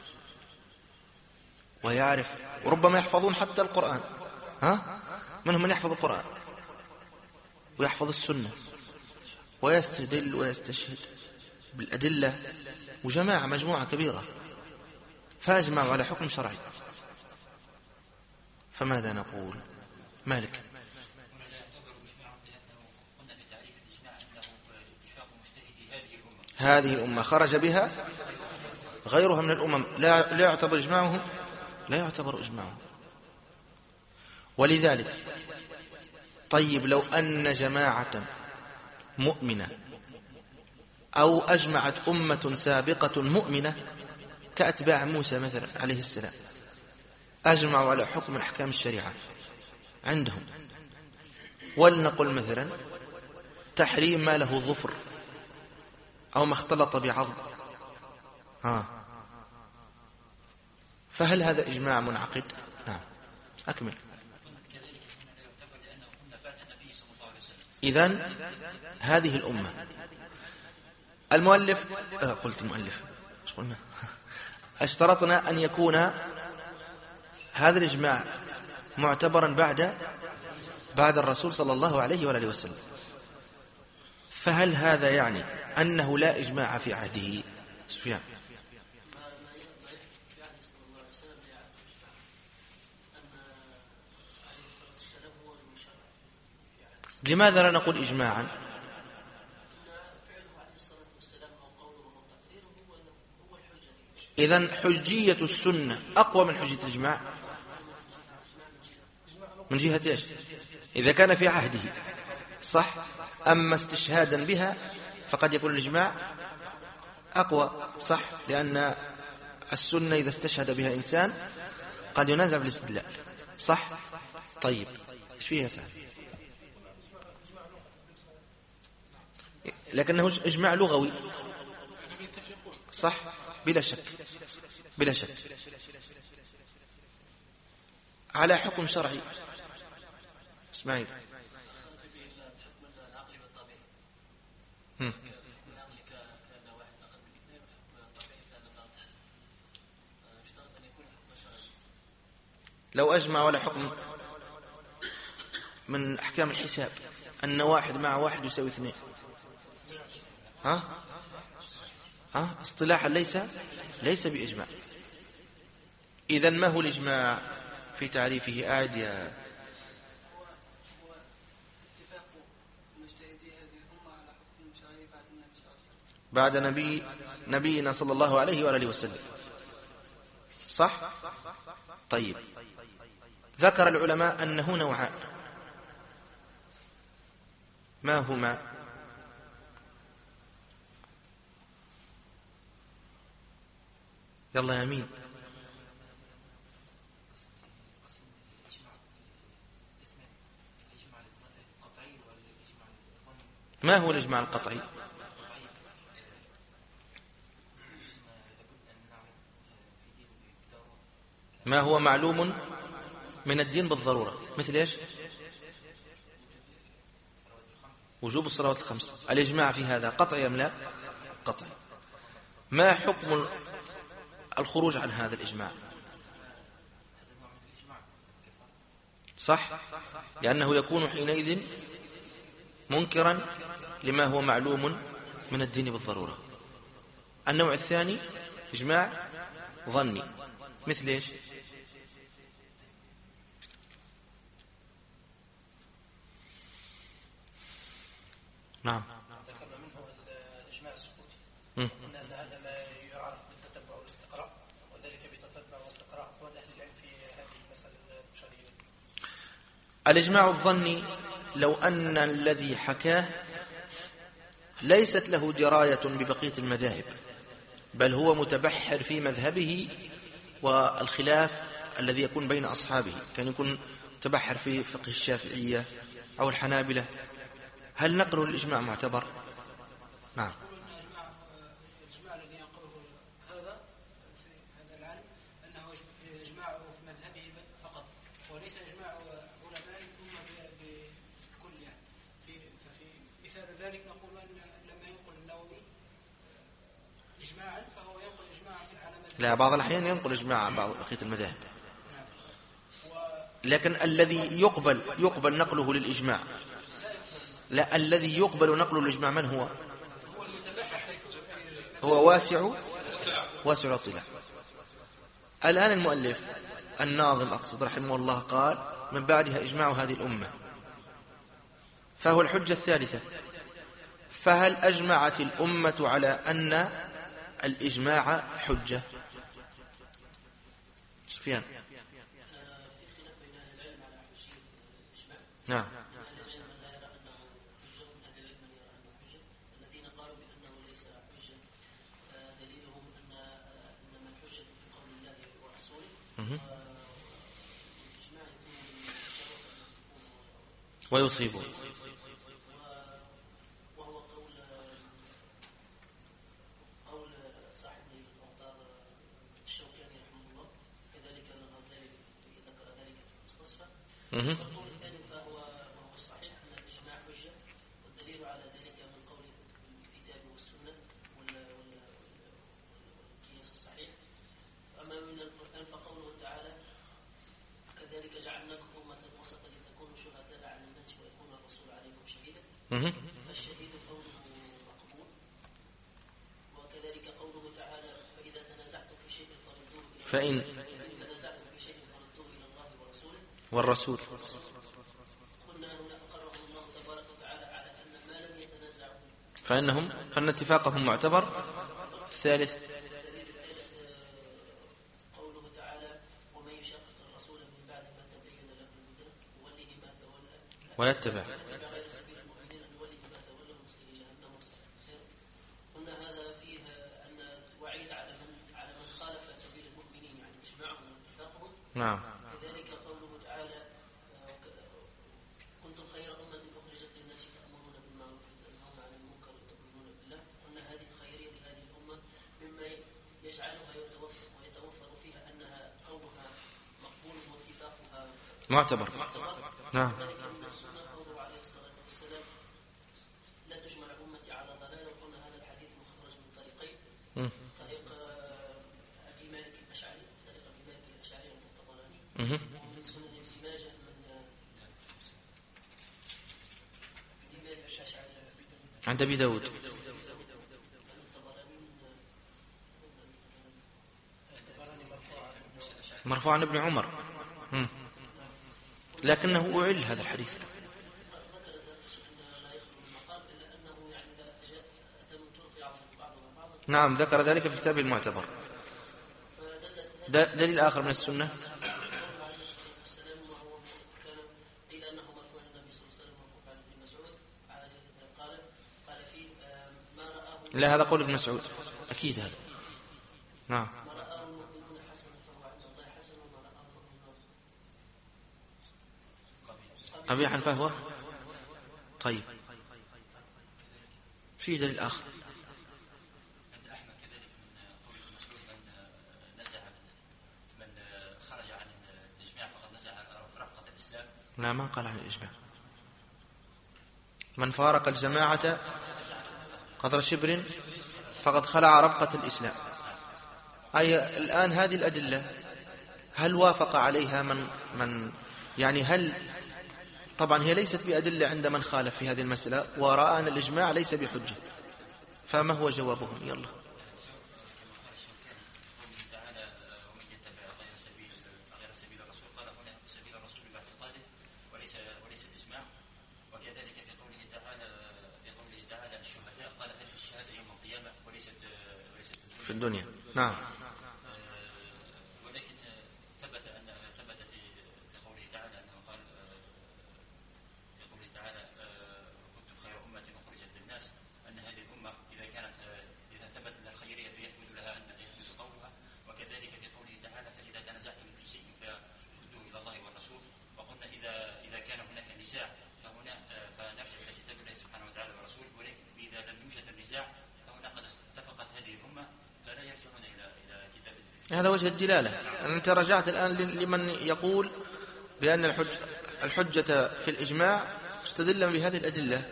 ويعرف، وربما يحفظون حتى القرآن. منهم من يحفظ القرآن ويحفظ السنة ويستدل ويستشهد بالأدلة، مجموعة كبيرة، فأجمعوا على حكم شرعي. فماذا نقول؟ مالك. هذه الأمة خرج بها غيرها من الأمم، لا يعتبر إجماعهم، لا يعتبر إجماعهم. ولذلك طيب لو أن جماعة مؤمنة أو أجمعت أمة سابقة مؤمنة كأتباع موسى مثلا عليه السلام، أجمعوا على حكم من أحكام الشريعة عندهم، ولنقل مثلا تحريم ما له ظفر أو ما اختلط بعظم، فهل هذا إجماع منعقد؟ نعم. أكمل. إذن هذه الأمة المؤلف قلت المؤلف ايش قلنا؟ اشترطنا أن يكون هذا الإجماع معتبرا بعد الرسول صلى الله عليه وآله وسلم. فهل هذا يعني أنه لا إجماع في عهده؟ سفيان. لماذا لا نقول إجماعا؟ إذن حجية السنة أقوى من حجية الإجماع من جهة إيش؟ إذا كان في عهده صح، أما استشهادا بها فقد يكون الإجماع أقوى، صح، لأن السنة إذا استشهد بها إنسان قد ينازع بالاستدلال، صح. طيب إيش فيها سعد؟ لكنه إجماع لغوي، صح، بلا شك، بلا شك، على حكم شرعي. اسماعيل. لو أجمع ولا حكم من أحكام الحساب أن 1 مع 1 يساوي 2، اصطلاحا ليس بإجماع. إذن ما هو الإجماع في تعريفه؟ آدية. بعد نبينا صلى الله عليه وآله وسلم، صح. طيب ذكر العلماء أنه نوعان، ما هما؟ يلا يا مين. ما هو الإجماع القطعي؟ ما هو معلوم من الدين بالضرورة، مثل إيش؟ وجوب الصلوات الخمس. الإجماع في هذا قطعي أم لا؟ قطعي. ما حكم الخروج عن هذا الإجماع؟ صح، لأنه يكون حينئذ منكرا لما هو معلوم من الدين بالضرورة. النوع الثاني إجماع ظني، مثل إيش؟ نعم. ذكرنا منه الإجماع السكوتي، أن هذا ما يعرف بالتتبع والاستقراء، وذلك بتتبع واستقراء أقوال أهل العلم في هذه المسألة الشرعية. الإجماع الظني لو أن الذي حكاه ليست له دراية ببقية المذاهب، بل هو متبحر في مذهبه والخلاف الذي يكون بين أصحابه، كان يكون متبحر في فقه الشافعية أو الحنابلة، هل نقله الإجماع معتبر؟ نعم. الإجماع الذي ينقله هذا في هذا العالم أنه إجماع في مذهبه فقط، وليس إجماع علماء الأمة بكل يعني. ففي مثال ذلك نقول أن لما ينقل النووي إجماعا فهو ينقل إجماعا على مذهب. لا، بعض الأحيان ينقل إجماع عن بعض بقية المذاهب، لكن الذي يقبل نقله للإجماع، لا، الذي يقبل نقله للإجماع من هو؟ هو واسع الاطلاع. الآن المؤلف الناظم أقصد رحمه الله قال من بعدها إجماع هذه الأمة، فهو الحجة الثالثة. فهل أجمعت الأمة على أن الإجماع حجة؟ سفيان. نعم. ويصيبه. وهو قول صاحب المختار الشوكاني رحمه الله، كذلك الغزالي ذكر ذلك في المستصفى. والقول الثاني فهو الصحيح أن الإجماع حجة، والدليل على ذلك من قول الكتاب والسنة والقياس الصحيح. أما من القرآن فقوله تعالى كذلك جعلناكم أمة وسطا لتكونوا شهداء على الناس ويكون الرسول عليكم شهيدا. فالشهيد قوله مقبول. وكذلك قوله تعالى فإذا تنازعتم في شيء فردوه إلى الله ورسوله والرسول. قلنا هنا أقره الله تبارك وتعالى على أن ما لم يتنازعوا فإن اتفاقهم معتبر. الثالث قوله تعالى ومن يشقق الرسول من بعد ما تبين له الهدى وله ما تولى ويتبع غير سبيل المؤمنين نوله ما تولى ونصله جهنم وساءت. قلنا هذا فيه أن وعيد على من خالف سبيل المؤمنين، يعني إجماعهم واتفاقهم. نعم. كذلك قوله تعالى كنتم خير أمة أخرجت للناس تأمرون بالمعروف وتنهون عن المنكر وتؤمنون بالله. قلنا هذه الخيرية لهذه الأمة مما يجعلها ويتوفر فيها أنها قولها مقبول واتفاقها معتبر. نعم. ذلك من السنة قوله عليه الصلاة والسلام لا تجمع أمتي على ضلالة. وقلنا هذا الحديث مخرج من طريقين، طريق أبي مالك الأشعري عند الطبراني، ومن سنن ابن ماجه من ابن الأشعري عند أبي داود مرفوع عن ابن عمر، لكنه أعل هذا الحديث. نعم، ذكر ذلك في كتابه المعتبر. دليل آخر من السنة لا، هذا قول ابن مسعود أكيد هذا. نعم. ما رآه قبيحا فهو طيب. في دليل آخر عند أحمد كذلك من قول المسعود من نزع من خرج عن الإجماع فقد نزع رفقة الإسلام. لا، ما قال عن الإجماع. من فارق الجماعة قدر شبر فقد خلع رفقة الإسلام. أي الآن هذه الأدلة هل وافق عليها من يعني هل طبعا هي ليست بأدلة عند من خالف في هذه المسألة ورأى أن الإجماع ليس بحجة، فما هو جوابهم؟ يلا. في الدنيا نعم. ولكن ثبت في قوله تعالى أنه قال يقول تعالى كنتم خير أمة أخرجت للناس، أن هذه الأمة إذا ثبت لها الخيرية يثبت لها أن يثبت قولها. وكذلك في قوله تعالى فإذا تنازعتم في شيء فردوه إلى الله والرسول. وقلنا إذا كان هناك نزاع فهنا فنرجع إلى كتاب الله سبحانه وتعالى ورسوله. ولكن إذا لم يوجد النزاع فهنا قد اتفقت هذه الأمة فلا يرجعون إلى كتاب الله. هذا وجه الدلالة. أنت رجعت الآن لمن يقول بأن الحجة في الإجماع استدل بهذه الأدلة.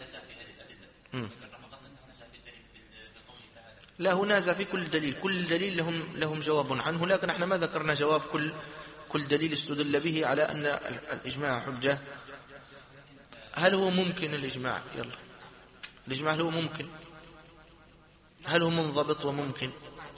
لا، هو نازع في كل دليل، كل دليل لهم جواب عنه، لكن احنا ما ذكرنا جواب كل دليل استدل به على أن الإجماع حجة. هل هو ممكن الإجماع؟ يلا، الإجماع هل هو ممكن؟ هل هو منضبط وممكن؟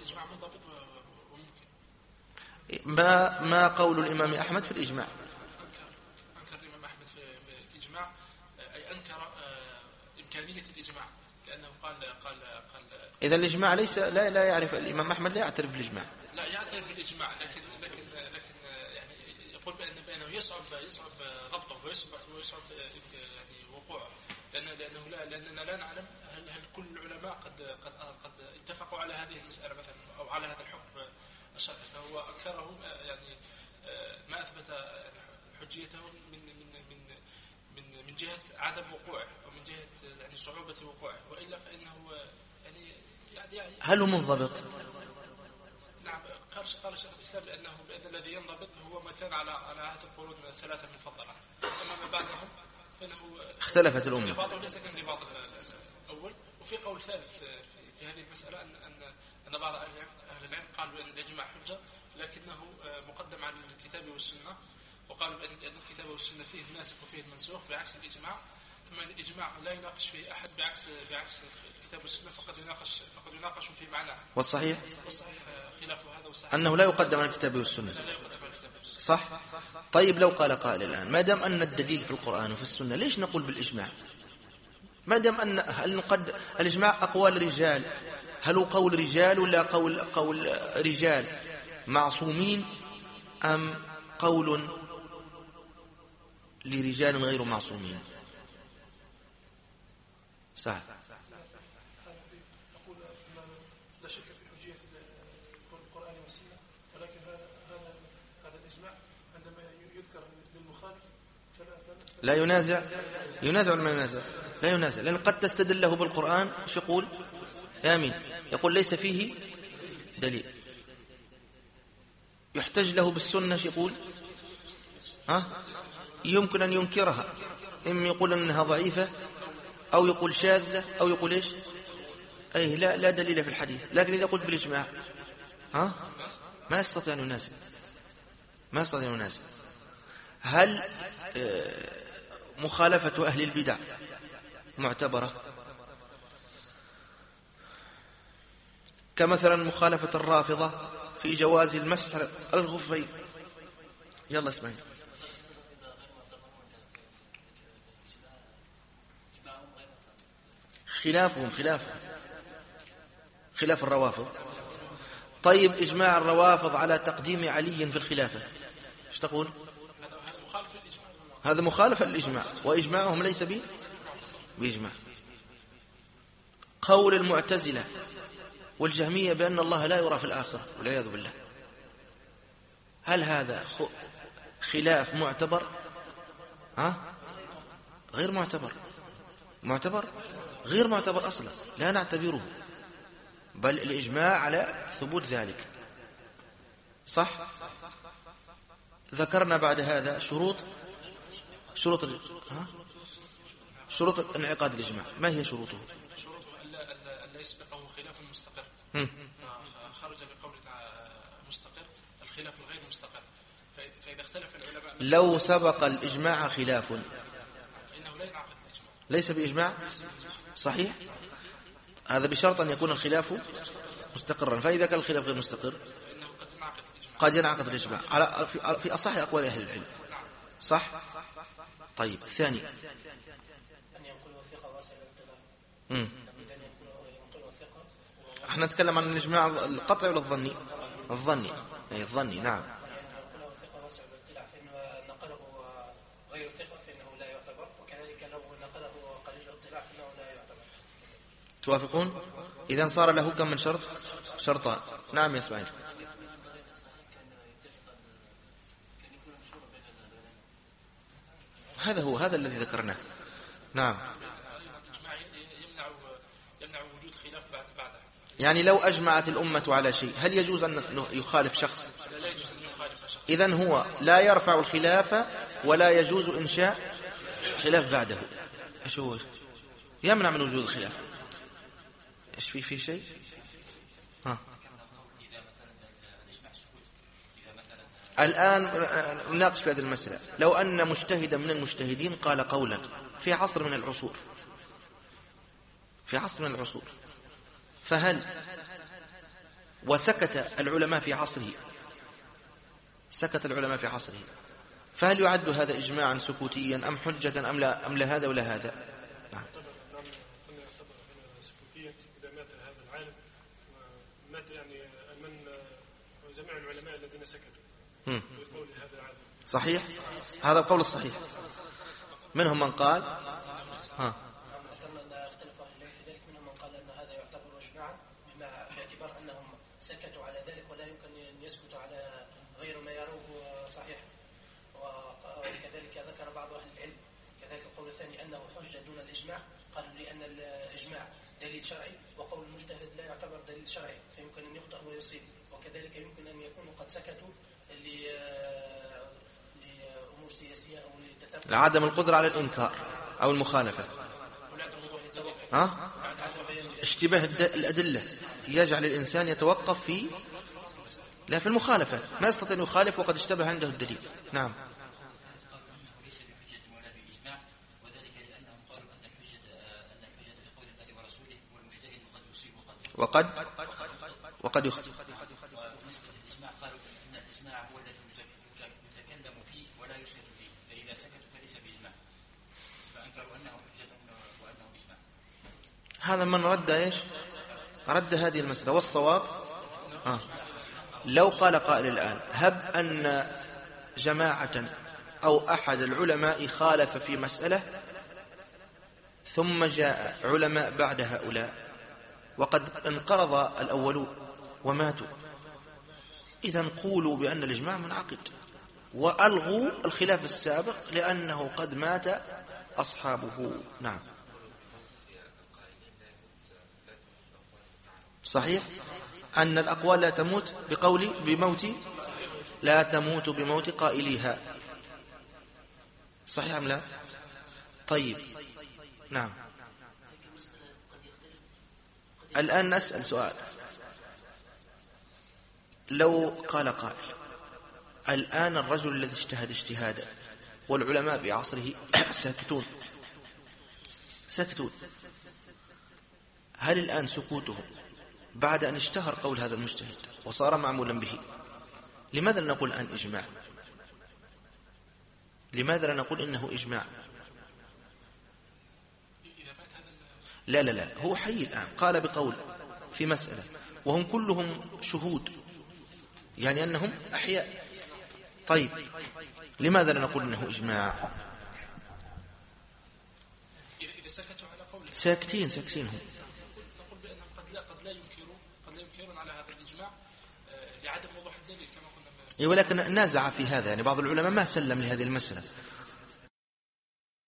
ما قول الإمام أحمد في الإجماع؟ أنكر الإمام أحمد في الإجماع، أي أنكر إمكانية الإجماع، لأنه قال إذا الإجماع ليس لا يعرف الإمام أحمد، لا يعترف بالإجماع. لا يعترف بالإجماع، لكن يعني يقول بأنه يصعب ضبطه ويصعب يعني وقوعه، لأننا لا نعلم هل كل العلماء قد اتفقوا على هذه المسألة مثلا أو على هذا الحكم الشرعي. فهو أكثره يعني ما أثبت حجيته من جهة عدم وقوعه ومن جهة يعني صعوبة وقوعه، وإلا فإنه يعني هل هو منضبط؟ نعم. قال شيخ الإسلام بأن الذي ينضبط هو ما كان على هذه القرون الثلاثة المفضلة. أما ما بعدهم فإنه اختلفت الأمة. انضباطه ليس كانضباط الأول. وفي قول ثالث في هذه المسألة أن بعض أهل العلم قالوا بأن الإجماع حجة لكنه مقدم على الكتاب والسنة، وقالوا بأن الكتاب والسنة فيه الناسخ وفيه المنسوخ بعكس الإجماع. ثم الإجماع لا يناقش فيه أحد بعكس الكتاب والسنة، فقد يناقش في معناه. والصحيح خلاف هذا، والصحيح أنه لا يقدم على الكتاب والسنة. صح. طيب لو قال قائل الآن ما دام أن الدليل في القرآن وفي السنة ليش نقول بالإجماع؟ ما دام أن الإجماع أقوال رجال، هل هو قول رجال ولا قول رجال معصومين أم قول لرجال غير معصومين؟ سعد. أقول لا شك في حجية القرآن والسنة، ولكن هذا الإجماع عندما يذكر للمخالف لا ينازع ولا ما ينازع؟ لا ينازع، لأن قد تستدل له بالقرآن ايش يقول؟ آمين، يقول ليس فيه دليل. يحتج له بالسنة ايش يقول؟ يمكن أن ينكرها، إما يقول أنها ضعيفة أو يقول شاذة أو يقول إيش؟ أي لا دليل في الحديث. لكن إذا قلت بالإجماع ما يستطيع أن يناسب. هل مخالفة أهل البدع معتبرة؟ كمثلا مخالفة الرافضة في جواز المسح على الخفين. يلا اسمعي. خلافهم خلاف الروافض. طيب إجماع الروافض على تقديم علي في الخلافة ايش تقول؟ هذا مخالف للإجماع، وإجماعهم ليس بإجماع. قول المعتزلة والجهمية بأن الله لا يرى في الآخرة والعياذ بالله، هل هذا خلاف معتبر غير معتبر. معتبر؟ غير معتبر أصلا، لا نعتبره، بل الإجماع على ثبوت ذلك. صح؟ ذكرنا بعد هذا شروط انعقاد الإجماع. ما هي شروطه؟ شروطه ألا يسبقه خلاف مستقر. خرج بقول مستقر الخلاف الغير مستقر. فإذا اختلف العلماء لو سبق الإجماع خلاف فإنه لا ينعقد الإجماع. ليس بإجماع؟ صحيح؟ هذا بشرط أن يكون الخلاف مستقرا. فإذا كان الخلاف غير مستقر قد ينعقد الإجماع في أصح أقوال أهل العلم. صح؟ طيب، الثاني أن ينقل وثيقة واسع الاطلاع. احنا نتكلم عن الإجماع القطعي ولا الظني؟ الظني، أي الظني. نعم. ينقل وثيقة واسع الاطلاع فإن نقله غير ثقة فإنه لا يعتبر، وكذلك لو نقله قليل الاطلاع فإنه لا يعتبر. توافقون؟ إذن صار له كم من شرط؟ شرطان. نعم يا اسماعيل. هذا الذي ذكرناه. نعم. يمنع وجود خلاف بعده. يعني لو أجمعت الأمة على شيء هل يجوز أن يخالف شخص؟ لا يجوز أن يخالف شخص. إذن هو لا يرفع الخلاف ولا يجوز إنشاء خلاف بعده. إيش هو؟ يمنع من وجود الخلاف. إيش في شيء؟ الآن نناقش في هذه المسألة. لو أن مجتهدا من المجتهدين قال قولا في عصر من العصور، فهل وسكت العلماء في عصره، فهل يعد هذا إجماعا سكوتيا أم حجة أم لا هذا ولا هذا؟ نعم. سكوتيا إذا مات هذا العالم ومات يعني من جميع العلماء الذين سكتوا. صحيح، هذا القول الصحيح. منهم من قال اختلف أهل العلم في ذلك، منهم من قال أن هذا يعتبر إجماعا باعتبار أنهم سكتوا على ذلك ولا يمكن أن يسكتوا على غير ما يروه صحيح. وكذلك ذكر بعض أهل العلم كذلك القول الثاني أنه حجة دون الإجماع، قالوا لأن الإجماع دليل شرعي وقول المجتهد لا يعتبر دليل شرعي فيمكن أن يخطئ ويصيب، وكذلك يمكن أن يكونوا قد سكتوا لأمور سياسية أو لعدم القدرة على الإنكار أو المخالفة. اشتباه الأدلة يجعل الإنسان يتوقف في المخالفة، ما يستطيع أن يخالف وقد اشتبه عنده الدليل. نعم. وقد يخطئ. هذا من رد رد هذه المسألة. والصواب لو قال قائل الآن هب أن جماعة أو أحد العلماء خالف في مسألة ثم جاء علماء بعد هؤلاء وقد انقرض الأولون وماتوا، إذن قولوا بأن الإجماع منعقد وألغوا الخلاف السابق لأنه قد مات أصحابه. نعم. صحيح أن الأقوال لا تموت بموت قائليها. صحيح أم لا؟ طيب. نعم. الآن نسأل سؤال. لو قال قائل الآن الرجل الذي اجتهد اجتهادا والعلماء بعصره ساكتون، هل الآن سكوتهم بعد أن اشتهر قول هذا المجتهد وصار معمولا به، لماذا لا نقول الآن إجماع؟ لماذا لا نقول إنه إجماع؟ لا هو حي الآن، قال بقول في مسألة وهم كلهم شهود، يعني أنهم أحياء. طيب لماذا لا نقول إنه إجماع؟ ساكتين هم. نقول بأنهم قد لا ينكرون على هذا الإجماع لعدم وضوح الدليل كما قلنا. ولكن نازع في هذا، يعني بعض العلماء ما سلم لهذه المسألة